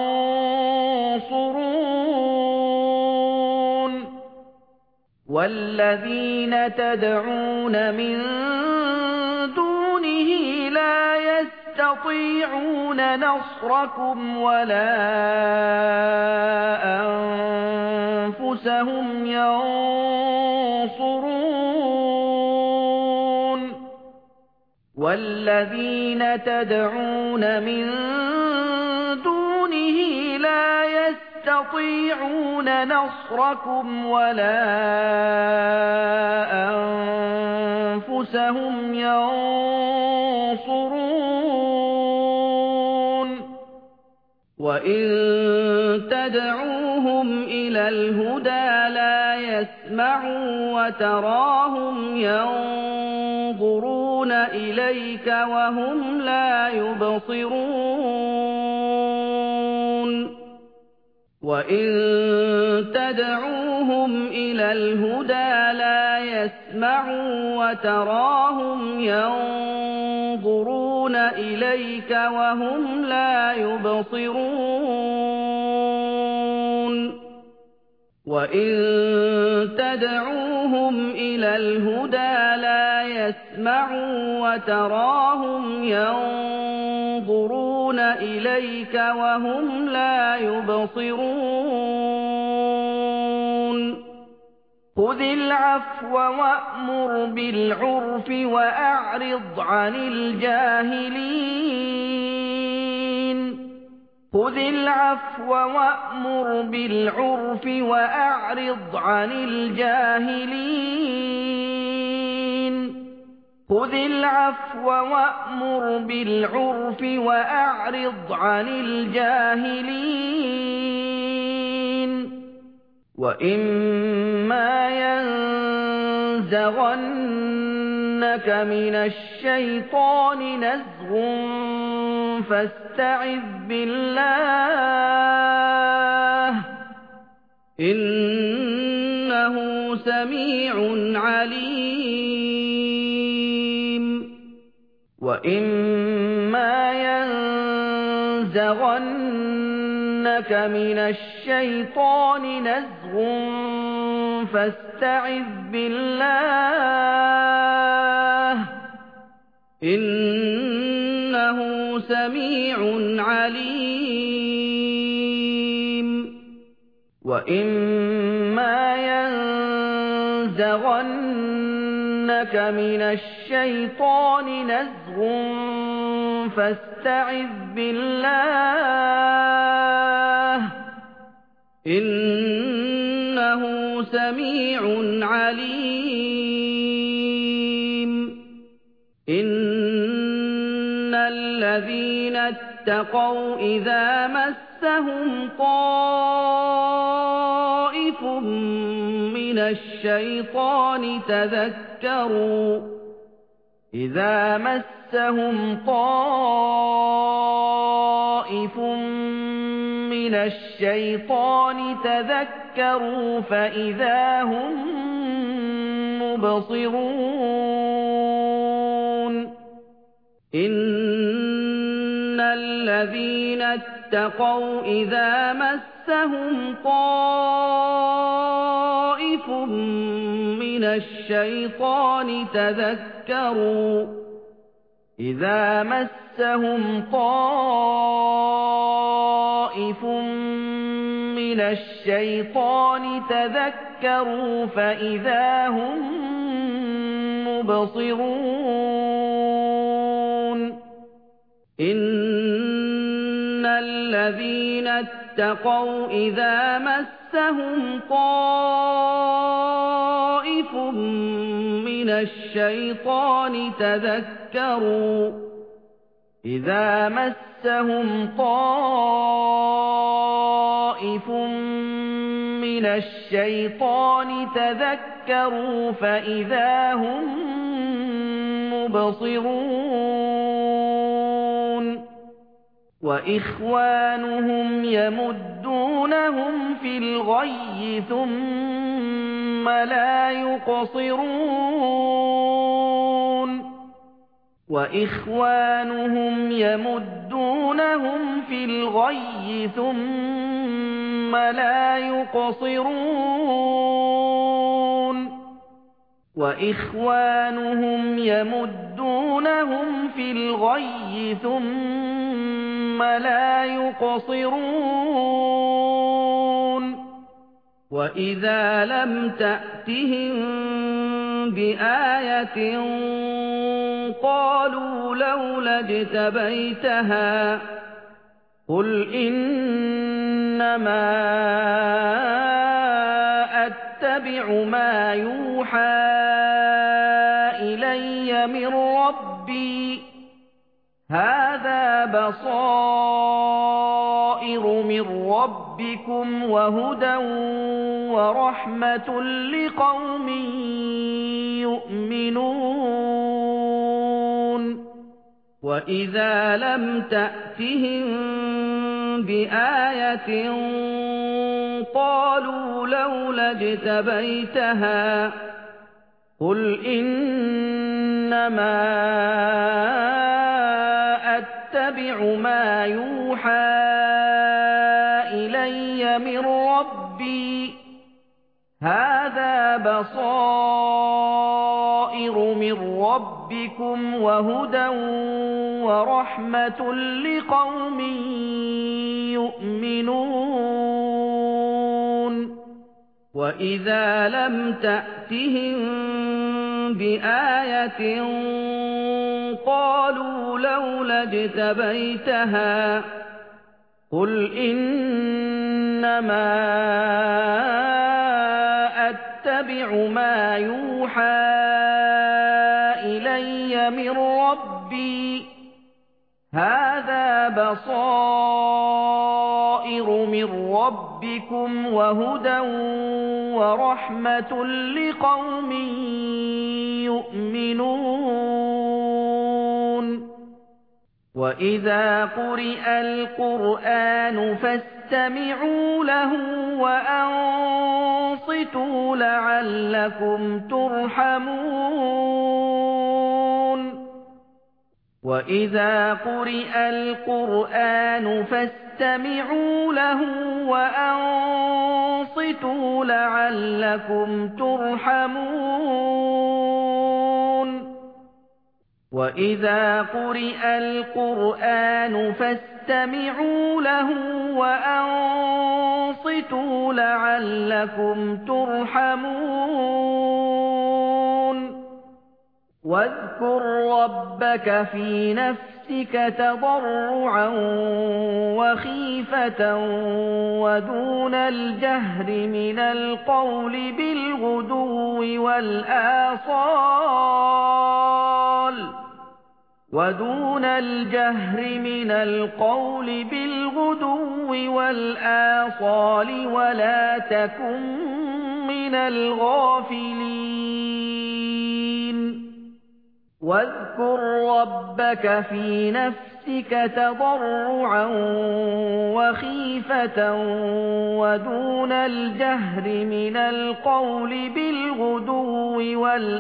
يَنصُرُونَ وَالَّذِينَ تَدْعُونَ مِن دُونِهِ لَا يَسْتَطِيعُونَ نَصْرَكُمْ وَلَا أَنفُسَهُمْ يَنصُرُونَ وَالَّذِينَ تَدْعُونَ مِن دُونِهِ لَا يَسْتَطِيعُونَ نَصْرَكُمْ وَلَا أَنفُسَهُمْ يَنصُرُونَ وَإِن تَدْعُوهُمْ إِلَى الْهُدَىٰ لَا يَسْمَعُوا وَتَرَاهُمْ يَنظُرُونَ إِلَيْكَ وَهُمْ لَا يُبْصِرُونَ وَإِن تَدْعُوهُمْ إِلَى الْهُدَىٰ لَا يَسْمَعُوا وَتَرَاهُمْ يَنظُرُونَ إِلَيْكَ وَهُمْ لَا يُبْصِرُونَ وَإِن تَدْعُوهُمْ إِلَى الْهُدَىٰ لَا يَسْمَعُوا وَتَرَاهُمْ يَنظُرُونَ إِلَيْكَ وَهُمْ لَا يُبْصِرُونَ خُذِ الْعَفْوَ وَأْمُرْ بِالْعُرْفِ وَأَعْرِضْ عَنِ الْجَاهِلِينَ خُذِ الْعَفْوَ وَأْمُرْ بِالْعُرْفِ وَأَعْرِضْ عَنِ الْجَاهِلِينَ خُذِ الْعَفْوَ وَأْمُرْ بِالْعُرْفِ وَأَعْرِضْ عَنِ الْجَاهِلِينَ وَإِمَّا يَنزَغَنَّكَ مِنَ الشَّيْطَانِ نَزْغٌ فَاسْتَعِذْ بِاللَّهِ إِنَّهُ سَمِيعٌ عَلِيمٌ وَإِمَّا يَنزَغَنَّكَ مِنَ الشَّيْطَانِ نَزْغٌ فَاسْتَعِذْ بِاللَّهِ إِنَّهُ سَمِيعٌ عَلِيمٌ وَإِمَّا يَنزَغَنَّكَ مِنَ الشَّيْطَانِ نَزْغٌ فَاسْتَعِذْ بِاللَّهِ إِنَّهُ سَمِيعٌ عَلِيمٌ إِنَّ الَّذِينَ اتَّقَوْا إِذَا مَسَّهُمْ طَائِفٌ مِّنَ الشَّيْطَانِ تَذَكَّرُوا إِذَا مَسَّهُمْ طَائِفٌ مِّنَ الشَّيْطَانِ تَذَكَّرُوا فَإِذَا هُم مُّبْصِرُونَ إِنَّ الَّذِينَ اتَّقَوْا إِذَا مَسَّهُمْ طَائِفٌ مِّنَ الشَّيْطَانِ تَذَكَّرُوا إِذَا مَسَّهُمْ طَائِفٌ مِّنَ الشَّيْطَانِ تَذَكَّرُوا فَإِذَا هُم مُّبْصِرُونَ إِنَّ الَّذِينَ اتَّقَوْا إِذَا مَسَّهُمْ طَائِفٌ مِّنَ الشَّيْطَانِ تَذَكَّرُوا إِذَا مَسَّهُمْ طَائِفٌ مِنَ الشَّيْطَانِ تَذَكَّرُوا فَإِذَا هُمْ مُبْصِرُونَ وَإِخْوَانُهُمْ يَمُدُّونَهُمْ فِي الْغَيِّ ثُمَّ لَا يُقْصِرُونَ وَإِخْوَانُهُمْ يَمُدُّونَهُمْ فِي الْغَيِّ ثُمَّ لَا يُقْصِرُونَ وَإِخْوَانُهُمْ يَمُدُّونَهُمْ فِي الْغَيِّ ثُمَّ لَا يُقْصِرُونَ وَإِذَا لَمْ تَأْتِهِم بِآيَةٍ قَالُوا لَوْلَا اجْتَبَيْتَهَا قُلْ إِنَّمَا أَتَّبِعُ مَا يُوحَىٰ إِلَيَّ مِن رَّبِّي هَٰذَا بَصَائِرُ مِن رَّبِّكُمْ وَهُدًى وَرَحْمَةٌ لِّقَوْمٍ يُؤْمِنُونَ وَإِذَا لَمْ تَأْتِهِم بِآيَةٍ قَالُوا لَوْلَا اجْتَبَيْتَهَا قُلْ إِنَّمَا أَتَّبِعُ مَا يُوحَىٰ إِلَيَّ مِن رَّبِّي هَٰذَا بَصَائِرُ مِن رَّبِّكُمْ وَهُدًى وَرَحْمَةٌ لِّقَوْمٍ يُؤْمِنُونَ وَإِذَا لَمْ تَأْتِهِم بِآيَةٍ قَالُوا لَوْلَا اجْتَبَيْتَهَا قُلْ إِنَّمَا أَتَّبِعُ مَا يُوحَىٰ إِلَيَّ مِن رَّبِّي هَٰذَا بَصَائِرُ مِن رَّبِّكُمْ وَهُدًى وَرَحْمَةٌ لِّقَوْمٍ يُؤْمِنُونَ وَإِذَا قُرِئَ الْقُرْآنُ فَاسْتَمِعُوا لَهُ وَأَنصِتُوا لَعَلَّكُمْ تُرْحَمُونَ وَإِذَا قُرِئَ الْقُرْآنُ فَاسْتَمِعُوا لَهُ وَأَنصِتُوا لَعَلَّكُمْ تُرْحَمُونَ وَإِذَا قُرِئَ الْقُرْآنُ فَاسْتَمِعُوا لَهُ وَأَنصِتُوا لَعَلَّكُمْ تُرْحَمُونَ وَاذْكُر رَّبَّكَ فِي نَفْسِكَ تَضَرُّعًا وَخِيفَةً وَدُونَ الْجَهْرِ مِنَ الْقَوْلِ بِالْغُدُوِّ وَالْآصَالِ وَدُونَ الْجَهْرِ مِنَ الْقَوْلِ بِالْغُدُوِّ وَالْآصَالِ وَلَا تَكُن مِّنَ الْغَافِلِينَ وَاذْكُر رَّبَّكَ فِي نَفْسِكَ تَضَرُّعًا وَخِيفَةً وَدُونَ الْجَهْرِ مِنَ الْقَوْلِ بِالْغُدُوِّ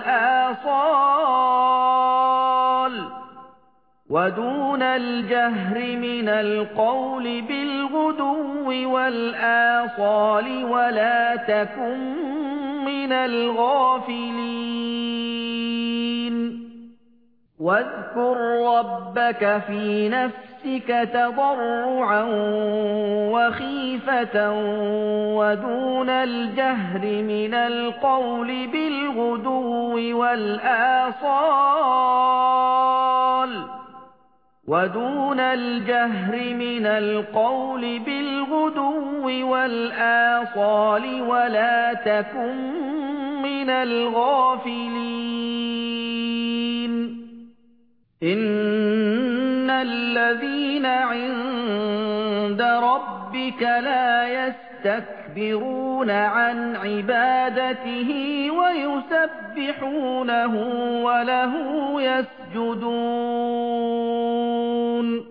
وَالْآصَالِ وَدُونَ الْجَهْرِ مِنَ الْقَوْلِ بِالْغُدُوِّ وَالْآصَالِ وَلَا تَكُن مِّنَ الْغَافِلِينَ وَاذْكُر رَّبَّكَ فِي نَفْسِكَ تَضَرُّعًا وَخِيفَةً وَدُونَ الْجَهْرِ مِنَ الْقَوْلِ بِالْغُدُوِّ وَالْآصَالِ وَدُونَ الْجَهْرِ مِنَ الْقَوْلِ بِالْغُدُوِّ وَالْآصَالِ وَلَا تَكُن مِّنَ الْغَافِلِينَ إِنَّ الَّذِينَ عِندَ رَبِّكَ لَا يَسْتَكْبِرُونَ يستكبرون عن عبادته ويسبحونه وله يسجدون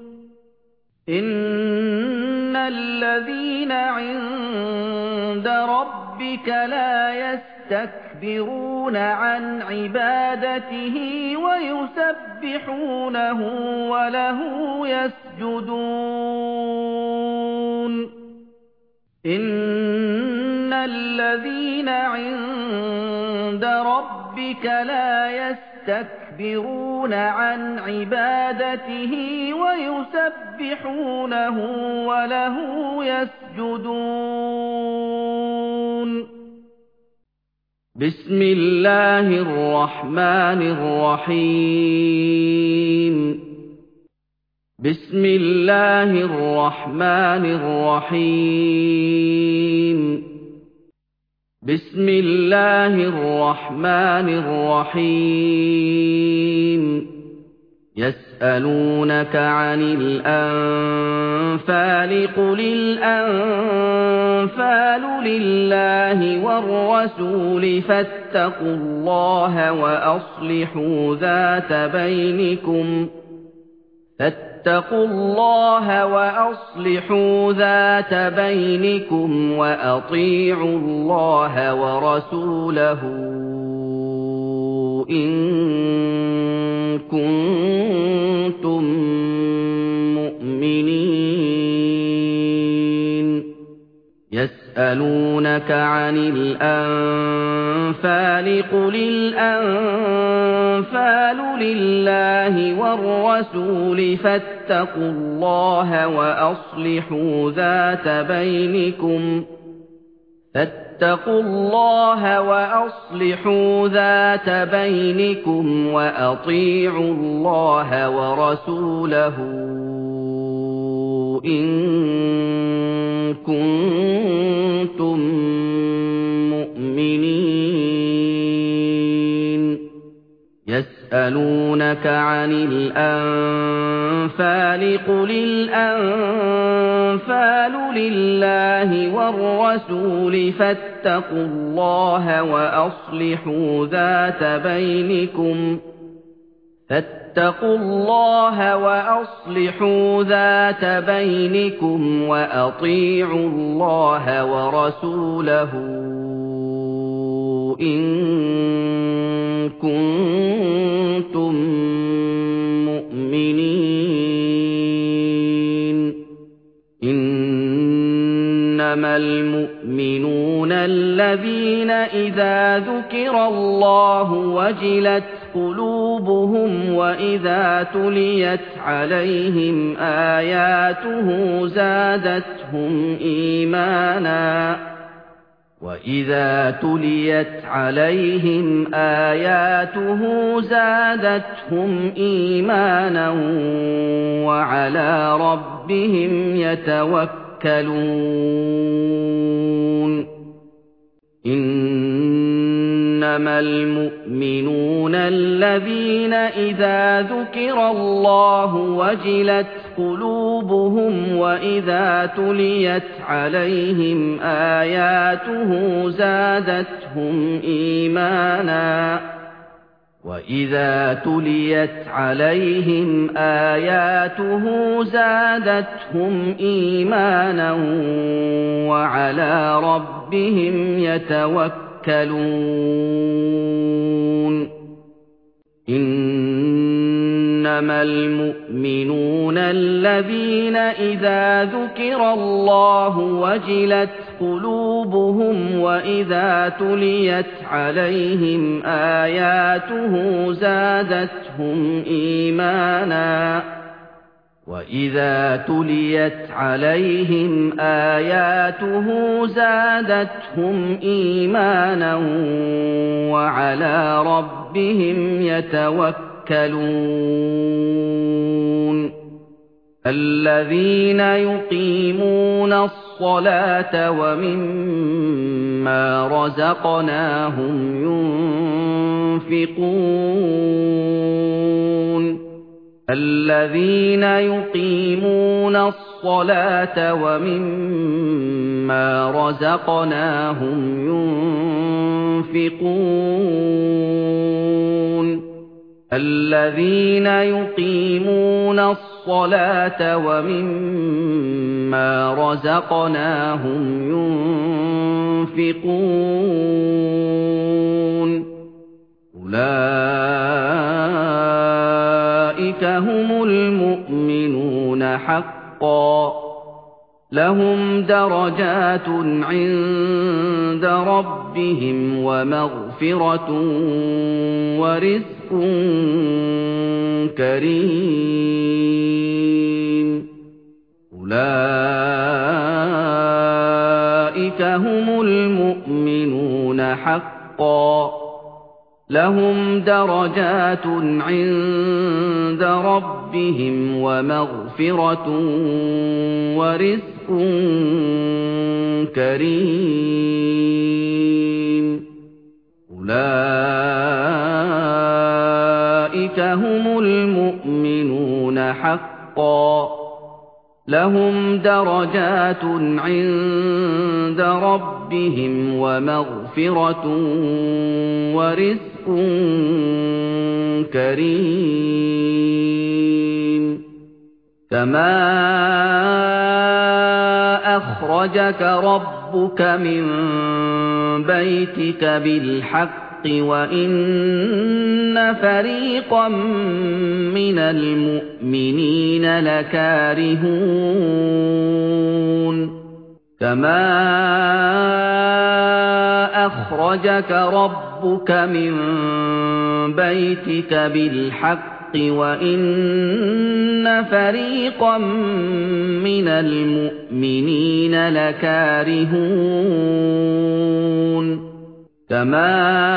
إن الذين عند ربك لا يستكبرون عن عبادته ويسبحونه وله يسجدون إن الذين عند ربك لا يستكبرون عن عبادته ويسبحونه وله يسجدون بسم الله الرحمن الرحيم بسم الله الرحمن الرحيم بسم الله الرحمن الرحيم يسألونك عن الأنفال قل الأنفال لله والرسول فاتقوا الله وأصلحوا ذات بينكم فاتقوا الله وأصلحوا ذات بينكم وأطيعوا الله ورسوله إن كنتم مؤمنين يسألونك عن الأنفال قل الأنفال لله والرسول فاتقوا الله وأصلحوا ذات بينكم فاتقوا الله وأصلحوا ذات بينكم وأطيعوا الله ورسوله إن كنتم مؤمنين يسألونك عن الأنفال قل الأنفال لله والرسول فاتقوا الله وأصلحوا ذات بينكم فاتقوا الله وأصلحوا ذات بينكم وأطيعوا الله ورسوله إن كنتم مؤمنين إنما المؤمنون الذين إذا ذكر الله وجلت قلوبهم وإذا تليت عليهم آياته زادتهم إيمانا وإذا تليت عليهم آياته زادتهم إيمانا وعلى ربهم يتوكلون إنما المؤمنون الذين إذا ذكر الله وجلت قلوبهم وإذا تليت عليهم آياته زادتهم إيمانا وإذا تليت عليهم آياته زادتهم إيمانا وعلى ربهم يتوكلون إنما المؤمنون الذين إذا ذكر الله وجلت قلوبهم وإذا تليت عليهم آياته زادتهم إيمانا وإذا تليت عليهم آياته زادتهم إيمانا وعلى ربهم يتوكلون الذين يقيمون الصلاة ومما رزقناهم ينفقون الذين يقيمون الصلاة ومما رزقناهم ينفقون الذين يقيمون الصلاة ومما رزقناهم ينفقون أولئك هم المؤمنون حقا لهم درجات عند ربهم ومغفرة ورزق كريم أولئك هم المؤمنون حقا لهم درجات عند ربهم ومغفرة ورزق كريم أولئك هم المؤمنون حقا لهم درجات عند ربهم ومغفرة ورزق كريم كما أخرجك ربك من بيتك بالحق وإن فريقا من المؤمنين لكارهون كما أخرجك ربك من بيتك بالحق وإن فريقا من المؤمنين لكارهون كما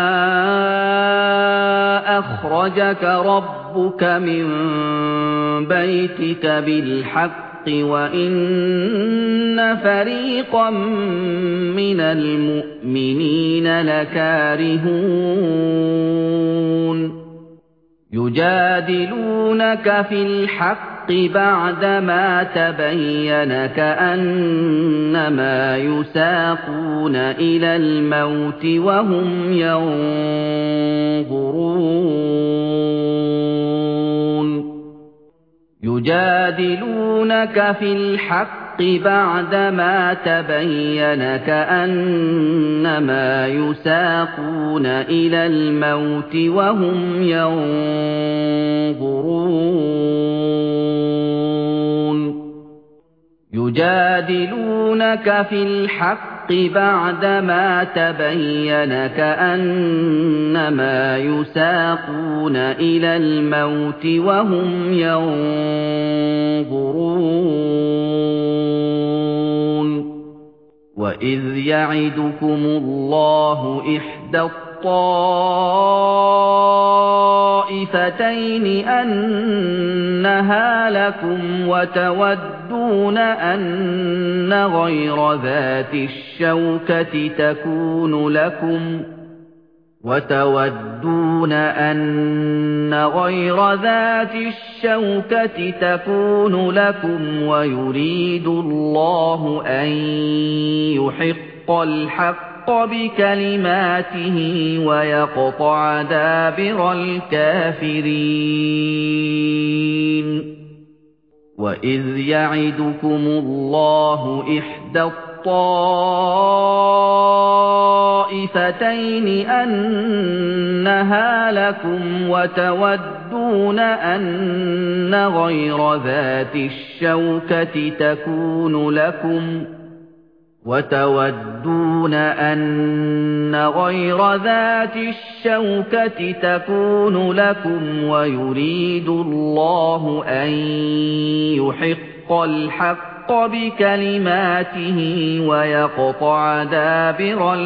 أخرجك ربك من بيتك بالحق وإن فريقا من المؤمنين لكارهون يجادلونك في الحق بعدما تبين كأنما يساقون إلى الموت وهم ينظرون يجادلونك في الحق بعدما تبين كأنما يساقون إلى الموت وهم ينظرون يجادلونك في الحق بعدما تبين كأنما يساقون إلى الموت وهم ينظرون وإذ يعدكم الله إحدى الطائفتين أنها لكم وتودون أن غير ذات الشوكة تكون لكم وتودون أن غير ذات الشوكة تكون لكم ويريد الله أن يحق الحق بكلماته ويقطع دابر الكافرين وإذ يعدكم الله إحدى الطائفتين أنها لكم وتودون أن غير ذات الشوكة تكون لكم وتودون أن غير ذات الشوكة تكون لكم ويريد الله أن يحق الحق بكلماته ويقطع دابر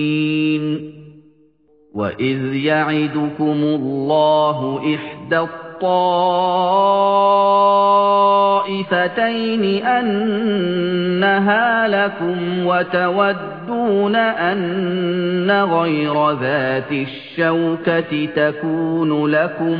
الكافرين وإذ يعدكم الله إحدى الطائفتين أنها لكم وتودون أن غير ذات الشوكة تكون لكم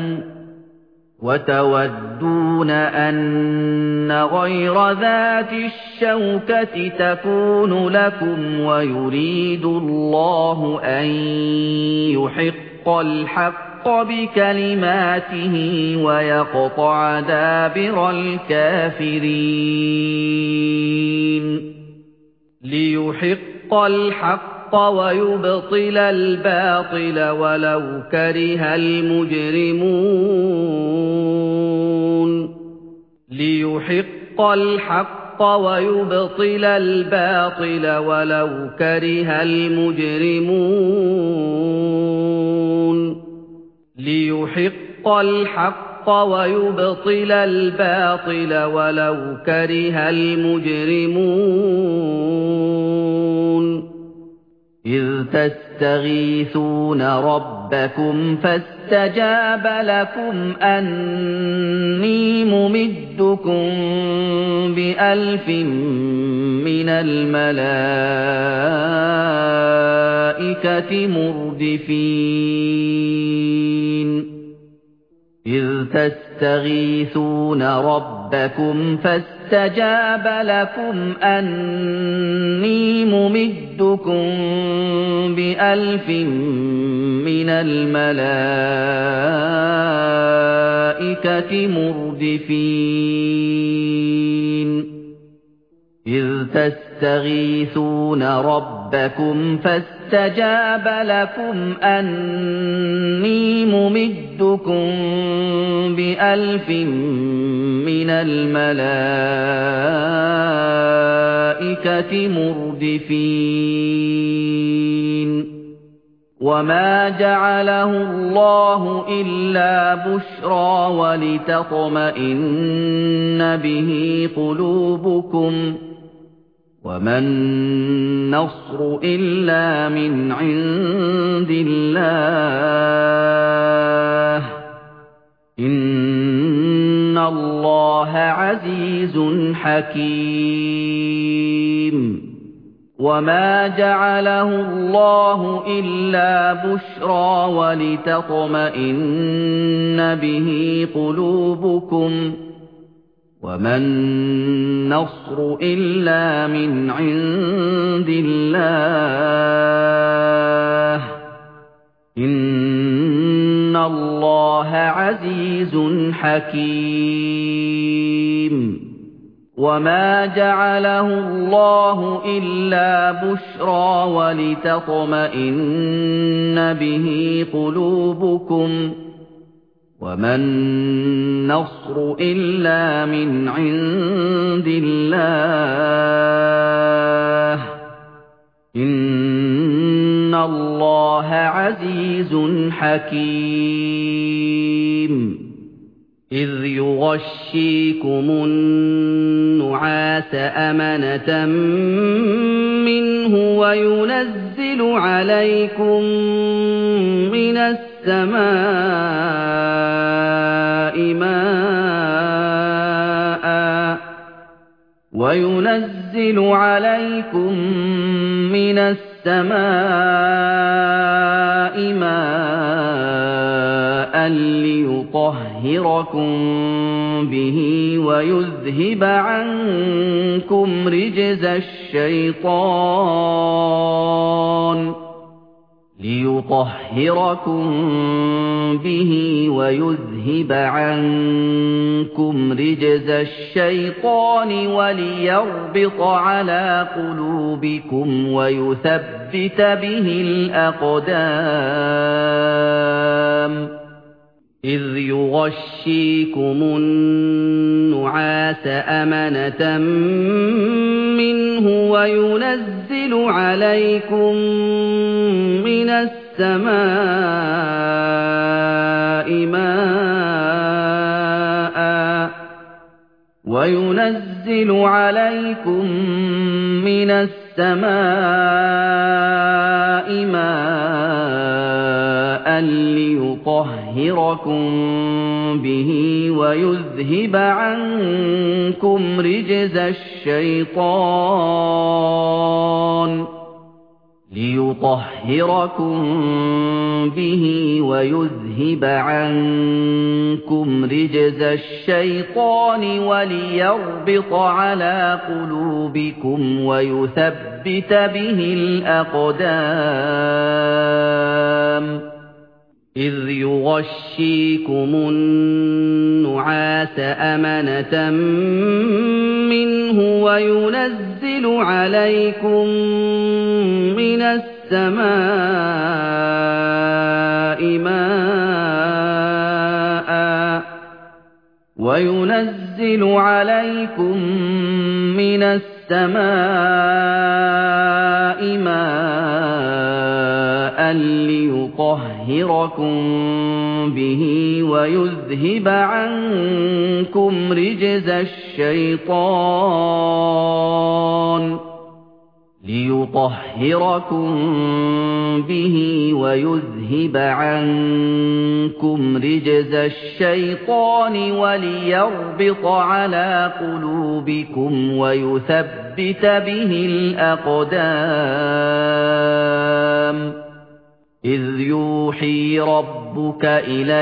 وتودون أن غير ذات الشوكة تكون لكم ويريد الله أن يحق الحق بكلماته ويقطع دابر الكافرين ليحق الحق ويبطل الباطل ولو كره المجرمون ليحق الحق ويبطل الباطل ولو كره المجرمون ليحق الحق ويبطل الباطل ولو كره المجرمون إذ تستغيثون ربكم فاستجاب لكم أني ممدكم بألف من الملائكة مردفين إذ تستغيثون ربكم فاستجاب لكم أني ممدكم بألف من الملائكة مردفين إذ تستغيثون ربكم فاستجاب لكم أني ممدكم بألف من الملائكة مردفين وما جعله الله إلا بشرى ولتطمئن به قلوبكم وما النصر إلا من عند الله إن الله عزيز حكيم وما جعله الله إلا بشرى ولتطمئن به قلوبكم وما النصر إلا من عند الله إن الله عزيز حكيم وما جعله الله إلا بشرى ولتطمئن به قلوبكم وما النصر إلا من عند الله إن الله عزيز حكيم إذ يغشيكم النعاس أمنة منه وينزل عليكم من السماء ماء وينزل عليكم من السماء ماء ليطهركم به ويذهب عنكم رجز الشيطان ليطهركم به ويذهب عنكم رجز الشيطان وليربط على قلوبكم ويثبت به الأقدام إذ يغشيكم النعاس أمنة منه وينزل عليكم من السماء ماء وينزل عليكم من السماء ماء ليطهركم به ويذهب عنكم رجز الشيطان ليطهركم به ويذهب عنكم رجز الشيطان وليربط على قلوبكم ويثبت به الأقدام إذ يغشيكم النعاس أمنة منه وينزل عليكم من السماء ماء وينزل عليكم من السماء ماء ليطهركم به ويذهب عنكم رجز الشيطان ليطهركم به ويذهب عنكم رجز الشيطان وليربط على قلوبكم ويثبت به الأقدام إذ يوحي ربك إلى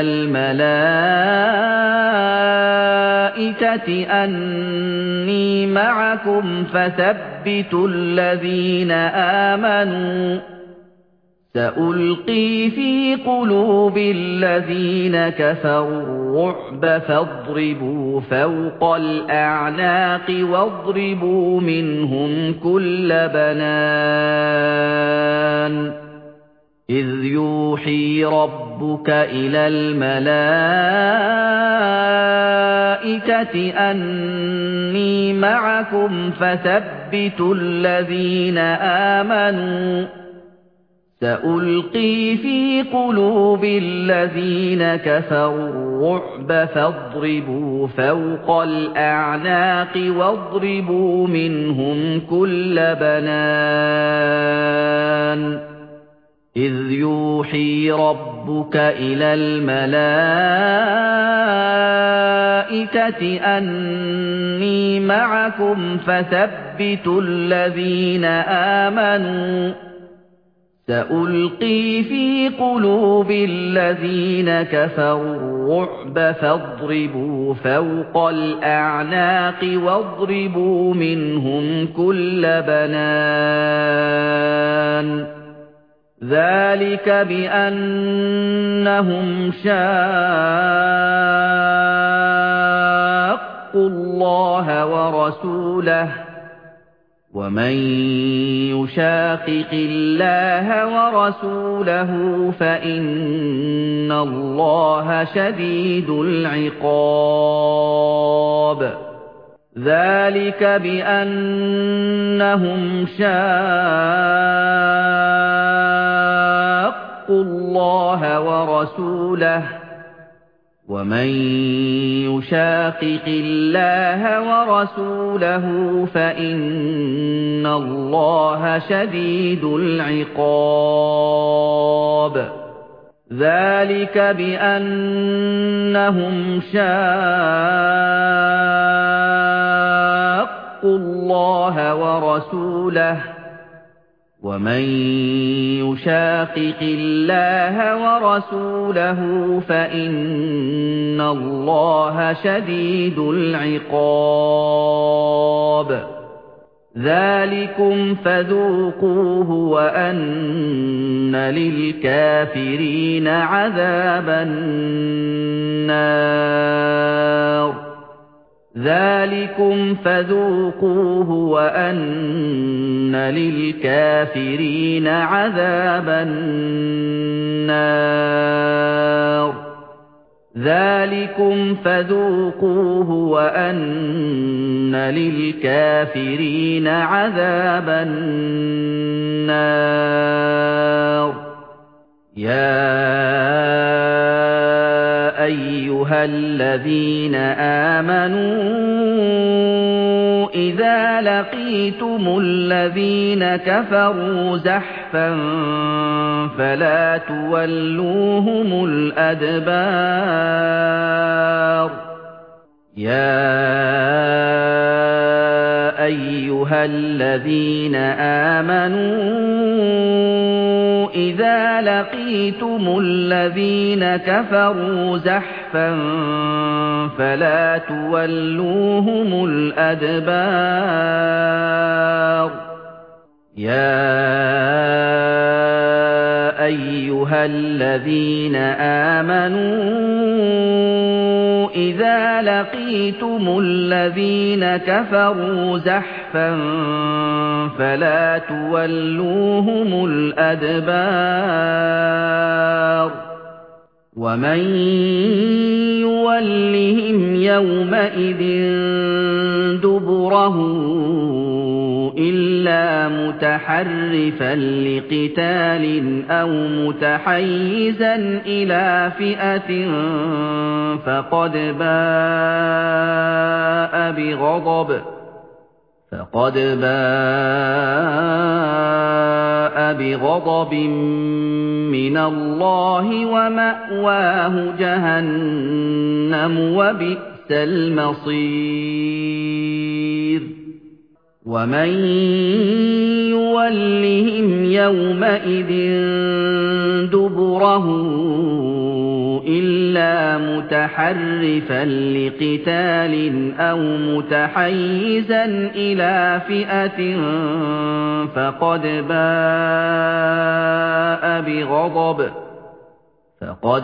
الملائكة أني معكم فثبتوا الذين آمنوا سألقي في قلوب الذين كفروا الرعب فاضربوا فوق الأعناق واضربوا منهم كل بنان إذ يوحي ربك إلى الملائكة أني معكم فثبتوا الذين آمنوا سألقي في قلوب الذين كفروا الرعب فاضربوا فوق الأعناق واضربوا منهم كل بنان إذ يوحي ربك إلى الملائكة أني معكم فثبتوا الذين آمنوا سألقي في قلوب الذين كفروا الرعب فاضربوا فوق الأعناق واضربوا منهم كل بنان ذلك بأنهم شاقوا الله ورسوله ومن يشاقق الله ورسوله فإن الله شديد العقاب ذلك بأنهم شاقوا الله ورسوله ومن يشاقق الله ورسوله فإن الله شديد العقاب ذلك بأنهم شاقوا الله ورسوله ومن يشاقق الله ورسوله فإن الله شديد العقاب ذلكم فذوقوه وأن للكافرين عذاب النار ذلكم فذوقوه وأن للكافرين عذاب النار ذلكم فذوقوه وأن للكافرين عذاب النار يا أيها الذين آمنوا إذا إِذَا لَقِيتُمُ الَّذِينَ كَفَرُوا زَحْفًا فَلَا تُوَلُّوهُمُ الْأَدْبَارَ يَا أَيُّهَا الَّذِينَ آمَنُوا إِذَا لَقِيتُمُ الَّذِينَ كَفَرُوا زَحْفًا فَلَا تُوَلُّوهُمُ الْأَدْبَارَ يَا أَيُّهَا الَّذِينَ آمَنُوا إِذَا لَقِيتُمُ الَّذِينَ كَفَرُوا زَحْفًا فَلَا تُوَلُّوهُمُ الْأَدْبَارَ وَمَن يُوَلِّهِمْ يَوْمَئِذٍ دُبُرَهُ إِلَّا مُتَحَرِّفًا لِقِتَالٍ أَوْ مُتَحَيِّزًا إِلَى فِئَةٍ فَقَدْ بَاءَ بِغَضَبٍ فَقَدْ بَاءَ بِغَضَبٍ مِّنَ اللَّهِ وَمَأْوَاهُ جَهَنَّمُ وَبِئْسَ الْمَصِيرُ وَمَن يُوَلِّهِمْ يَوْمَئِذٍ دُبُرَهُ إِلَّا مُتَحَرِّفًا لِقِتَالٍ أَوْ مُتَحَيِّزًا إِلَى فِئَةٍ فَقَدْ بَاءَ بِغَضَبٍ فَقَدْ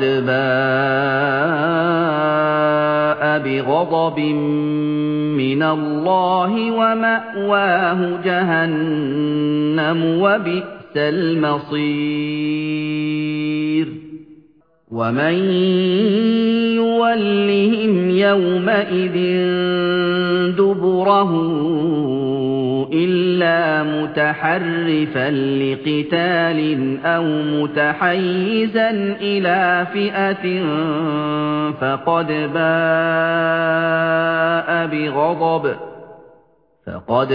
بَاءَ بِغَضَبٍ مِّنَ اللَّهِ وَمَأْوَاهُ جَهَنَّمُ وَبِئْسَ الْمَصِيرُ وَمَن يُوَلِّهِمْ يَوْمَئِذٍ دُبُرَهُ إِلَّا مُتَحَرِّفًا لِقِتَالٍ أَوْ مُتَحَيِّزًا إِلَى فِئَةٍ فَقَدْ بَاءَ بِغَضَبٍ فَقَدْ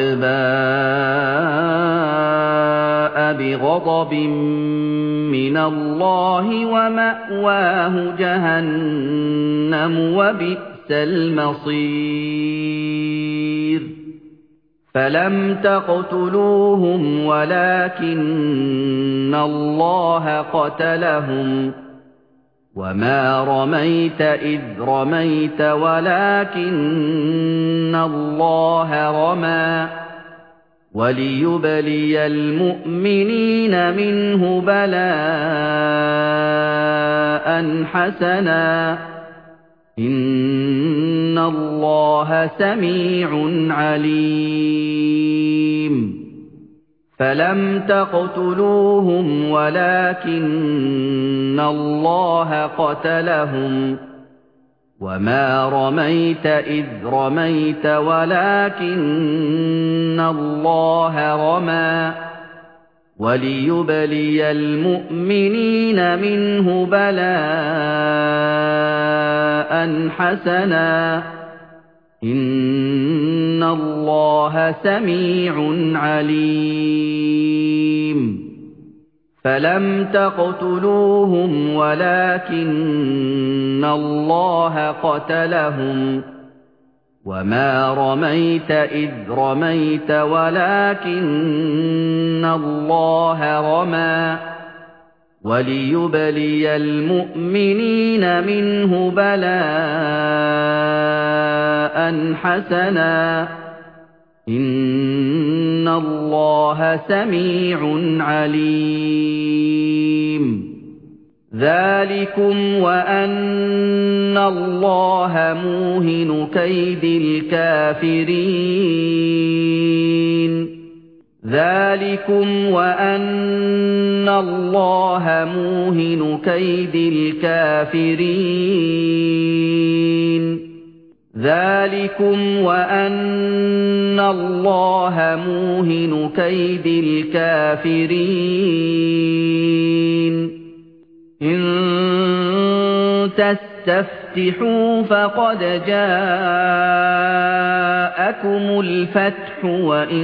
بَاءَ بِغَضَبٍ مِّنَ اللَّهِ وَمَأْوَاهُ جَهَنَّمُ وَبِئْسَ الْمَصِيرُ فَلَمْ تَقْتُلُوهُمْ وَلَكِنَّ اللَّهَ قَتَلَهُمْ وَمَا رَمَيْتَ إِذْ رَمَيْتَ وَلَكِنَّ اللَّهَ رَمَى وَلِيُبْلِيَ الْمُؤْمِنِينَ مِنْهُ بَلَاءً حَسَنًا إِنَّ اللَّهَ سَمِيعٌ عَلِيمٌ فَلَمْ تَقْتُلُوهُمْ وَلَكِنَّ اللَّهَ قَتَلَهُمْ وَمَا رَمَيْتَ إِذْ رَمَيْتَ وَلَكِنَّ اللَّهَ رَمَى وَلِيُبْلِيَ الْمُؤْمِنِينَ مِنْهُ بَلَاءً حَسَنًا إِنَّ اللَّهَ سَمِيعٌ عَلِيمٌ فَلَمْ تَقْتُلُوهُمْ وَلَكِنَّ اللَّهَ قَتَلَهُمْ وَمَا رَمَيْتَ إِذْ رَمَيْتَ وَلَكِنَّ اللَّهَ رَمَى وَلِيُبْلِيَ الْمُؤْمِنِينَ مِنْهُ بَلَاءً حَسَنًا إِنَّ اللَّهَ سَمِيعٌ عَلِيمٌ ذَلِكُمْ وَأَنَّ اللَّهَ مُوهِنُ كَيْدِ الْكَافِرِينَ ذَلِكُمْ وَأَنَّ اللَّهَ مُوهِنُ كَيْدِ الْكَافِرِينَ ذَلِكُمْ وَأَنَّ اللَّهَ مُوهِنُ كَيْدِ الْكَافِرِينَ إِن تَسْتَفْتِحُوا تَسْتَفْتِحُوا فَقَدْ جَاءَكُمُ الْفَتْحُ وَإِن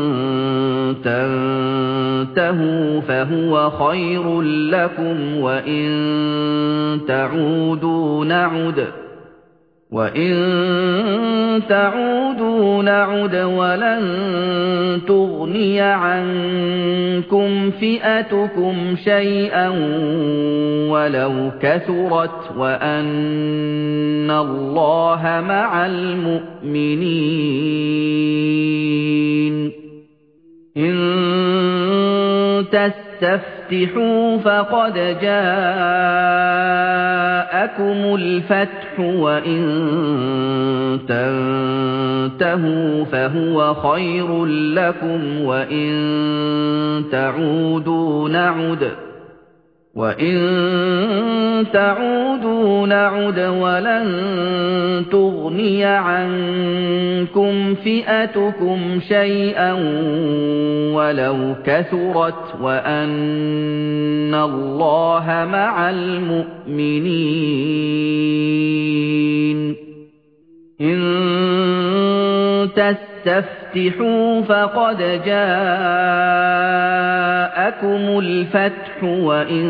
تَنْتَهُوا فَهُوَ خَيْرٌ لَّكُمْ وَإِن تَعُودُوا نَعُدْ وَإِن تَعُودُوا نَعُدْ وَلَن تُغْنِيَ عَنكُمْ فِئَتُكُمْ شَيْئًا وَلَوْ كَثُرَتْ وَأَنَّ اللَّهَ مَعَ الْمُؤْمِنِينَ إِن تَسْتَفْتِحُوا فَقَدْ جَاءَكُمُ الْفَتْحُ وَإِن تَنْتَهُوا فَهُوَ خَيْرٌ لَّكُمْ وَإِن تَعُودُوا نَعُدْ وَإِن تَعُودُوا نَعُدْ وَلَن تُغْنِيَ عَنكُمْ فِئَتُكُمْ شَيْئًا وَلَوْ كَثُرَتْ وَأَنَّ اللَّهَ مَعَ الْمُؤْمِنِينَ إِن تَسْتَفْتِحُوا فَقَدْ جَاءَكُمُ الْفَتْحُ وَإِن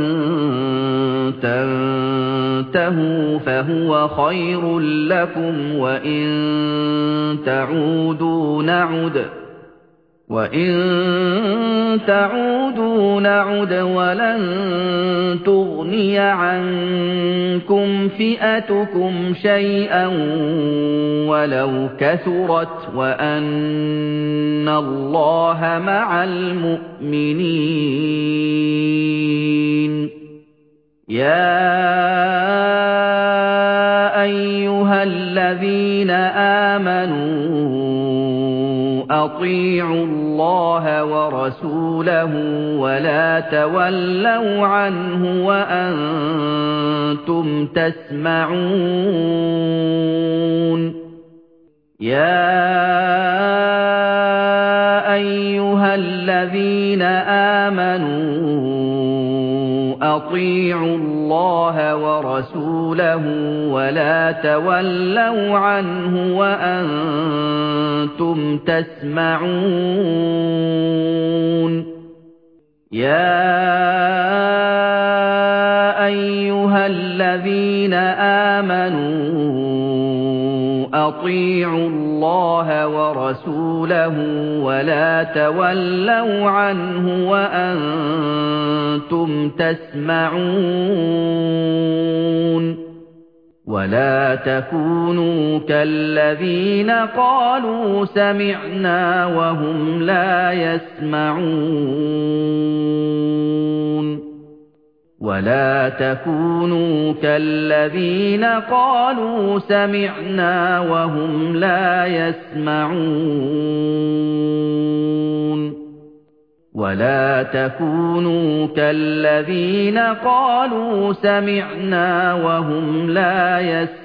تَنْتَهُوا فَهُوَ خَيْرٌ لَّكُمْ وَإِن تَعُودُوا نَعُدْ وَإِن تَعُودُوا نَعُدْ وَلَن تُغْنِيَ عَنكُمْ فِئَتُكُمْ شَيْئًا وَلَوْ كَثُرَتْ وَأَنَّ اللَّهَ مَعَ الْمُؤْمِنِينَ يَا أَيُّهَا الَّذِينَ آمَنُوا أَطِيعُوا اللَّهَ وَرَسُولَهُ وَلَا تَوَلَّوْا عَنْهُ وَأَنْتُمْ تَسْمَعُونَ يَا أَيُّهَا الَّذِينَ آمَنُوا أَطِيعُوا اللَّهَ وَرَسُولَهُ وَلَا تَوَلَّوْا عَنْهُ وَأَنْتُمْ تَسْمَعُونَ يَا أَيُّهَا الَّذِينَ آمَنُوا أَطِيعُوا اللَّهَ وَرَسُولَهُ وَلَا تَوَلَّوْا عَنْهُ وَأَنْتُمْ تَسْمَعُونَ وَلَا تَكُونُوا كَالَّذِينَ قَالُوا سَمِعْنَا وَهُمْ لَا يَسْمَعُونَ وَلَا تَكُونُوا كَالَّذِينَ قَالُوا سَمِعْنَا وَهُمْ لَا يَسْمَعُونَ وَلَا تَكُونُوا كَالَّذِينَ قَالُوا سَمِعْنَا وَهُمْ لَا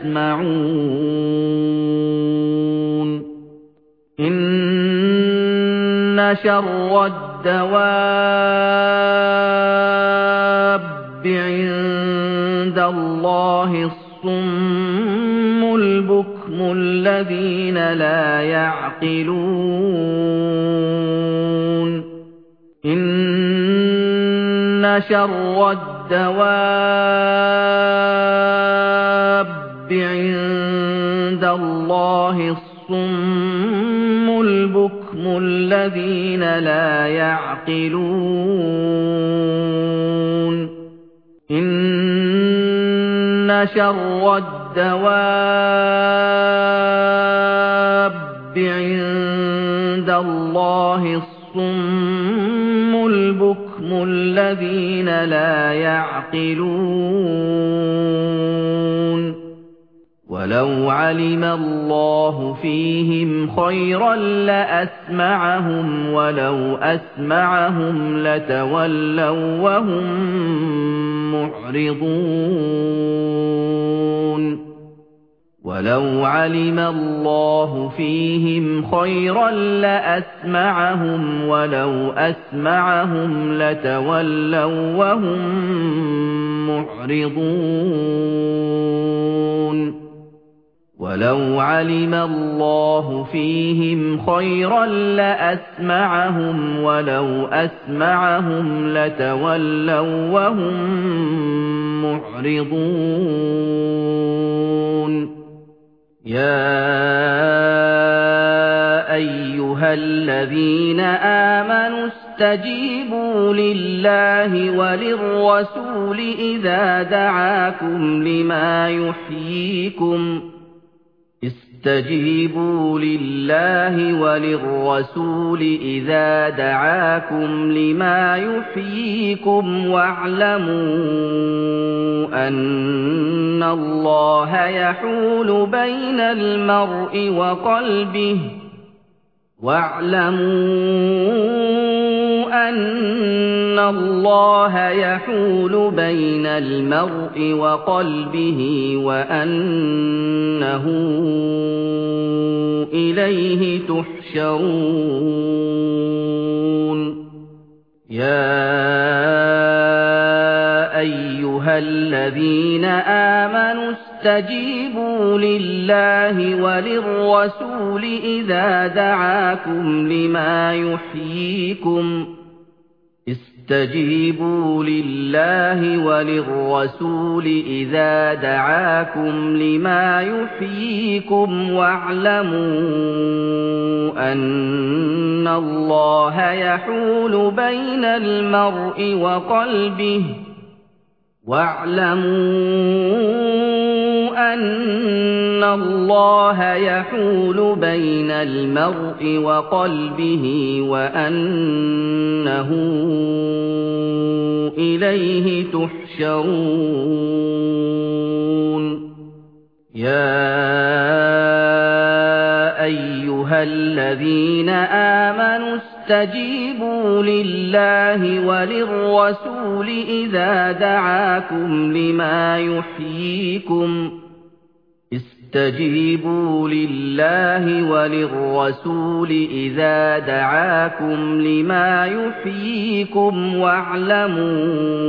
يَسْمَعُونَ إِنَّ شَرَّ الدَّوَابِّ عِندَ اللَّهِ الصُّمُّ الْبُكْمُ الَّذِينَ لَا يَعْقِلُونَ إِنَّ شَرَّ الدَّوَابِّ عِندَ اللَّهِ الصُّمُّ الْبُكْمُ الَّذِينَ لَا يَعْقِلُونَ إِنَّ شَرَّ الدَّوَابِّ عِندَ اللَّهِ الصُّمُّ الْبُكْمُ الَّذِينَ لَا يَعْقِلُونَ وَلَوْ عَلِمَ اللَّهُ فِيهِمْ خَيْرًا لَّأَسْمَعَهُمْ وَلَوْ أَسْمَعَهُمْ لَتَوَلَّوْا وَهُمْ مُعْرِضُونَ وَلَوْ عَلِمَ اللَّهُ فِيهِمْ خَيْرًا لَّأَسْمَعَهُمْ وَلَوْ أَسْمَعَهُمْ لَتَوَلَّوْا وَهُم مُّعْرِضُونَ وَلَوْ عَلِمَ اللَّهُ فِيهِمْ خَيْرًا لَّأَسْمَعَهُمْ وَلَوْ أَسْمَعَهُمْ لَتَوَلَّوْا وَهُم مُّعْرِضُونَ يَا أَيُّهَا الَّذِينَ آمَنُوا اسْتَجِيبُوا لِلَّهِ وَلِلرَّسُولِ إِذَا دَعَاكُمْ لِمَا يُحْيِيكُمْ اسْتَجِيبُوا لِلَّهِ وَلِلرَّسُولِ إِذَا دَعَاكُمْ لِمَا يُحْيِيكُمْ وَاعْلَمُوا أَنَّ اللَّهَ يَحُولُ بَيْنَ الْمَرْءِ وَقَلْبِهِ وَاعْلَمُوا أَنَّ اللَّهَ يَحُولُ بَيْنَ الْمَرْءِ وَقَلْبِهِ وَأَنَّهُ إِلَيْهِ تُحْشَرُونَ يَا أَيُّهَا الَّذِينَ آمَنُوا اسْتَجِيبُوا لِلَّهِ وَلِلرَّسُولِ إِذَا دَعَاكُمْ لِمَا يُحْيِيكُمْ اسْتَجِيبُوا لِلَّهِ وَلِلرَّسُولِ إِذَا دَعَاكُمْ لِمَا يُحْيِيكُمْ وَاعْلَمُوا أَنَّ اللَّهَ يَحُولُ بَيْنَ الْمَرْءِ وَقَلْبِهِ وَاعْلَمُوا أَنَّ اللَّهَ يَحُولُ بَيْنَ الْمَرْءِ وَقَلْبِهِ وَأَنَّهُ إِلَيْهِ تُحْشَرُونَ يَا أَيُّهَا الَّذِينَ آمَنُوا اسْتَجِيبُوا لِلَّهِ وَلِلرَّسُولِ إِذَا دَعَاكُمْ لِمَا يُحْيِيكُمْ اسْتَجِيبُوا لِلَّهِ وَلِلرَّسُولِ إِذَا دَعَاكُمْ لِمَا يُحْيِيكُمْ وَاعْلَمُوا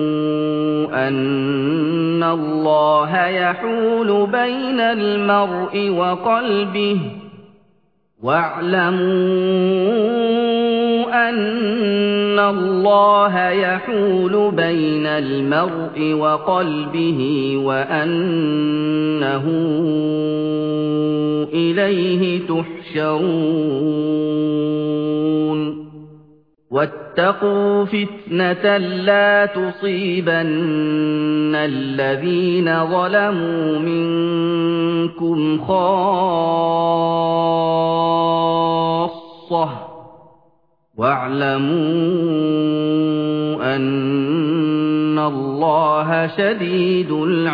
أَنَّ اللَّهَ يَحُولُ بَيْنَ الْمَرْءِ وَقَلْبِهِ وَاعْلَمُوا أَنَّ اللَّهَ يَحُولُ بَيْنَ الْمَرْءِ وَقَلْبِهِ وَأَنَّهُ إِلَيْهِ تُحْشَرُونَ وَاتَّقُوا فِتْنَةً لَّا تُصِيبَنَّ الَّذِينَ ظَلَمُوا مِنكُمْ خَاصَّةً وَاعْلَمُوا أَنَّ اللَّهَ شَدِيدُ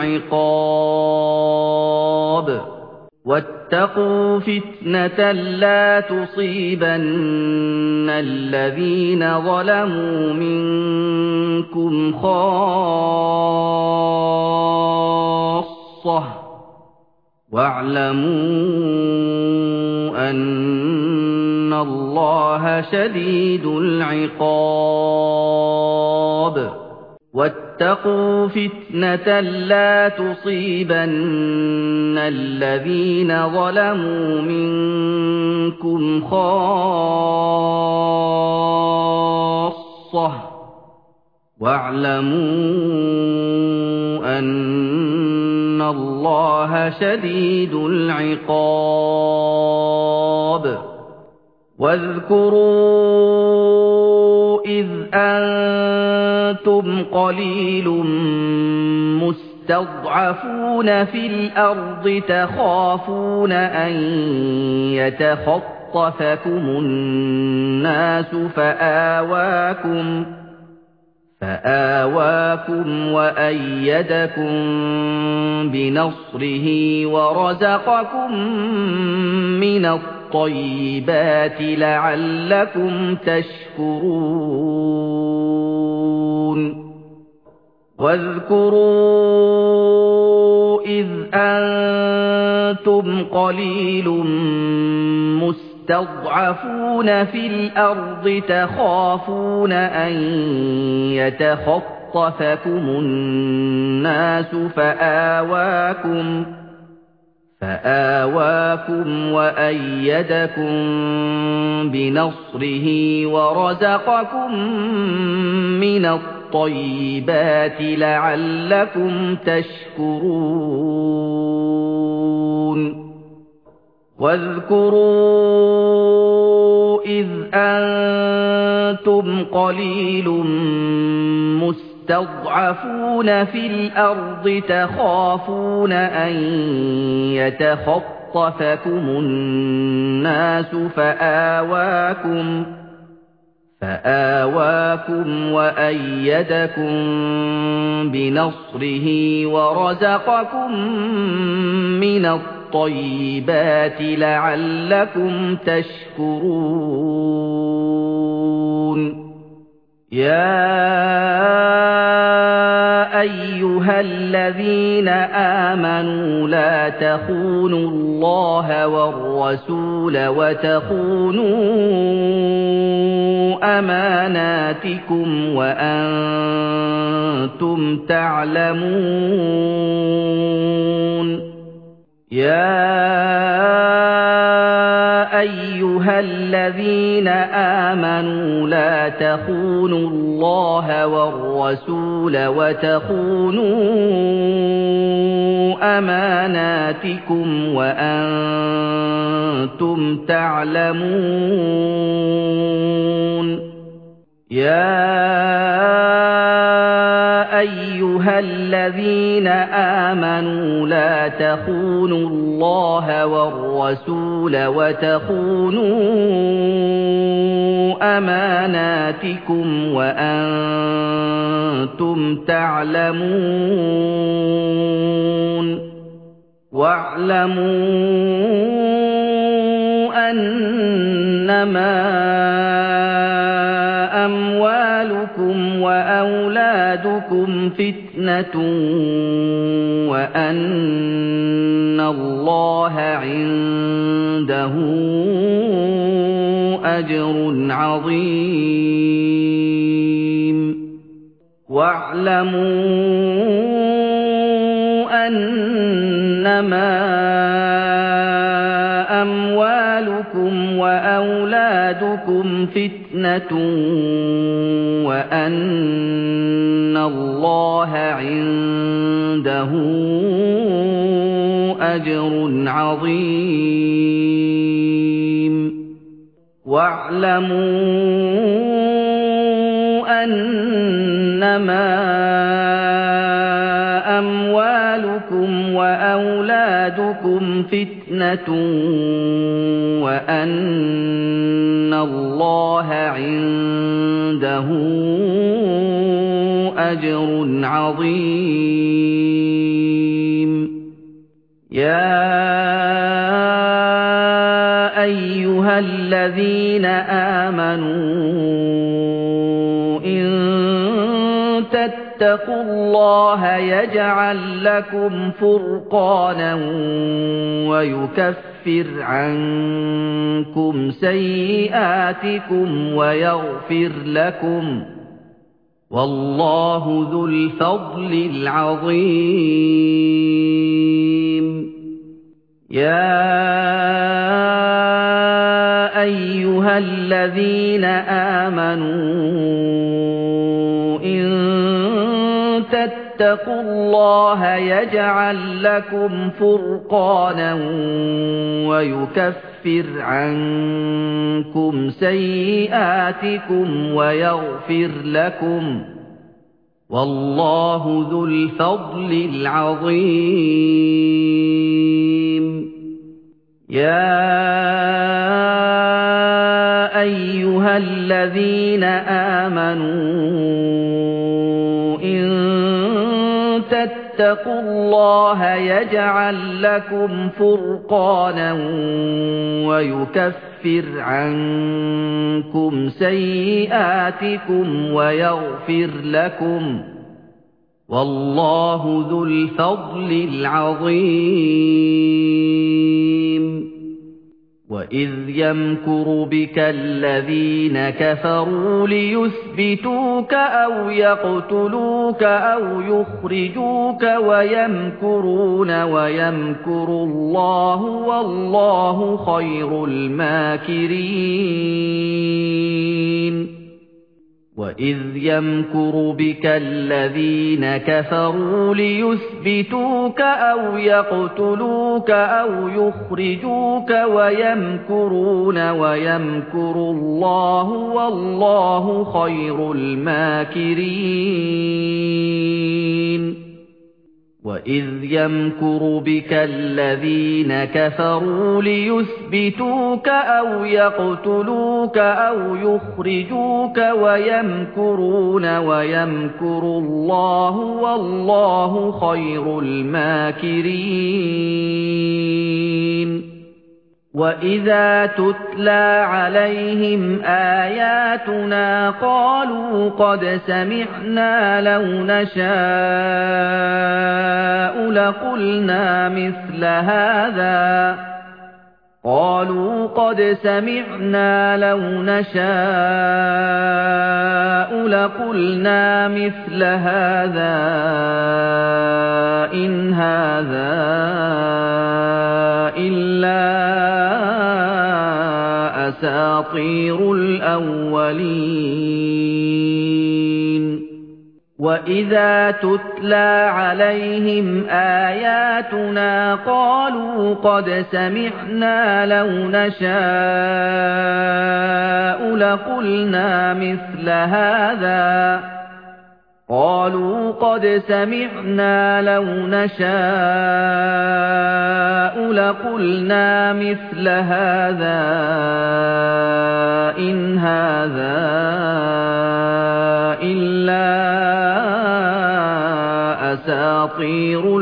الْعِقَابِ وَاتَّقُوا فِتْنَةً لَّا تُصِيبَنَّ الَّذِينَ ظَلَمُوا مِنكُمْ خَاصَّةً وَاعْلَمُوا أَنَّ اللَّهَ شَدِيدُ الْعِقَابِ وَاتَّقُوا فِتْنَةً لَّا تُصِيبَنَّ الَّذِينَ ظَلَمُوا مِنكُمْ خَاصَّةً وَاعْلَمُوا أَنَّ اللَّهَ شَدِيدُ الْعِقَابِ وَاذْكُرُوا إِذْ أَنتُمْ قَلِيلٌ مُّسْتَضْعَفُونَ فِي الْأَرْضِ تَخَافُونَ أَن يَتَخَطَّفَكُمُ النَّاسُ فَآوَاكُمْ فَآوَاكُمْ وَأَيَّدَكُم بِنَصْرِهِ وَرَزَقَكُم مِّنَ الطَّيِّبَاتِ لَعَلَّكُمْ تَشْكُرُونَ واذكروا إذ أنتم أنتم قليل مستضعفون في الأرض تخافون أن يتخطفكم الناس فآواكم فآواكم وأيدكم بنصره ورزقكم من الطيبات لعلكم تشكرون واذكروا إذ أنتم قليل مستضعفون في الأرض تخافون أن يتخطفكم الناس فآواكم فآواكم وأيدكم بنصره ورزقكم من الطيبات لعلكم تشكرون يا أيها الذين آمنوا لا تخونوا الله والرسول وتخونوا أماناتكم وأنتم تعلمون يا أيها الذين آمنوا لا تخونوا الله والرسول وتخونوا أماناتكم وأنتم تعلمون يا أيها الذين آمنوا لا تخونوا الله والرسول وتخونوا أماناتكم وأنتم تعلمون واعلموا أنما أموالكم وأولادكم فتنة وأن الله عنده أجر عظيم واعلموا أنما أموالكم وأولادكم فتنة وأن الله عنده أجر عظيم واعلموا أنما أموالكم وأولادكم فتنة وأن الله عنده أجر عظيم يا أيها الذين آمنوا إن تتقوا الله يجعل لكم فرقانا ويكفر عنكم سيئاتكم ويغفر لكم والله ذو الفضل العظيم يا أيها الذين آمنوا إن تتقوا الله يجعل لكم فرقانا ويكفر عنكم سيئاتكم ويغفر لكم والله ذو الفضل العظيم يا أيها الذين آمنوا إن تتقوا الله يجعل لكم فرقانا ويكفر عنكم سيئاتكم ويغفر لكم والله ذو الفضل العظيم وَإِذْ يَمْكُرُ بِكَ الَّذِينَ كَفَرُوا لِيُثْبِتُوكَ أَوْ يَقْتُلُوكَ أَوْ يُخْرِجُوكَ وَيَمْكُرُونَ وَيَمْكُرُ اللَّهُ وَاللَّهُ خَيْرُ الْمَاكِرِينَ وَإِذْ يَمْكُرُ بِكَ الَّذِينَ كَفَرُوا لِيُثْبِتُوكَ أَوْ يَقْتُلُوكَ أَوْ يُخْرِجُوكَ وَيَمْكُرُونَ وَيَمْكُرُ اللَّهُ وَاللَّهُ خَيْرُ الْمَاكِرِينَ وَإِذْ يَمْكُرُ بِكَ الَّذِينَ كَفَرُوا لِيُثْبِتُوكَ أَوْ يَقْتُلُوكَ أَوْ يُخْرِجُوكَ وَيَمْكُرُونَ وَيَمْكُرُ اللَّهُ وَاللَّهُ خَيْرُ الْمَاكِرِينَ وَإِذَا تُتْلَى عَلَيْهِمْ آيَاتُنَا قَالُوا قَدْ سَمِعْنَا لَوْ نَشَاءُ لَقُلْنَا مِثْلَ هَذَا قَالُوا قَدْ سَمِعْنَا لَوْ نَشَاءُ لَقُلْنَا مِثْلَ هَذَا إِنْ هَذَا إِلَّا أَسَاطِيرُ الْأَوَّلِينَ وَإِذَا تُتْلَى عَلَيْهِمْ آيَاتُنَا قَالُوا قَدْ سَمِعْنَا لَوْ نَشَاءُ لَقُلْنَا مِثْلَ هَذَا قَالُوا قَدْ سَمِعْنَا لَوْ نَشَاءُ لَقُلْنَا مِثْلَ هَذَا إِنْ هَذَا إِلَّا أَسَاطِيرُ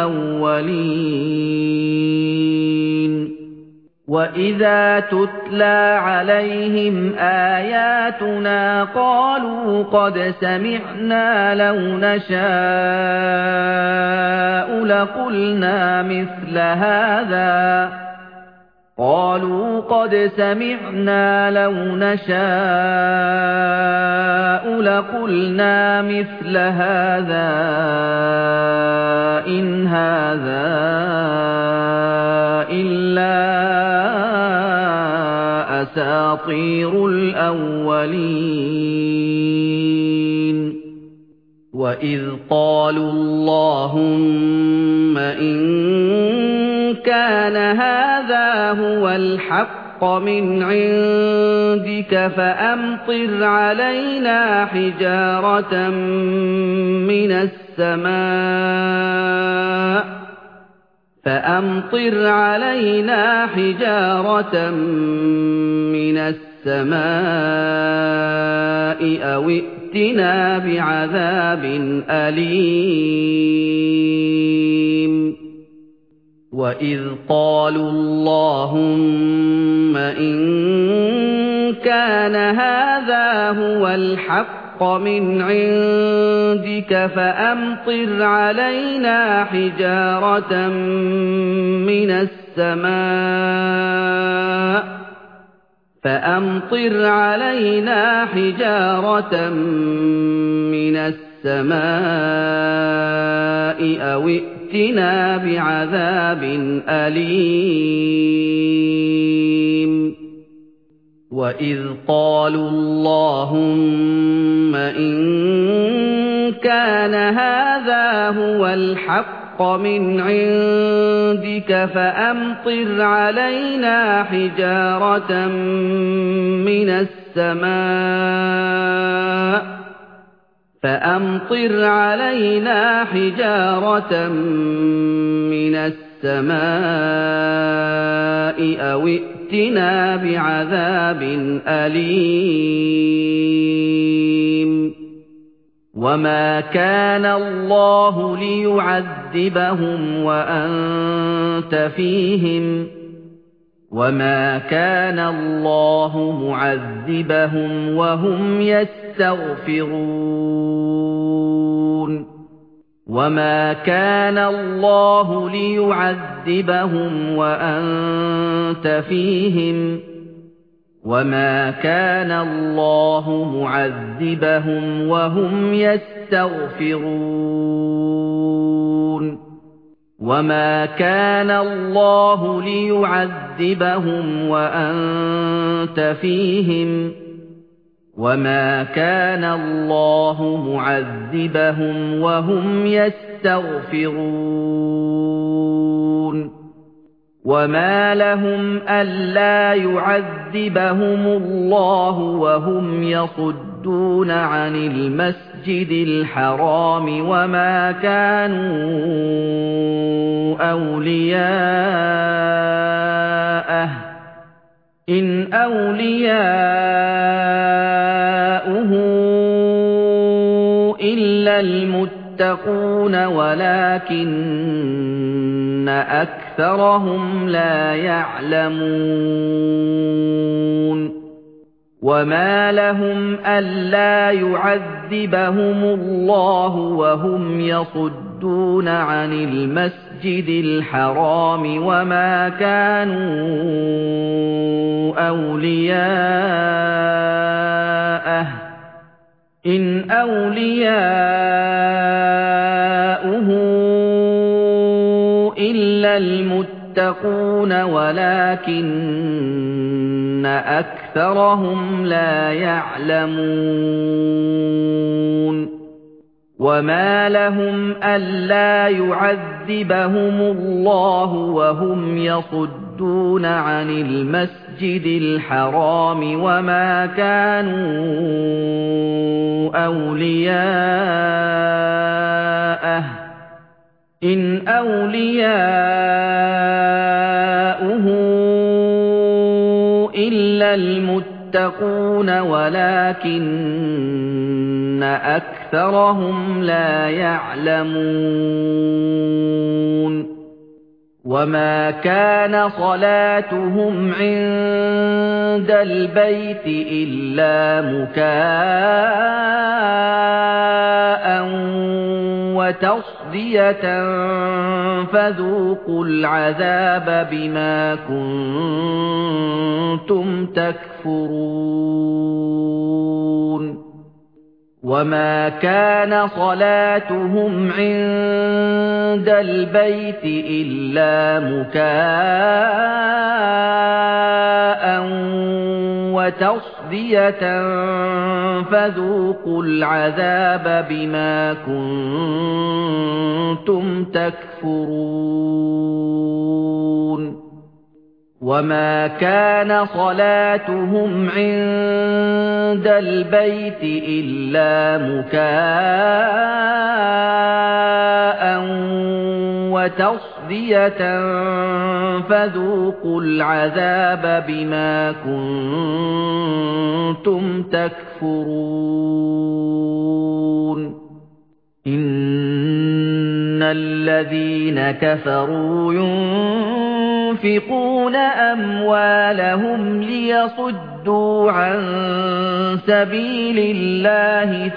الْأَوَّلِينَ وَإِذَا تُتْلَى عَلَيْهِمْ آيَاتُنَا قَالُوا قَدْ سَمِعْنَا لَوْ نَشَاءُ لَقُلْنَا مِثْلَ هَذَا قَالُوا قَدْ سَمِعْنَا لَوْ نَشَاءُ لَقُلْنَا مِثْلَ هَذَا إِنْ هَذَا إِلَّا أَسَاطِيرُ الْأَوَّلِينَ وَإِذْ قَالُوا اللَّهُمَّ إِن كَانَ هَذَا هُوَ الْحَقَّ مِنْ عِندِكَ فَأَمْطِرْ عَلَيْنَا حِجَارَةً مِنَ السَّمَاءِ فَأَمْطِرْ عَلَيْنَا حِجَارَةً مِنَ السَّمَاءِ أَوْ ائْتِنَا بِعَذَابٍ أَلِيمٍ وَإِذْ قَالُوا اللَّهُمَّ إِن كَانَ هَذَا هُوَ الْحَقَّ مِنْ عِندِكَ فَأَمْطِرْ عَلَيْنَا حِجَارَةً مِنَ السَّمَاءِ فَأَمْطِرْ عَلَيْنَا حِجَارَةً مِنَ السَّمَاءِ أَوْ ائْتِنَا بِعَذَابٍ أَلِيمٍ وَإِذْ قَالُوا اللَّهُمَّ إِن كَانَ هَذَا هُوَ الْحَقَّ مِنْ عِندِكَ فَأَمْطِرْ عَلَيْنَا حِجَارَةً مِنَ السَّمَاءِ فَأَمْطِرْ عَلَيْنَا حِجَارَةً مِنَ السَّمَاءِ أَوْ ائْتِنَا بِعَذَابٍ أَلِيمٍ وَمَا كَانَ اللَّهُ لِيُعَذِّبَهُمْ وَأَنْتَ فِيهِمْ وَمَا كَانَ اللَّهُ مُعَذِّبَهُمْ وَهُمْ يَسْتَغْفِرُونَ وَمَا كَانَ اللَّهُ لِيُعَذِّبَهُمْ وَأَنتَ فِيهِمْ وَمَا كَانَ اللَّهُ مُعَذِّبَهُمْ وَهُمْ يَسْتَغْفِرُونَ وَمَا كَانَ اللَّهُ لِيُعَذِّبَهُمْ وَأَنتَ فِيهِمْ وَمَا كَانَ اللَّهُ مُعَذِّبَهُمْ وَهُمْ يَسْتَغْفِرُونَ وَمَا لَهُمْ أَلَّا يُعَذِّبَهُمُ اللَّهُ وَهُمْ يَصُدُّونَ عَنِ الْمَسْجِدِ الْحَرَامِ وَمَا كَانُوا أَوْلِيَاءَهُ إِنْ أَوْلِيَاؤُهُ إِلَّا الْمُتَّقُونَ وَلَكِنَّ أَكْثَرَهُمْ لَا يَعْلَمُونَ وَمَا لَهُمْ أَلَّا يُعَذِّبَهُمُ اللَّهُ وَهُمْ يَصُدُّونَ عَنِ الْمَسْجِدِ الْحَرَامِ وَمَا كَانُوا أَوْلِيَاءَهُ إِنْ أَوْلِيَاؤُهُ إِلَّا الْمُتَّقُونَ وَلَكِنَّ أَكْثَرَهُمْ لَا يَعْلَمُونَ وَمَا لَهُمْ أَلَّا يُعَذِّبَهُمُ اللَّهُ وَهُمْ يَصُدُّونَ عَنِ الْمَسْجِدِ الْحَرَامِ وَمَا كَانُوا أَوْلِيَاءَهُ إِنْ أَوْلِيَاؤُهُ إِلَّا الْمُتَّقُونَ وَلَكِنَّ أَكْثَرَهُمْ لَا يَعْلَمُونَ وَمَا كَانَ صَلَاتُهُمْ عِندَ الْبَيْتِ إِلَّا مُكَاءً وَتَصْدِيَةً فَذُوقُوا الْعَذَابَ بِمَا كُنتُمْ تَكْفُرُونَ وَمَا كَانَ صَلَاتُهُمْ عِندَ الْبَيْتِ إِلَّا مُكَاءً وَتَصْدِيَةً فَذُوقُوا الْعَذَابَ بِمَا كُنتُمْ تَكْفُرُونَ وَمَا كَانَ صَلَاتُهُمْ عِندَ الْبَيْتِ إِلَّا مُكَاءً وَتَصْدِيَةً فَذُوقُوا الْعَذَابَ بِمَا كُنتُمْ تَكْفُرُونَ إِنَّ الَّذِينَ كَفَرُوا يُنفِقُونَ أَمْوَالَهُمْ لِيَصُدُّوا عَن سَبِيلِ اللَّهِ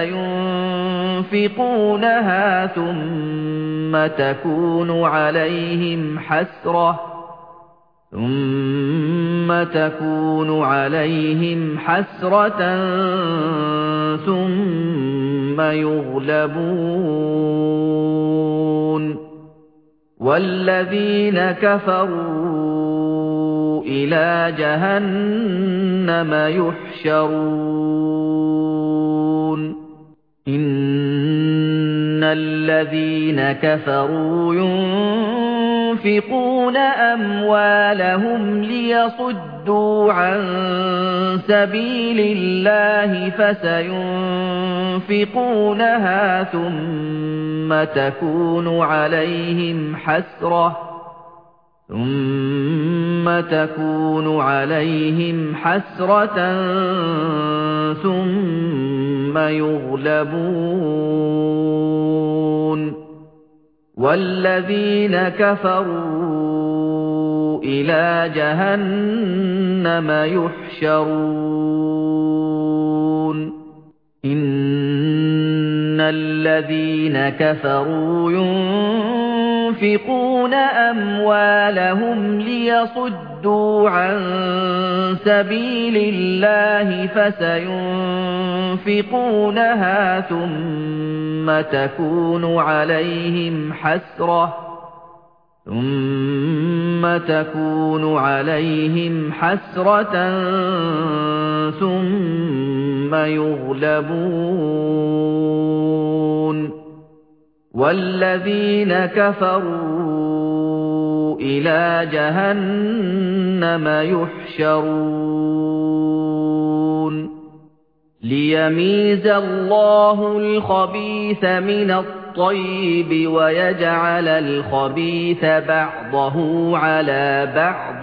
فَسَيُنفِقُونَهَا ثُمَّ تَكُونُ عَلَيْهِمْ حَسْرَةً ثُمَّ تَكُونُ عَلَيْهِمْ حَسْرَةً ثُمَّ يُغْلَبُونَ وَالَّذِينَ كَفَرُوا إِلَى جَهَنَّمَ يُحْشَرُونَ إِنَّ الَّذِينَ كَفَرُوا يُنفِقُونَ أَمْوَالَهُمْ لِيَصُدُّوا عَن سَبِيلِ اللَّهِ فَسَيُنفِقُونَهَا ثُمَّ تَكُونُ عَلَيْهِمْ حَسْرَةً ثُمَّ تَكُونُ عَلَيْهِمْ حَسْرَةً ثُمَّ يُغْلَبُونَ وَالَّذِينَ كَفَرُوا إِلَى جَهَنَّمَ يُحْشَرُونَ إِنَّ الذين كفروا ينفقون أموالهم ليصدوا عن سبيل الله فسينفقونها ثم تكون عليهم حسرة ثم تكون عليهم حسرة ثم يغلبون والذين كفروا إلى جهنم يحشرون ليميز الله الخبيث من الطيب ويجعل الخبيث بعضه على بعض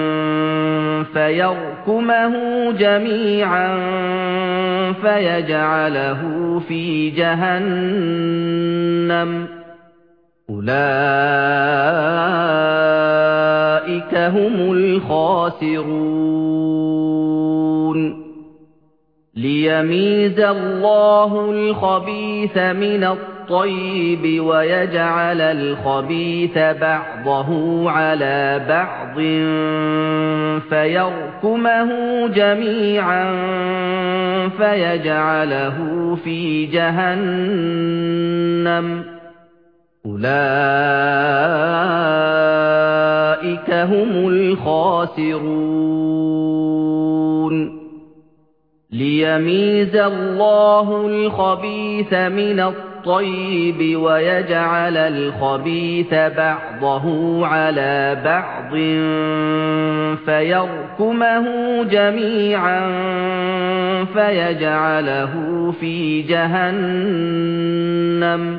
فيركمه جميعا فيجعله في جهنم أولئك هم الخاسرون ليميز الله الخبيث من الطيب ويجعل الخبيث بعضه على بعض فيركمه جميعا فيجعله في جهنم أولئك هم الخاسرون ليميز الله الخبيث من الطيب ويجعل الخبيث بعضه على بعض فيركمه جميعا فيجعله في جهنم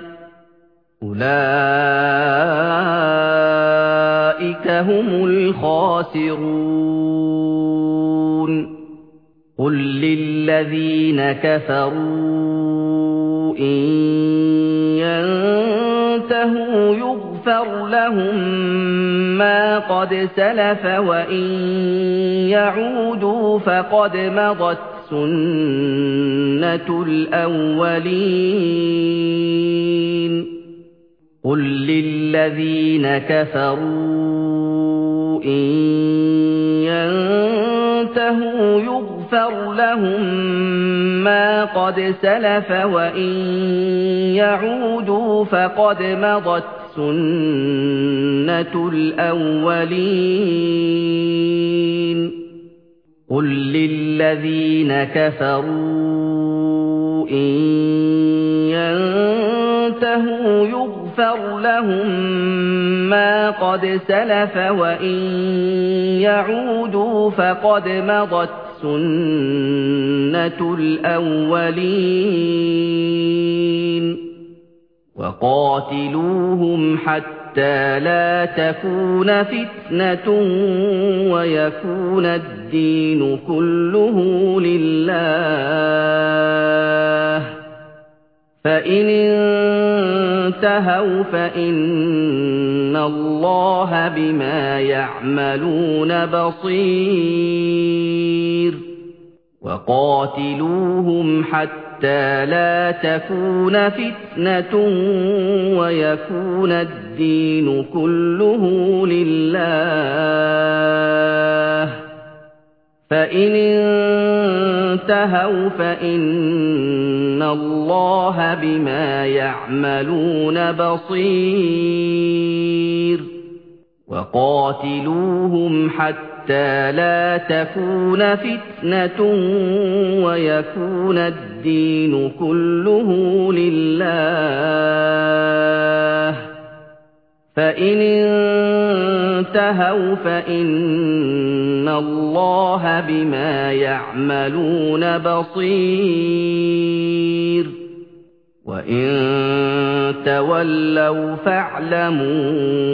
أولئك هم الخاسرون قل للذين كفروا إن ينتهوا يغفر لهم ما قد سلف وإن يعودوا فقد مضت سنة الأولين قل للذين كفروا إن ينتهوا يغفر لهم ما قد سلف وإن يعودوا فقد مضت سنة الأولين قل للذين كفروا إن ينتهوا يغفر لهم ما قد سلف وإن يعودوا فقد مضت سنة الأولين وقاتلوهم حتى لا تكون فتنة ويكون الدين كله لله فإن انتهوا فإن الله بما يعملون بصير وقاتلوهم حتى لا تكون فتنة ويكون الدين كله لله فإن انتهوا فإن الله بما يعملون بصير وقاتلوهم حتى لا تكون فتنة ويكون الدين كله لله فإن انتهوا فإن الله بما يعملون بصير وإن تولوا فاعلموا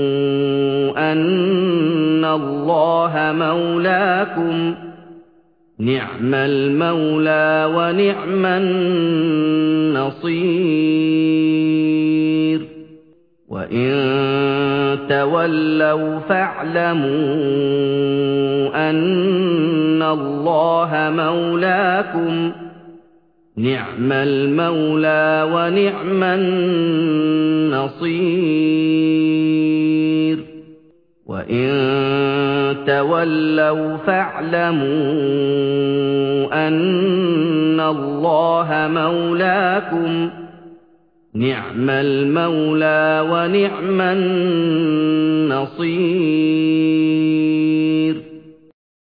أن الله مولاكم نعم المولى ونعم النصير وإن تولوا فاعلموا أن الله مولاكم نِعْمَ الْمَوْلَى وَنِعْمَ النَّصِيرُ وَإِن تَوَلَّوْا فَاعْلَمُوا أَنَّ اللَّهَ مَوْلَاكُمْ نِعْمَ الْمَوْلَى وَنِعْمَ النَّصِيرُ